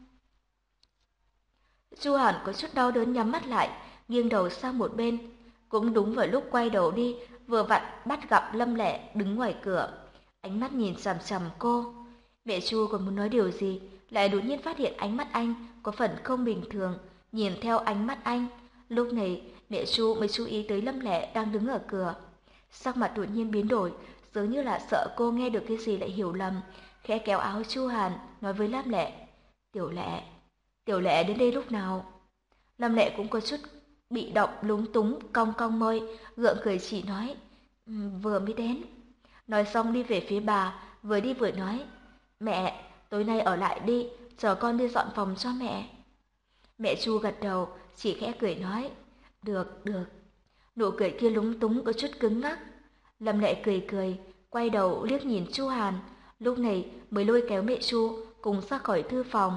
Chu Hàn có chút đau đớn nhắm mắt lại, nghiêng đầu sang một bên. Cũng đúng vào lúc quay đầu đi, vừa vặn bắt gặp Lâm Lệ đứng ngoài cửa, ánh mắt nhìn chằm chằm cô. Mẹ Chu còn muốn nói điều gì, lại đột nhiên phát hiện ánh mắt anh có phần không bình thường, nhìn theo ánh mắt anh. Lúc này, mẹ Chu mới chú ý tới Lâm Lệ đang đứng ở cửa. Sắc mặt đột nhiên biến đổi, dường như là sợ cô nghe được cái gì lại hiểu lầm, khẽ kéo áo Chu Hàn, nói với Lâm Lệ, Tiểu Lệ, Tiểu Lệ đến đây lúc nào? Lâm Lệ cũng có chút bị động lúng túng, cong cong môi, gượng cười chỉ nói, um, vừa mới đến. Nói xong đi về phía bà, vừa đi vừa nói, mẹ, tối nay ở lại đi, chờ con đi dọn phòng cho mẹ. Mẹ Chu gật đầu, chỉ khẽ cười nói, được, được. Nụ cười kia lúng túng có chút cứng ngắc. Lâm Lệ cười cười, quay đầu liếc nhìn Chu Hàn, lúc này mới lôi kéo mẹ Chu cùng ra khỏi thư phòng.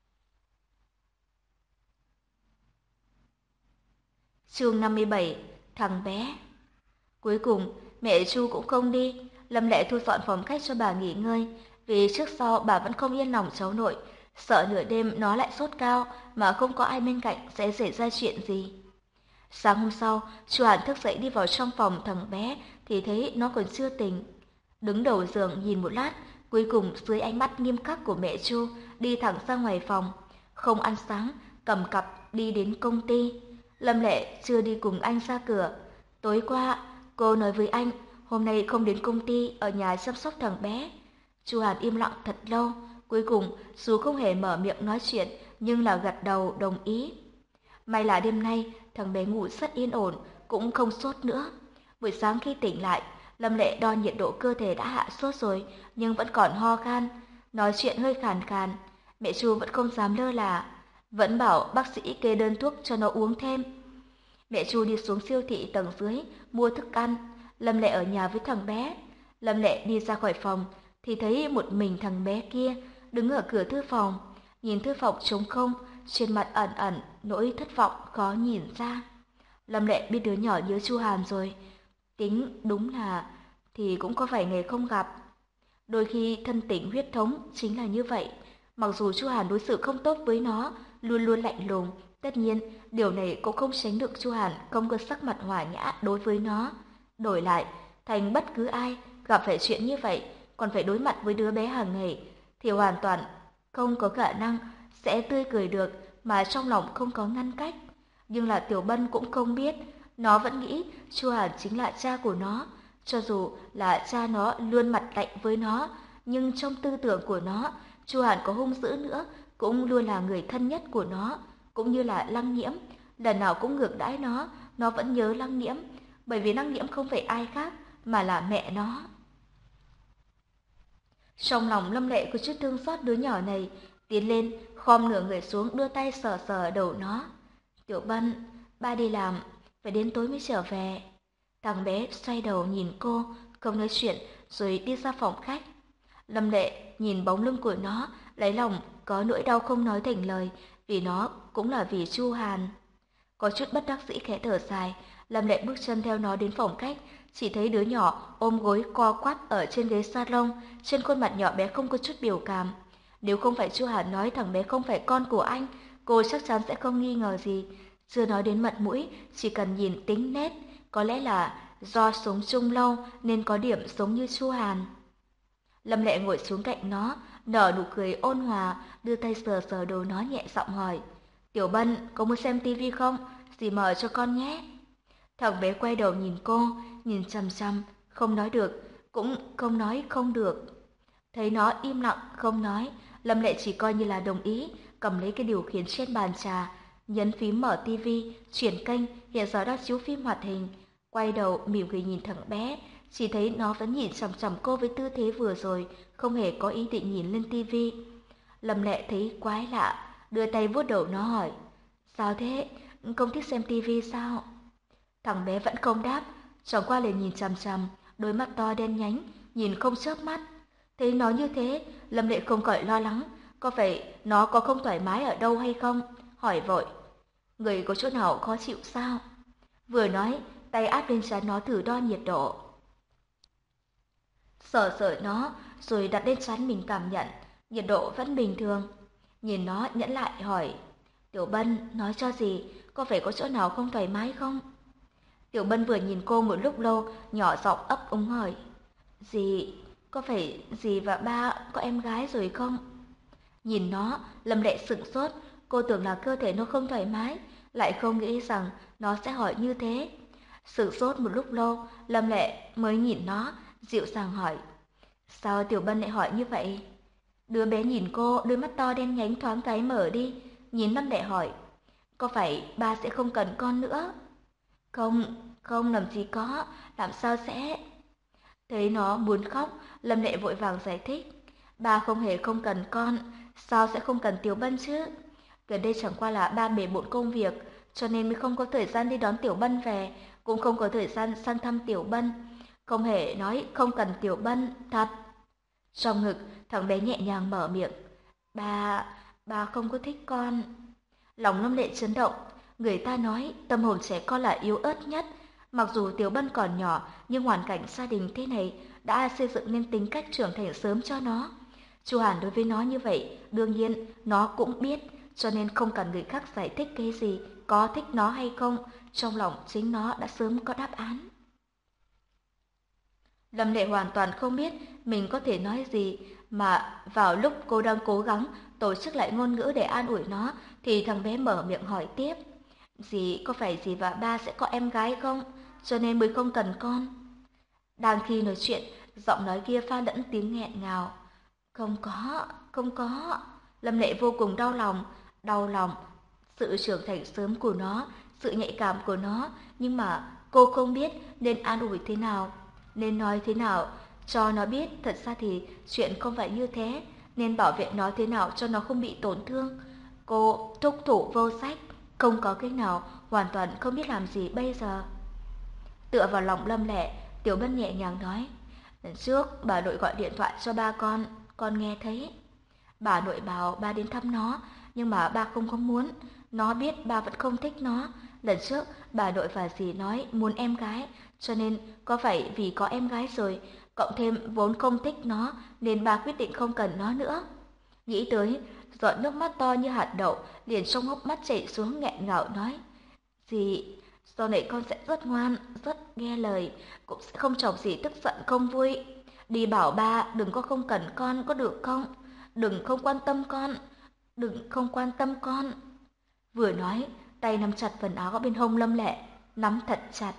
Chương năm mươi bảy, thằng bé. Cuối cùng, mẹ Chu cũng không đi, Lâm Lệ thu dọn phòng khách cho bà nghỉ ngơi, vì trước sau bà vẫn không yên lòng cháu nội, sợ nửa đêm nó lại sốt cao mà không có ai bên cạnh sẽ xảy ra chuyện gì. Sáng hôm sau, Chu Hàn thức dậy đi vào trong phòng thằng bé thì thấy nó còn chưa tỉnh. Đứng đầu giường nhìn một lát, cuối cùng dưới ánh mắt nghiêm khắc của mẹ Chu đi thẳng ra ngoài phòng, không ăn sáng, cầm cặp đi đến công ty. Lâm Lệ chưa đi cùng anh ra cửa. Tối qua, cô nói với anh hôm nay không đến công ty, ở nhà chăm sóc thằng bé. Chu Hàn im lặng thật lâu, cuối cùng dù không hề mở miệng nói chuyện nhưng là gật đầu đồng ý. May là đêm nay thằng bé ngủ rất yên ổn, cũng không sốt nữa. Buổi sáng khi tỉnh lại, Lâm Lệ đo nhiệt độ cơ thể đã hạ sốt rồi, nhưng vẫn còn ho khan, nói chuyện hơi khàn khàn. Mẹ Chu vẫn không dám lơ là, vẫn bảo bác sĩ kê đơn thuốc cho nó uống thêm. Mẹ Chu đi xuống siêu thị tầng dưới mua thức ăn, Lâm Lệ ở nhà với thằng bé. Lâm Lệ đi ra khỏi phòng thì thấy một mình thằng bé kia đứng ở cửa thư phòng, nhìn thư phòng trống không, trên mặt ẩn ẩn nỗi thất vọng khó nhìn ra. Lâm Lệ biết đứa nhỏ nhớ Chu Hàn rồi, tính đúng là thì cũng có vài ngày không gặp. Đôi khi thân tình huyết thống chính là như vậy, mặc dù Chu Hàn đối xử không tốt với nó, luôn luôn lạnh lùng, tất nhiên điều này cũng không tránh được Chu Hàn không có sắc mặt hòa nhã đối với nó. Đổi lại, thành bất cứ ai gặp phải chuyện như vậy, còn phải đối mặt với đứa bé hàng ngày, thì hoàn toàn không có khả năng sẽ tươi cười được mà trong lòng không có ngăn cách. Nhưng là Tiểu Bân cũng không biết, nó vẫn nghĩ Chu Hàn chính là cha của nó, cho dù là cha nó luôn mặt lạnh với nó, nhưng trong tư tưởng của nó, Chu Hàn có hung dữ nữa cũng luôn là người thân nhất của nó, cũng như là Lăng Nghiễm, lần nào cũng ngược đãi nó, nó vẫn nhớ Lăng Nghiễm, bởi vì Lăng Nghiễm không phải ai khác mà là mẹ nó. Trong lòng Lâm Lệ có chút thương xót đứa nhỏ này, tiến lên, khom nửa người xuống đưa tay sờ sờ đầu nó. Tiểu Bân, ba đi làm, phải đến tối mới trở về. Thằng bé xoay đầu nhìn cô, không nói chuyện rồi đi ra phòng khách. Lâm Lệ nhìn bóng lưng của nó, lấy lòng có nỗi đau không nói thành lời, vì nó cũng là vì Chu Hàn. Có chút bất đắc dĩ khẽ thở dài, Lâm Lệ bước chân theo nó đến phòng khách, chỉ thấy đứa nhỏ ôm gối co quắp ở trên ghế salon, trên khuôn mặt nhỏ bé không có chút biểu cảm. Nếu không phải Chu Hàn nói thằng bé không phải con của anh, cô chắc chắn sẽ không nghi ngờ gì. Chưa nói đến mặt mũi, chỉ cần nhìn tính nét, có lẽ là do sống chung lâu nên có điểm giống như Chu Hàn. Lâm Lệ ngồi xuống cạnh nó, nở nụ cười ôn hòa, đưa tay sờ sờ đầu nó nhẹ giọng hỏi. Tiểu Bân, có muốn xem tivi không? Dì mở cho con nhé. Thằng bé quay đầu nhìn cô, nhìn chăm chăm, không nói được, cũng không nói không được. Thấy nó im lặng, không nói, Lâm Lệ chỉ coi như là đồng ý, cầm lấy cái điều khiển trên bàn trà, nhấn phím mở tivi, chuyển kênh, hiện giờ đang chiếu phim hoạt hình. Quay đầu mỉm cười nhìn thằng bé, chỉ thấy nó vẫn nhìn chằm chằm cô với tư thế vừa rồi, không hề có ý định nhìn lên tivi. Lâm Lệ thấy quái lạ, đưa tay vuốt đầu nó hỏi, sao thế, không thích xem tivi sao? Thằng bé vẫn không đáp, chẳng qua liền nhìn chằm chằm, đôi mắt to đen nhánh, nhìn không chớp mắt. Thấy nó như thế, Lâm Lệ không khỏi lo lắng, có phải nó có không thoải mái ở đâu hay không? Hỏi vội, người có chỗ nào khó chịu sao? Vừa nói, tay áp lên trán nó thử đo nhiệt độ. Sờ sờ nó, rồi đặt lên trán mình cảm nhận, nhiệt độ vẫn bình thường. Nhìn nó nhẫn lại hỏi, Tiểu Bân, nói cho gì, có phải có chỗ nào không thoải mái không? Tiểu Bân vừa nhìn cô một lúc lâu, nhỏ giọng ấp úng hỏi, dì, có phải dì và ba có em gái rồi không? Nhìn nó, Lâm Lệ sửng sốt, cô tưởng là cơ thể nó không thoải mái, lại không nghĩ rằng nó sẽ hỏi như thế. Sửng sốt một lúc lâu, Lâm Lệ mới nhìn nó, dịu dàng hỏi, sao Tiểu Bân lại hỏi như vậy? Đứa bé nhìn cô, đôi mắt to đen nhánh thoáng cái mở đi, nhìn Lâm Lệ hỏi, có phải ba sẽ không cần con nữa? Không, không làm gì có, làm sao sẽ... Thấy nó muốn khóc, Lâm Lệ vội vàng giải thích, ba không hề không cần con, sao sẽ không cần Tiểu Bân chứ? Gần đây chẳng qua là ba bề bộn công việc, cho nên mới không có thời gian đi đón Tiểu Bân về, cũng không có thời gian sang thăm Tiểu Bân. Không hề nói không cần Tiểu Bân, thật. Trong ngực, thằng bé nhẹ nhàng mở miệng, ba, ba không có thích con. Lòng Lâm Lệ chấn động, người ta nói tâm hồn trẻ con là yếu ớt nhất. Mặc dù Tiểu Bân còn nhỏ, nhưng hoàn cảnh gia đình thế này đã xây dựng nên tính cách trưởng thành sớm cho nó. Chu Hàn đối với nó như vậy, đương nhiên nó cũng biết, cho nên không cần người khác giải thích cái gì, có thích nó hay không, trong lòng chính nó đã sớm có đáp án. Lâm Lệ hoàn toàn không biết mình có thể nói gì, mà vào lúc cô đang cố gắng tổ chức lại ngôn ngữ để an ủi nó, thì thằng bé mở miệng hỏi tiếp. Dì, có phải dì và ba sẽ có em gái không? Cho nên mới không cần con. Đang khi nói chuyện, giọng nói kia pha lẫn tiếng nghẹn ngào. Không có, không có. Lâm Lệ vô cùng đau lòng, đau lòng. Sự trưởng thành sớm của nó, sự nhạy cảm của nó, nhưng mà cô không biết nên an ủi thế nào, nên nói thế nào, cho nó biết thật ra thì chuyện không phải như thế, nên bảo vệ nó thế nào cho nó không bị tổn thương. Cô thúc thủ vô sách, không có cách nào, hoàn toàn không biết làm gì bây giờ. Tựa vào lòng Lâm Lệ, Tiểu Bân nhẹ nhàng nói, lần trước bà nội gọi điện thoại cho ba con, con nghe thấy. Bà nội bảo ba đến thăm nó, nhưng mà ba không có muốn, nó biết ba vẫn không thích nó. Lần trước bà nội và dì nói muốn em gái, cho nên có phải vì có em gái rồi, cộng thêm vốn không thích nó, nên ba quyết định không cần nó nữa. Nghĩ tới, giọt nước mắt to như hạt đậu liền trong hốc mắt chảy xuống nghẹn ngào nói, dì, sau này con sẽ rất ngoan, rất nghe lời, cũng sẽ không chọc gì tức giận không vui. Đi bảo ba đừng có không cần con có được không? Đừng không quan tâm con, đừng không quan tâm con. Vừa nói, tay nắm chặt phần áo ở bên hông Lâm Lệ, nắm thật chặt.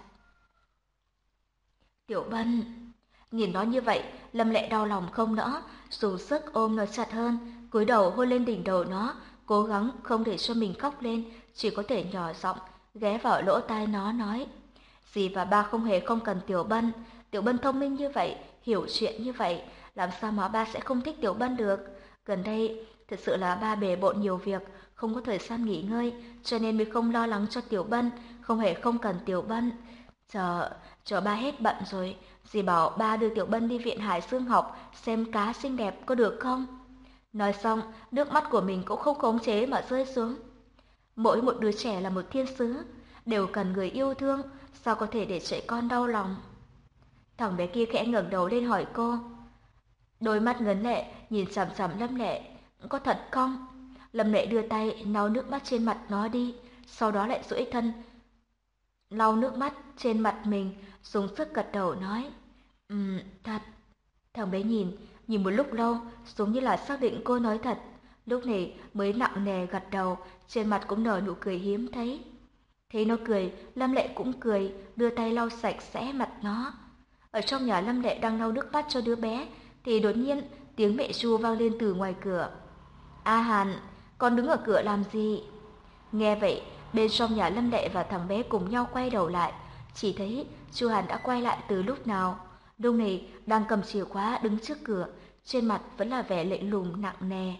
Tiểu Bân, nhìn nó như vậy, Lâm Lệ đau lòng không nỡ, dùng sức ôm nó chặt hơn, cúi đầu hôn lên đỉnh đầu nó, cố gắng không để cho mình khóc lên, chỉ có thể nhỏ giọng ghé vào lỗ tai nó nói: "Dì và ba không hề không cần Tiểu Bân, Tiểu Bân thông minh như vậy, hiểu chuyện như vậy, làm sao mà ba sẽ không thích Tiểu Bân được? Gần đây thật sự là ba bề bộn nhiều việc, không có thời gian nghỉ ngơi, cho nên mới không lo lắng cho Tiểu Bân, không hề không cần Tiểu Bân. Chờ, chờ ba hết bận rồi, dì bảo ba đưa Tiểu Bân đi viện Hải Dương học, xem cá xinh đẹp có được không?" Nói xong, nước mắt của mình cũng không khống chế mà rơi xuống. Mỗi một đứa trẻ là một thiên sứ, đều cần người yêu thương, sao có thể để trẻ con đau lòng. Thằng bé kia khẽ ngẩng đầu lên hỏi cô. Đôi mắt ngấn lệ nhìn chằm chằm Lâm Lệ, "Có thật không?" Lâm Lệ đưa tay lau nước mắt trên mặt nó đi, sau đó lại duỗi thân lau nước mắt trên mặt mình, dùng sức gật đầu nói: "Ừm, thật." Thằng bé nhìn, nhìn một lúc lâu, giống như là xác định cô nói thật, lúc này mới nặng nề gật đầu, trên mặt cũng nở nụ cười hiếm thấy. Thấy nó cười, Lâm Lệ cũng cười, đưa tay lau sạch sẽ mặt nó. Ở trong nhà Lâm Lệ đang lau nước mắt cho đứa bé, thì đột nhiên tiếng mẹ Chu vang lên từ ngoài cửa. "A Hàn, con đứng ở cửa làm gì?" Nghe vậy, bên trong nhà Lâm Lệ và thằng bé cùng nhau quay đầu lại, chỉ thấy Chu Hàn đã quay lại từ lúc nào. Lúc này đang cầm chìa khóa đứng trước cửa, trên mặt vẫn là vẻ lạnh lùng nặng nề.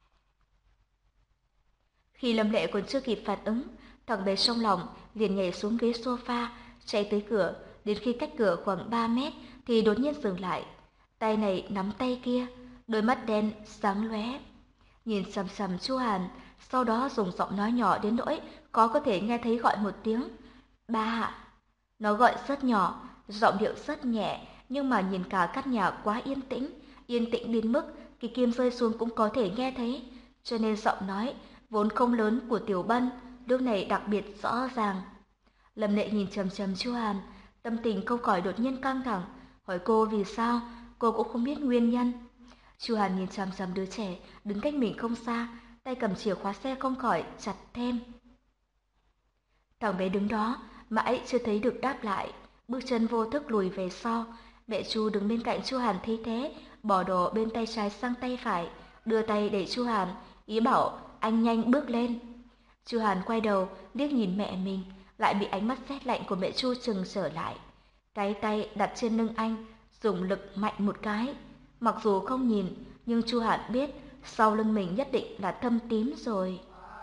Khi Lâm Lệ còn chưa kịp phản ứng, thằng bé trong lòng liền nhảy xuống ghế sofa, chạy tới cửa, đến khi cách cửa khoảng ba mét thì đột nhiên dừng lại. Tay này nắm tay kia, đôi mắt đen sáng lóe, nhìn sầm sầm Chu Hàn, sau đó dùng giọng nói nhỏ đến nỗi có có thể nghe thấy gọi một tiếng "Ba". Nó gọi rất nhỏ, giọng điệu rất nhẹ, nhưng mà nhìn cả căn nhà quá yên tĩnh, yên tĩnh đến mức cái kim rơi xuống cũng có thể nghe thấy, cho nên giọng nói vốn không lớn của Tiểu Bân lúc này đặc biệt rõ ràng. Lâm Lệ nhìn chằm chằm Chu Hàn, tâm tình không khỏi đột nhiên căng thẳng, hỏi cô vì sao, cô cũng không biết nguyên nhân. Chu Hàn nhìn chằm chằm đứa trẻ đứng cách mình không xa, tay cầm chìa khóa xe không khỏi chặt thêm. Thằng bé đứng đó, mãi chưa thấy được đáp lại, bước chân vô thức lùi về sau. Mẹ Chu đứng bên cạnh Chu Hàn thấy thế, bỏ đồ bên tay trái sang tay phải, đưa tay đẩy Chu Hàn, ý bảo anh nhanh bước lên. Chu Hàn quay đầu, liếc nhìn mẹ mình, lại bị ánh mắt rét lạnh của mẹ Chu trừng trở lại. Cái tay đặt trên lưng anh, dùng lực mạnh một cái. Mặc dù không nhìn, nhưng Chu Hàn biết sau lưng mình nhất định là thâm tím rồi.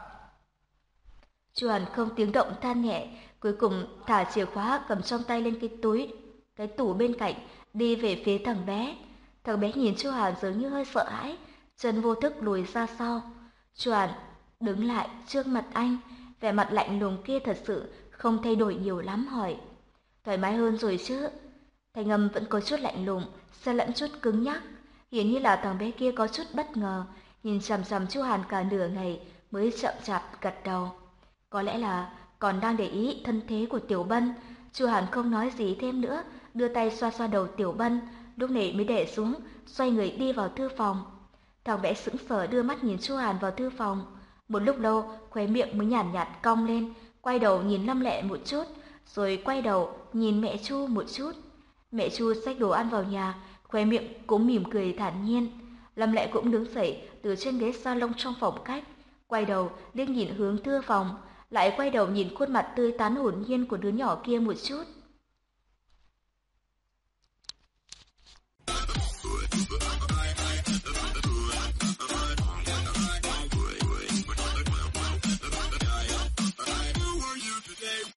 Chu Hàn không tiếng động than nhẹ, cuối cùng thả chìa khóa cầm trong tay lên cái túi, cái tủ bên cạnh, đi về phía thằng bé. Thằng bé nhìn Chu Hàn dường như hơi sợ hãi, chân vô thức lùi ra sau. Chu Hàn đứng lại trước mặt anh, vẻ mặt lạnh lùng kia thật sự không thay đổi nhiều lắm, hỏi: "Thoải mái hơn rồi chứ?" Thanh âm vẫn có chút lạnh lùng, xen lẫn chút cứng nhắc, hiển như là thằng bé kia có chút bất ngờ, nhìn chằm chằm Chu Hàn cả nửa ngày mới chậm chạp gật đầu. Có lẽ là còn đang để ý thân thế của Tiểu Bân. Chu Hàn không nói gì thêm nữa, đưa tay xoa xoa đầu Tiểu Bân, lúc này mới để xuống, xoay người đi vào thư phòng. Thằng bé sững sờ đưa mắt nhìn Chu Hàn vào thư phòng, một lúc lâu khóe miệng mới nhàn nhạt, nhạt cong lên, quay đầu nhìn Lâm Lệ một chút, rồi quay đầu nhìn mẹ Chu một chút. Mẹ Chu xách đồ ăn vào nhà, khóe miệng cũng mỉm cười thản nhiên. Lâm Lệ cũng đứng dậy từ trên ghế salon trong phòng khách, quay đầu liếc nhìn hướng thư phòng, lại quay đầu nhìn khuôn mặt tươi tắn hồn nhiên của đứa nhỏ kia một chút.